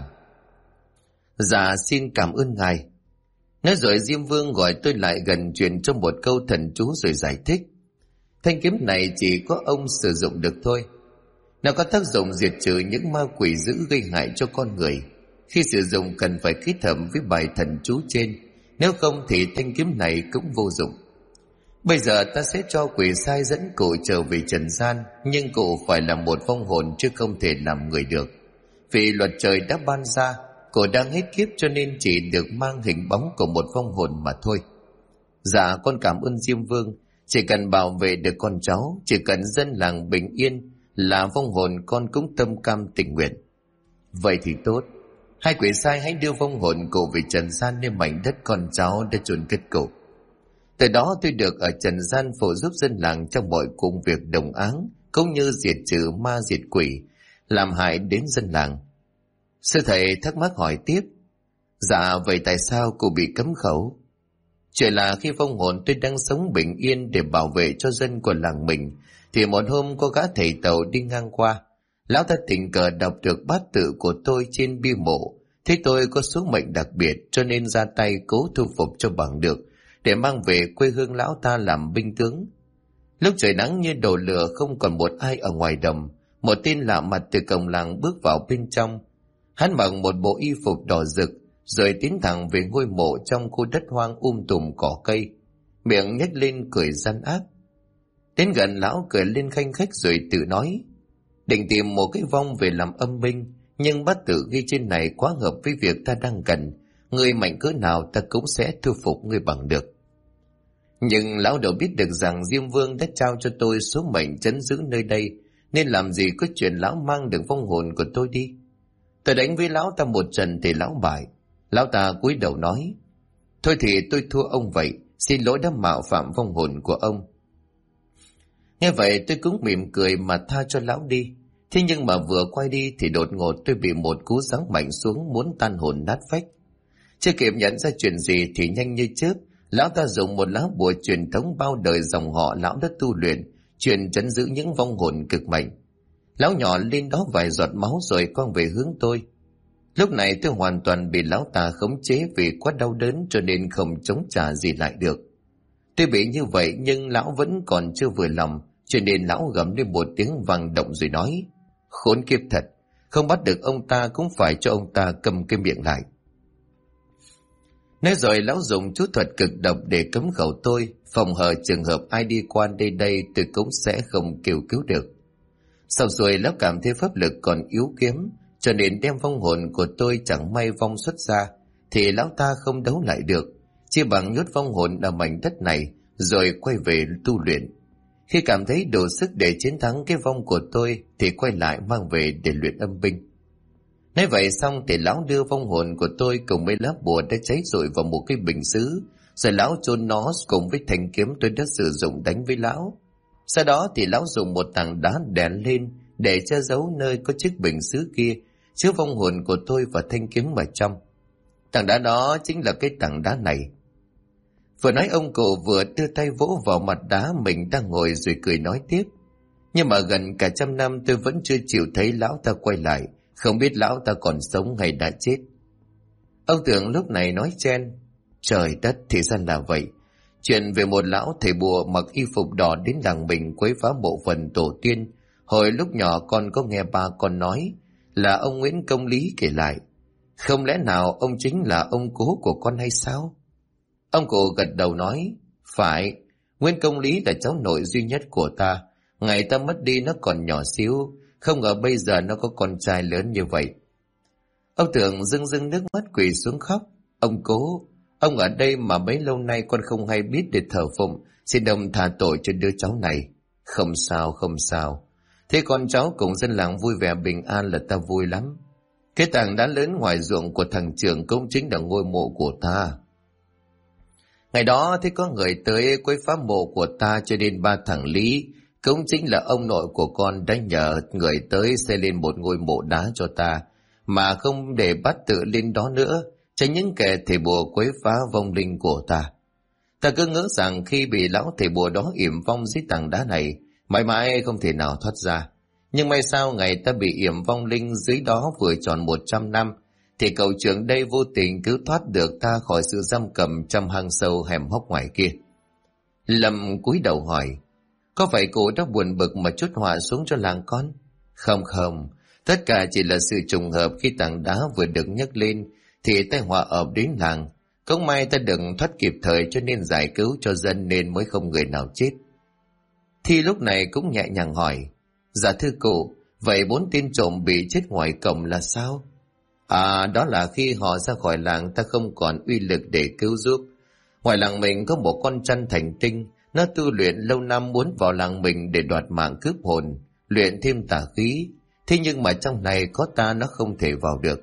Dạ xin cảm ơn ngài. Nói rồi Diêm Vương gọi tôi lại gần, truyền cho một câu thần chú rồi giải thích: thanh kiếm này chỉ có ông sử dụng được thôi. Nó có tác dụng diệt trừ những ma quỷ dữ gây hại cho con người. Khi sử dụng cần phải kết hợp với bài thần chú trên, nếu không thì thanh kiếm này cũng vô dụng. Bây giờ ta sẽ cho quỷ sai dẫn cụ trở về trần gian, nhưng cụ phải là một vong hồn chứ không thể làm người được. Vì luật trời đã ban ra, cụ đang hết kiếp cho nên chỉ được mang hình bóng của một vong hồn mà thôi. Dạ con cảm ơn Diêm Vương, chỉ cần bảo vệ được con cháu, chỉ cần dân làng bình yên là vong hồn con cũng tâm cam tình nguyện. Vậy thì tốt, hai quỷ sai hãy đưa vong hồn cụ về trần gian nơi mảnh đất con cháu đã chôn cất cụ. Từ đó tôi được ở trần gian phụ giúp dân làng trong mọi công việc đồng áng, cũng như diệt trừ ma diệt quỷ làm hại đến dân làng. Sư thầy thắc mắc hỏi tiếp: dạ vậy tại sao cụ bị cấm khẩu? Chuyện là khi vong hồn tôi đang sống bình yên để bảo vệ cho dân của làng mình, thì một hôm có gã thầy tàu đi ngang qua. Lão ta tình cờ đọc được bát tự của tôi trên bia mộ, thấy tôi có số mệnh đặc biệt cho nên ra tay cố thu phục cho bằng được, để mang về quê hương lão ta làm binh tướng. Lúc trời nắng như đổ lửa, không còn một ai ở ngoài đồng, một tên lạ mặt từ cổng làng bước vào bên trong. Hắn mặc một bộ y phục đỏ rực, rồi tiến thẳng về ngôi mộ trong khu đất hoang tùm cỏ cây, miệng nhếch lên cười gian ác. Đến gần lão cười lên khanh khách rồi tự nói: định tìm một cái vong về làm âm binh, nhưng bát tự ghi trên này quá hợp với việc ta đang cần. Ngươi mạnh cỡ nào ta cũng sẽ thu phục ngươi bằng được. Nhưng lão đâu biết được rằng Diêm Vương đã trao cho tôi số mệnh trấn giữ nơi đây, nên làm gì có chuyện lão mang được vong hồn của tôi đi. Tôi đánh với lão ta một trận thì lão bại. Lão ta cúi đầu nói: thôi thì tôi thua ông vậy, xin lỗi đã mạo phạm vong hồn của ông. Nghe vậy tôi cũng mỉm cười mà tha cho lão đi. Thế nhưng mà vừa quay đi thì đột ngột tôi bị một cú giáng mạnh xuống, muốn tan hồn nát phách. Chưa kịp nhận ra chuyện gì thì nhanh như chớp, lão ta dùng một lá bùa truyền thống bao đời dòng họ lão đã tu luyện, truyền trấn giữ những vong hồn cực mạnh. Lão nhỏ lên đó vài giọt máu rồi quăng về hướng tôi. Lúc này tôi hoàn toàn bị lão ta khống chế vì quá đau đớn, cho nên không chống trả gì lại được. Tôi bị như vậy nhưng lão vẫn còn chưa vừa lòng, cho nên lão gầm lên một tiếng vang động rồi nói: khốn kiếp thật, không bắt được ông ta cũng phải cho ông ta cầm cái miệng lại. Nói rồi lão dùng chú thuật cực độc để cấm khẩu tôi, phòng hờ trường hợp ai đi qua đây tôi cũng sẽ không kêu cứu được. Sau rồi lão cảm thấy pháp lực còn yếu kém, cho nên đem vong hồn của tôi chẳng may vong xuất ra, thì lão ta không đấu lại được, chỉ bằng nhốt vong hồn ở mảnh đất này rồi quay về tu luyện. Khi cảm thấy đủ sức để chiến thắng cái vong của tôi thì quay lại mang về để luyện âm binh. Nói vậy xong thì lão đưa vong hồn của tôi cùng mấy lá bùa đã cháy rụi vào một cái bình sứ, rồi lão chôn nó cùng với thanh kiếm tôi đã sử dụng đánh với lão. Sau đó thì lão dùng một tảng đá đè lên để che giấu nơi có chiếc bình sứ kia chứa vong hồn của tôi và thanh kiếm vào trong. Tảng đá đó chính là cái tảng đá này. Vừa nói ông cụ vừa đưa tay vỗ vào mặt đá mình đang ngồi rồi cười nói tiếp. Nhưng mà gần cả 100 năm tôi vẫn chưa chịu thấy lão ta quay lại, không biết lão ta còn sống hay đã chết. Ông Tưởng lúc này nói chen, trời đất, thì ra là vậy. Chuyện về một lão thầy bùa mặc y phục đỏ đến làng mình quấy phá mộ phần tổ tiên, hồi lúc nhỏ con có nghe ba con nói, là ông Nguyễn Công Lý kể lại. Không lẽ nào ông chính là ông cố của con hay sao? Ông cụ gật đầu nói, phải, Nguyễn Công Lý là cháu nội duy nhất của ta. Ngày ta mất đi nó còn nhỏ xíu, không ngờ bây giờ nó có con trai lớn như vậy. Ông Tưởng rưng rưng nước mắt quỳ xuống khóc. Ông cố, ông ở đây mà bấy lâu nay con không hay biết để thờ phụng, xin ông tha tội cho đứa cháu này. Không sao, không sao. Thế con cháu cùng dân làng vui vẻ bình an là ta vui lắm. Cái tảng đá lớn ngoài ruộng của thằng Trường cũng chính là ngôi mộ của ta. Ngày đó thì có người tới quấy phá mộ của ta, cho nên ba thằng Lý, cũng chính là ông nội của con, đã nhờ người tới xây lên một ngôi mộ đá cho ta, mà không để bắt tự lên đó nữa, tránh những kẻ thầy bùa quấy phá vong linh của ta. Ta cứ ngỡ rằng khi bị lão thầy bùa đó yểm vong dưới tảng đá này, mãi mãi không thể nào thoát ra. Nhưng may sao ngày ta bị yểm vong linh dưới đó vừa tròn 100 năm, thì cậu trưởng đây vô tình cứu thoát được ta khỏi sự giam cầm trong hang sâu hẻm hốc ngoài kia. Lâm cúi đầu hỏi, có phải cô đã buồn bực mà chút họa xuống cho làng con? Không không, tất cả chỉ là sự trùng hợp, khi tảng đá vừa được nhấc lên thì tai họa ập đến làng. Cũng may ta đừng thoát kịp thời cho nên giải cứu cho dân nên mới không người nào chết. Thi lúc này cũng nhẹ nhàng hỏi, dạ thưa cụ, vậy 4 tên trộm bị chết ngoài cổng là sao? À, đó là khi họ ra khỏi làng ta không còn uy lực để cứu giúp. Ngoài làng mình có một con chăn thành tinh, nó tu luyện lâu năm muốn vào làng mình để đoạt mạng cướp hồn, luyện thêm tà khí. Thế nhưng mà trong này có ta nó không thể vào được.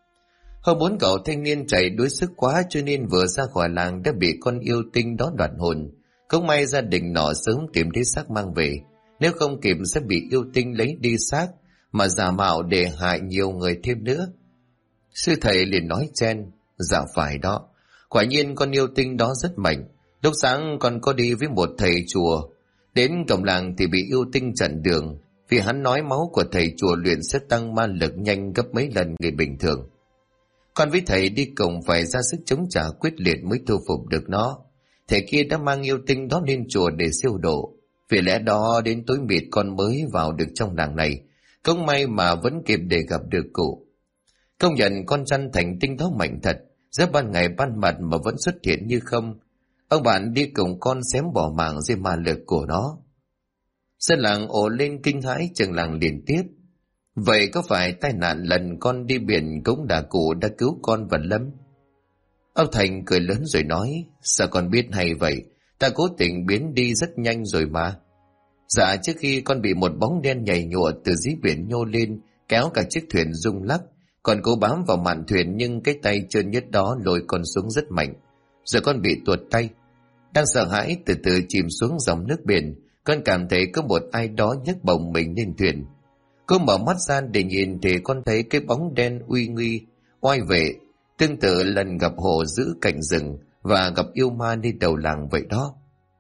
Hôm 4 cậu thanh niên chạy đuối sức quá cho nên vừa ra khỏi làng đã bị con yêu tinh đó đoạt hồn. Cũng may gia đình nọ sớm tìm thấy xác mang về, nếu không kịp sẽ bị yêu tinh lấy đi xác mà giả mạo để hại nhiều người thêm nữa. Sư thầy liền nói chen, dạ phải đó, quả nhiên con yêu tinh đó rất mạnh. Lúc sáng con có đi với một thầy chùa, đến cổng làng thì bị yêu tinh chặn đường, vì hắn nói máu của thầy chùa luyện sẽ tăng ma lực nhanh gấp mấy lần người bình thường. Con với thầy đi cùng phải ra sức chống trả quyết liệt mới thu phục được nó. Thầy kia đã mang yêu tinh đó lên chùa để siêu độ, vì lẽ đó đến tối mịt con mới vào được trong làng này. Cũng may mà vẫn kịp để gặp được cụ. Công nhận con chăn thành tinh đó mạnh thật, giữa ban ngày ban mặt mà vẫn xuất hiện như không. Ông bạn đi cùng con xém bỏ mạng dưới ma lực của nó. Dân làng ồ lên kinh hãi, trường làng liền tiếp. Vậy có phải tai nạn lần con đi biển cũng là cụ đã cứu con và Lâm? Ông Thành cười lớn rồi nói, sao con biết hay vậy? Ta cố tình biến đi rất nhanh rồi mà. Dạ, trước khi con bị một bóng đen nhảy nhụa từ dưới biển nhô lên, kéo cả chiếc thuyền rung lắc. Còn cố bám vào mạn thuyền nhưng cái tay trơn nhất đó lôi con xuống rất mạnh. Rồi con bị tuột tay. Đang sợ hãi từ từ chìm xuống dòng nước biển, con cảm thấy có một ai đó nhấc bổng mình lên thuyền. Cô mở mắt ra để nhìn thì con thấy cái bóng đen uy nghi, oai vệ, tương tự lần gặp hổ giữ cạnh rừng và gặp yêu ma đi đầu làng vậy đó.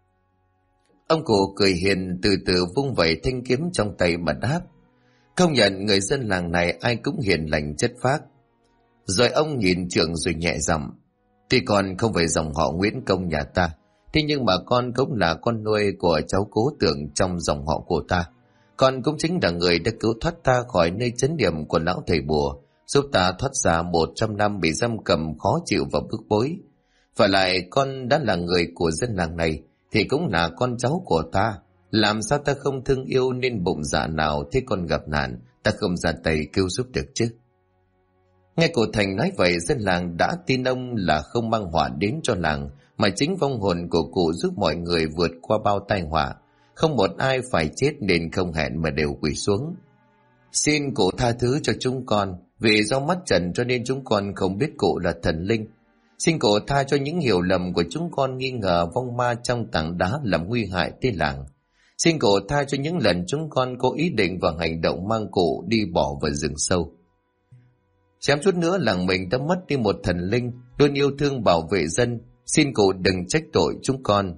Ông cụ cười hiền từ từ vung vẩy thanh kiếm trong tay mà đáp. Công nhận người dân làng này ai cũng hiền lành chất phác. Rồi ông nhìn Trường rồi nhẹ giọng, tuy con không phải dòng họ Nguyễn Công nhà ta, thế nhưng mà con cũng là con nuôi của cháu Cố Tưởng trong dòng họ của ta. Con cũng chính là người đã cứu thoát ta khỏi nơi chấn điểm của lão thầy bùa, giúp ta thoát ra 100 năm bị giam cầm khó chịu và bức bối. Và lại con đã là người của dân làng này thì cũng là con cháu của ta. Làm sao ta không thương yêu nên bụng dạ nào thế con gặp nạn ta không ra tay cứu giúp được chứ? Nghe cụ Thành nói vậy, dân làng đã tin ông là không mang họa đến cho làng, mà chính vong hồn của cụ giúp mọi người vượt qua bao tai họa. Không một ai phải chết nên không hẹn mà đều quỳ xuống. Xin cụ tha thứ cho chúng con, vì do mắt trần cho nên chúng con không biết cụ là thần linh. Xin cụ tha cho những hiểu lầm của chúng con nghi ngờ vong ma trong tảng đá làm nguy hại tới làng. Xin cụ tha cho những lần chúng con có ý định và hành động mang cụ đi bỏ vào rừng sâu. Chém chút nữa làng mình đã mất đi một thần linh luôn yêu thương bảo vệ dân. Xin cụ đừng trách tội chúng con.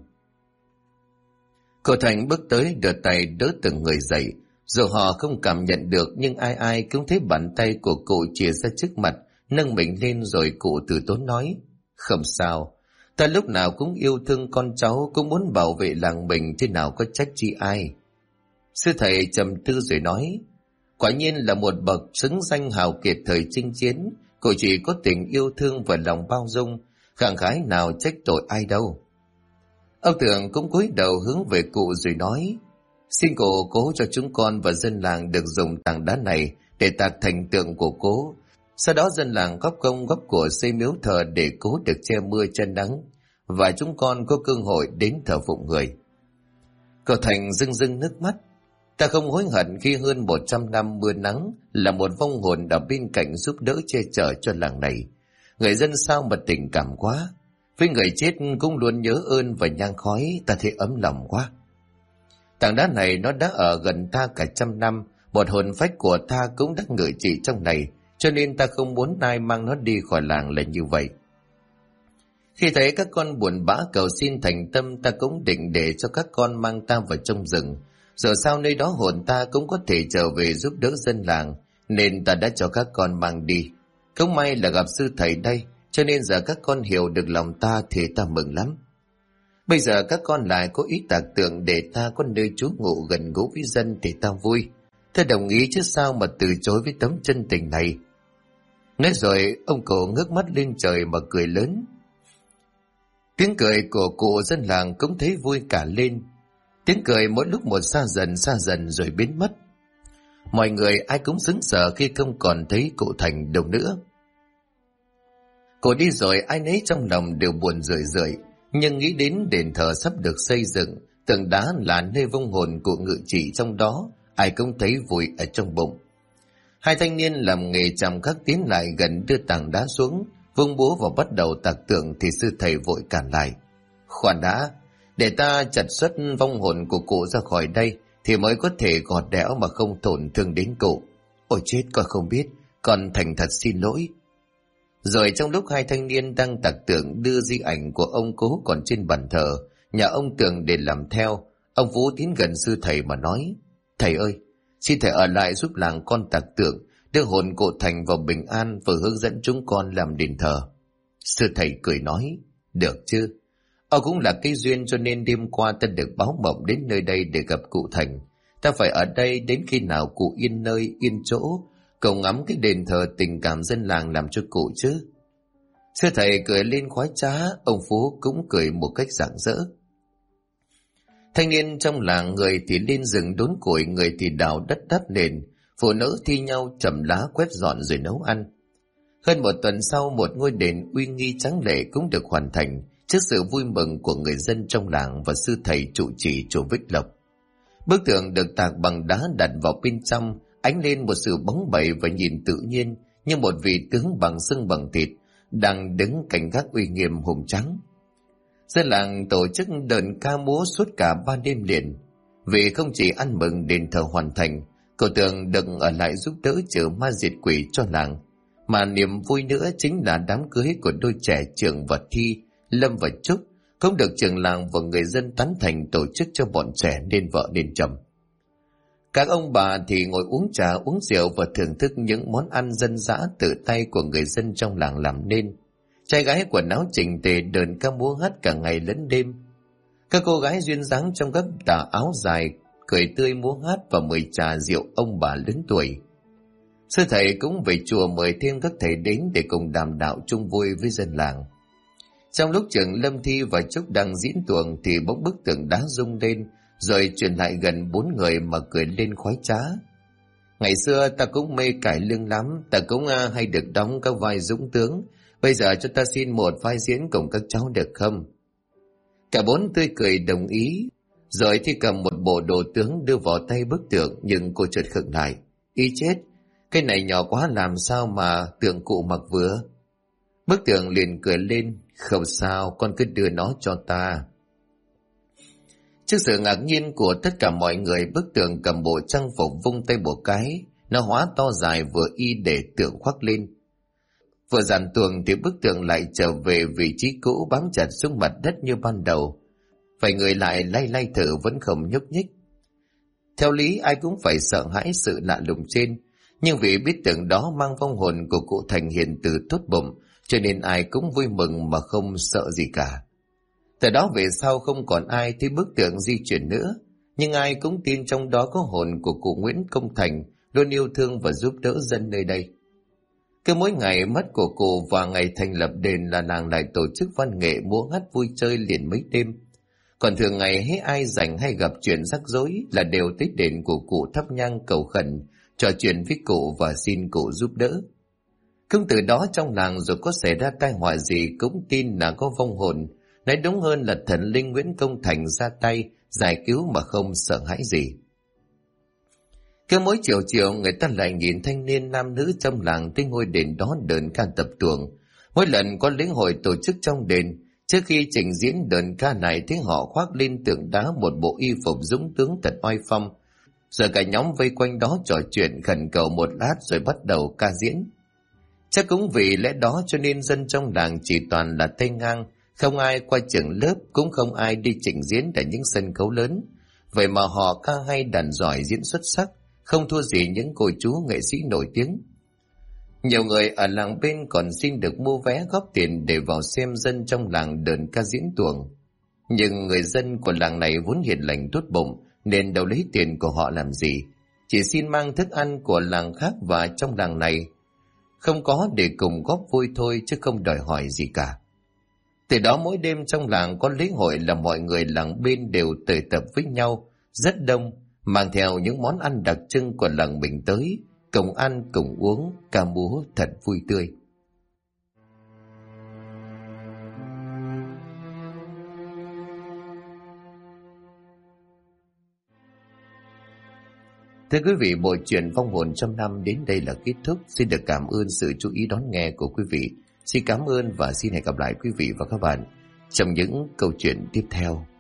Cậu Thành bước tới đưa tay đỡ từng người dậy. Dù họ không cảm nhận được nhưng ai ai cũng thấy bàn tay của cụ chìa ra trước mặt, nâng mình lên rồi cụ từ tốn nói: Không sao, ta lúc nào cũng yêu thương con cháu, cũng muốn bảo vệ làng mình, thế nào có trách chi ai. Sư thầy trầm tư rồi nói: Quả nhiên là một bậc xứng danh hào kiệt thời chinh chiến, cụ chỉ có tình yêu thương và lòng bao dung, khẳng khái nào trách tội ai đâu. Ông Tường cũng cúi đầu hướng về cụ rồi nói: Xin cụ cố cho chúng con và dân làng được dùng tảng đá này để tạc thành tượng của cố. Sau đó dân làng góp công góp của xây miếu thờ để cố được che mưa chân nắng, và chúng con có cơ hội đến thờ phụng người. Cậu Thành rưng rưng nước mắt. Ta không hối hận khi hơn 100 năm mưa nắng là một vong hồn ở bên cạnh giúp đỡ che chở cho làng này. Người dân sao mà tình cảm quá. Với người chết cũng luôn nhớ ơn và nhang khói, ta thấy ấm lòng quá. Tảng đá này nó đã ở gần ta cả 100 năm, một hồn phách của ta cũng đã ngự trị trong này, cho nên ta không muốn ai mang nó đi khỏi làng là như vậy. Khi thấy các con buồn bã cầu xin thành tâm, ta cũng định để cho các con mang ta vào trong rừng, rồi sau nơi đó hồn ta cũng có thể trở về giúp đỡ dân làng, nên ta đã cho các con mang đi. Không may là gặp sư thầy đây, cho nên giờ các con hiểu được lòng ta thì ta mừng lắm. Bây giờ các con lại có ý tạc tượng để ta có nơi trú ngụ gần gũi với dân thì ta vui. Ta đồng ý chứ sao mà từ chối với tấm chân tình này. Nói rồi ông cụ ngước mắt lên trời mà cười lớn. Tiếng cười của cụ dân làng cũng thấy vui cả lên. Tiếng cười mỗi lúc một xa dần rồi biến mất. Mọi người ai cũng sững sờ khi không còn thấy cụ Thành đâu nữa. Cụ đi rồi ai nấy trong lòng đều buồn rười rượi, nhưng nghĩ đến đền thờ sắp được xây dựng, tường đá là nơi vong hồn của ngự trị trong đó, ai cũng thấy vui ở trong bụng. Hai thanh niên làm nghề chạm khắc tiến lại gần đưa tảng đá xuống, vung búa vào bắt đầu tạc tượng thì sư thầy vội cản lại. Khoan đã, để ta chặt xuất vong hồn của cụ ra khỏi đây thì mới có thể gọt đẽo mà không tổn thương đến cụ. Ôi chết, con không biết, con thành thật xin lỗi. Rồi trong lúc hai thanh niên đang tạc tượng đưa di ảnh của ông cố còn trên bàn thờ, nhà ông Tường để làm theo, ông Vũ tiến gần sư thầy mà nói: Thầy ơi, xin thầy ở lại giúp làng con tạc tượng, đưa hồn cụ Thành vào bình an và hướng dẫn chúng con làm đền thờ. Sư thầy cười nói: Được chứ, cũng là cái duyên cho nên đêm qua ta được báo mộng đến nơi đây để gặp cụ Thành. Ta phải ở đây đến khi nào cụ yên nơi yên chỗ, cầu ngắm cái đền thờ tình cảm dân làng làm cho cụ chứ. Sư thầy cười lên khoái trá, ông Phú cũng cười một cách rạng rỡ. Thanh niên trong làng người thì lên rừng đốn củi, người thì đào đất đắp nền, phụ nữ thi nhau chầm lá quét dọn rồi nấu ăn. Hơn một tuần sau, một ngôi đền uy nghi tráng lệ cũng được hoàn thành trước sự vui mừng của người dân trong làng và sư thầy trụ trì chùa Vích Lộc. Bức tượng được tạc bằng đá đặt vào bên trong, ánh lên một sự bóng bẩy và nhìn tự nhiên như một vị tướng bằng xương bằng thịt đang đứng canh gác uy nghiêm hùng tráng. Dân làng tổ chức đợn ca múa suốt cả 3 đêm liền. Vì không chỉ ăn mừng đền thờ hoàn thành, cậu Tường được ở lại giúp đỡ trừ ma diệt quỷ cho làng, mà niềm vui nữa chính là đám cưới của đôi trẻ Trường và Thi, Lâm và Trúc cũng được trường làng và người dân tán thành tổ chức cho bọn trẻ nên vợ nên chồng. Các ông bà thì ngồi uống trà uống rượu và thưởng thức những món ăn dân dã tự tay của người dân trong làng làm nên. Trai gái quần áo chỉnh tề đờn ca múa hát cả ngày lẫn đêm. Các cô gái duyên dáng trong các tà áo dài cười tươi múa hát và mời trà rượu ông bà lớn tuổi. Sư thầy cũng về chùa mời thêm các thầy đến để cùng đàm đạo chung vui với dân làng. Trong lúc Trường, Lâm, Thi và Trúc đang diễn tuồng thì bỗng bức tượng đá rung lên, rồi chuyển lại gần 4 người mà cười lên khoái trá. Ngày xưa ta cũng mê cải lương lắm, ta cũng hay được đóng các vai dũng tướng. Bây giờ cho ta xin một vai diễn cùng các cháu được không? Cả 4 tươi cười đồng ý. Rồi Thi cầm một bộ đồ tướng đưa vào tay bức tượng, nhưng cô chợt khựng lại. Ý chết, cái này nhỏ quá làm sao mà tượng cụ mặc vừa. Bức tượng liền cười lên. Không sao, con cứ đưa nó cho ta. Trước sự ngạc nhiên của tất cả mọi người, bức tường cầm bộ trang phục vung tay một cái, nó hóa to dài vừa y để tượng khoác lên. Vừa dàn tường thì bức tường lại trở về vị trí cũ, bám chặt xuống mặt đất như ban đầu. Vài người lại lay lay thử vẫn không nhúc nhích. Theo lý ai cũng phải sợ hãi sự lạ lùng trên, nhưng vì biết tượng đó mang vong hồn của cụ Thành hiền từ tốt bụng, cho nên ai cũng vui mừng mà không sợ gì cả. Từ đó về sau không còn ai thấy bức tượng di chuyển nữa, nhưng ai cũng tin trong đó có hồn của cụ Nguyễn Công Thành, luôn yêu thương và giúp đỡ dân nơi đây. Cứ mỗi ngày mất của cụ và ngày thành lập đền là làng lại tổ chức văn nghệ múa hát vui chơi liền mấy đêm. Còn thường ngày hết ai rảnh hay gặp chuyện rắc rối là đều tới đền của cụ thắp nhang cầu khẩn, trò chuyện với cụ và xin cụ giúp đỡ. Cũng từ đó trong làng dù có xảy ra tai họa gì cũng tin là có vong hồn, nói đúng hơn là thần linh Nguyễn Công Thành ra tay giải cứu mà không sợ hãi gì. Cứ mỗi chiều chiều người ta lại nhìn thanh niên nam nữ trong làng tới ngôi đền đó đờn ca tập tuồng. Mỗi lần có lễ hội tổ chức trong đền, trước khi trình diễn đờn ca này thấy họ khoác lên tượng đá một bộ y phục dũng tướng thật oai phong, rồi cả nhóm vây quanh đó trò chuyện khẩn cầu một lát rồi bắt đầu ca diễn. Chắc cũng vì lẽ đó cho nên dân trong làng chỉ toàn là tay ngang, không ai qua trường lớp, cũng không ai đi trình diễn tại những sân khấu lớn. Vậy mà họ ca hay đàn giỏi diễn xuất sắc, không thua gì những cô chú nghệ sĩ nổi tiếng. Nhiều người ở làng bên còn xin được mua vé góp tiền để vào xem dân trong làng đờn ca diễn tuồng. Nhưng người dân của làng này vốn hiền lành tốt bụng nên đâu lấy tiền của họ làm gì, chỉ xin mang thức ăn của làng khác và trong làng này không có để cùng góp vui thôi, chứ không đòi hỏi gì cả. Từ đó mỗi đêm trong làng có lễ hội là mọi người làng bên đều tề tập với nhau rất đông, mang theo những món ăn đặc trưng của làng mình tới, cùng ăn cùng uống, ca múa thật vui tươi. Thưa quý vị, bộ truyện Vong hồn trăm năm đến đây là kết thúc. Xin được cảm ơn sự chú ý đón nghe của quý vị. Xin cảm ơn và xin hẹn gặp lại quý vị và các bạn trong những câu chuyện tiếp theo.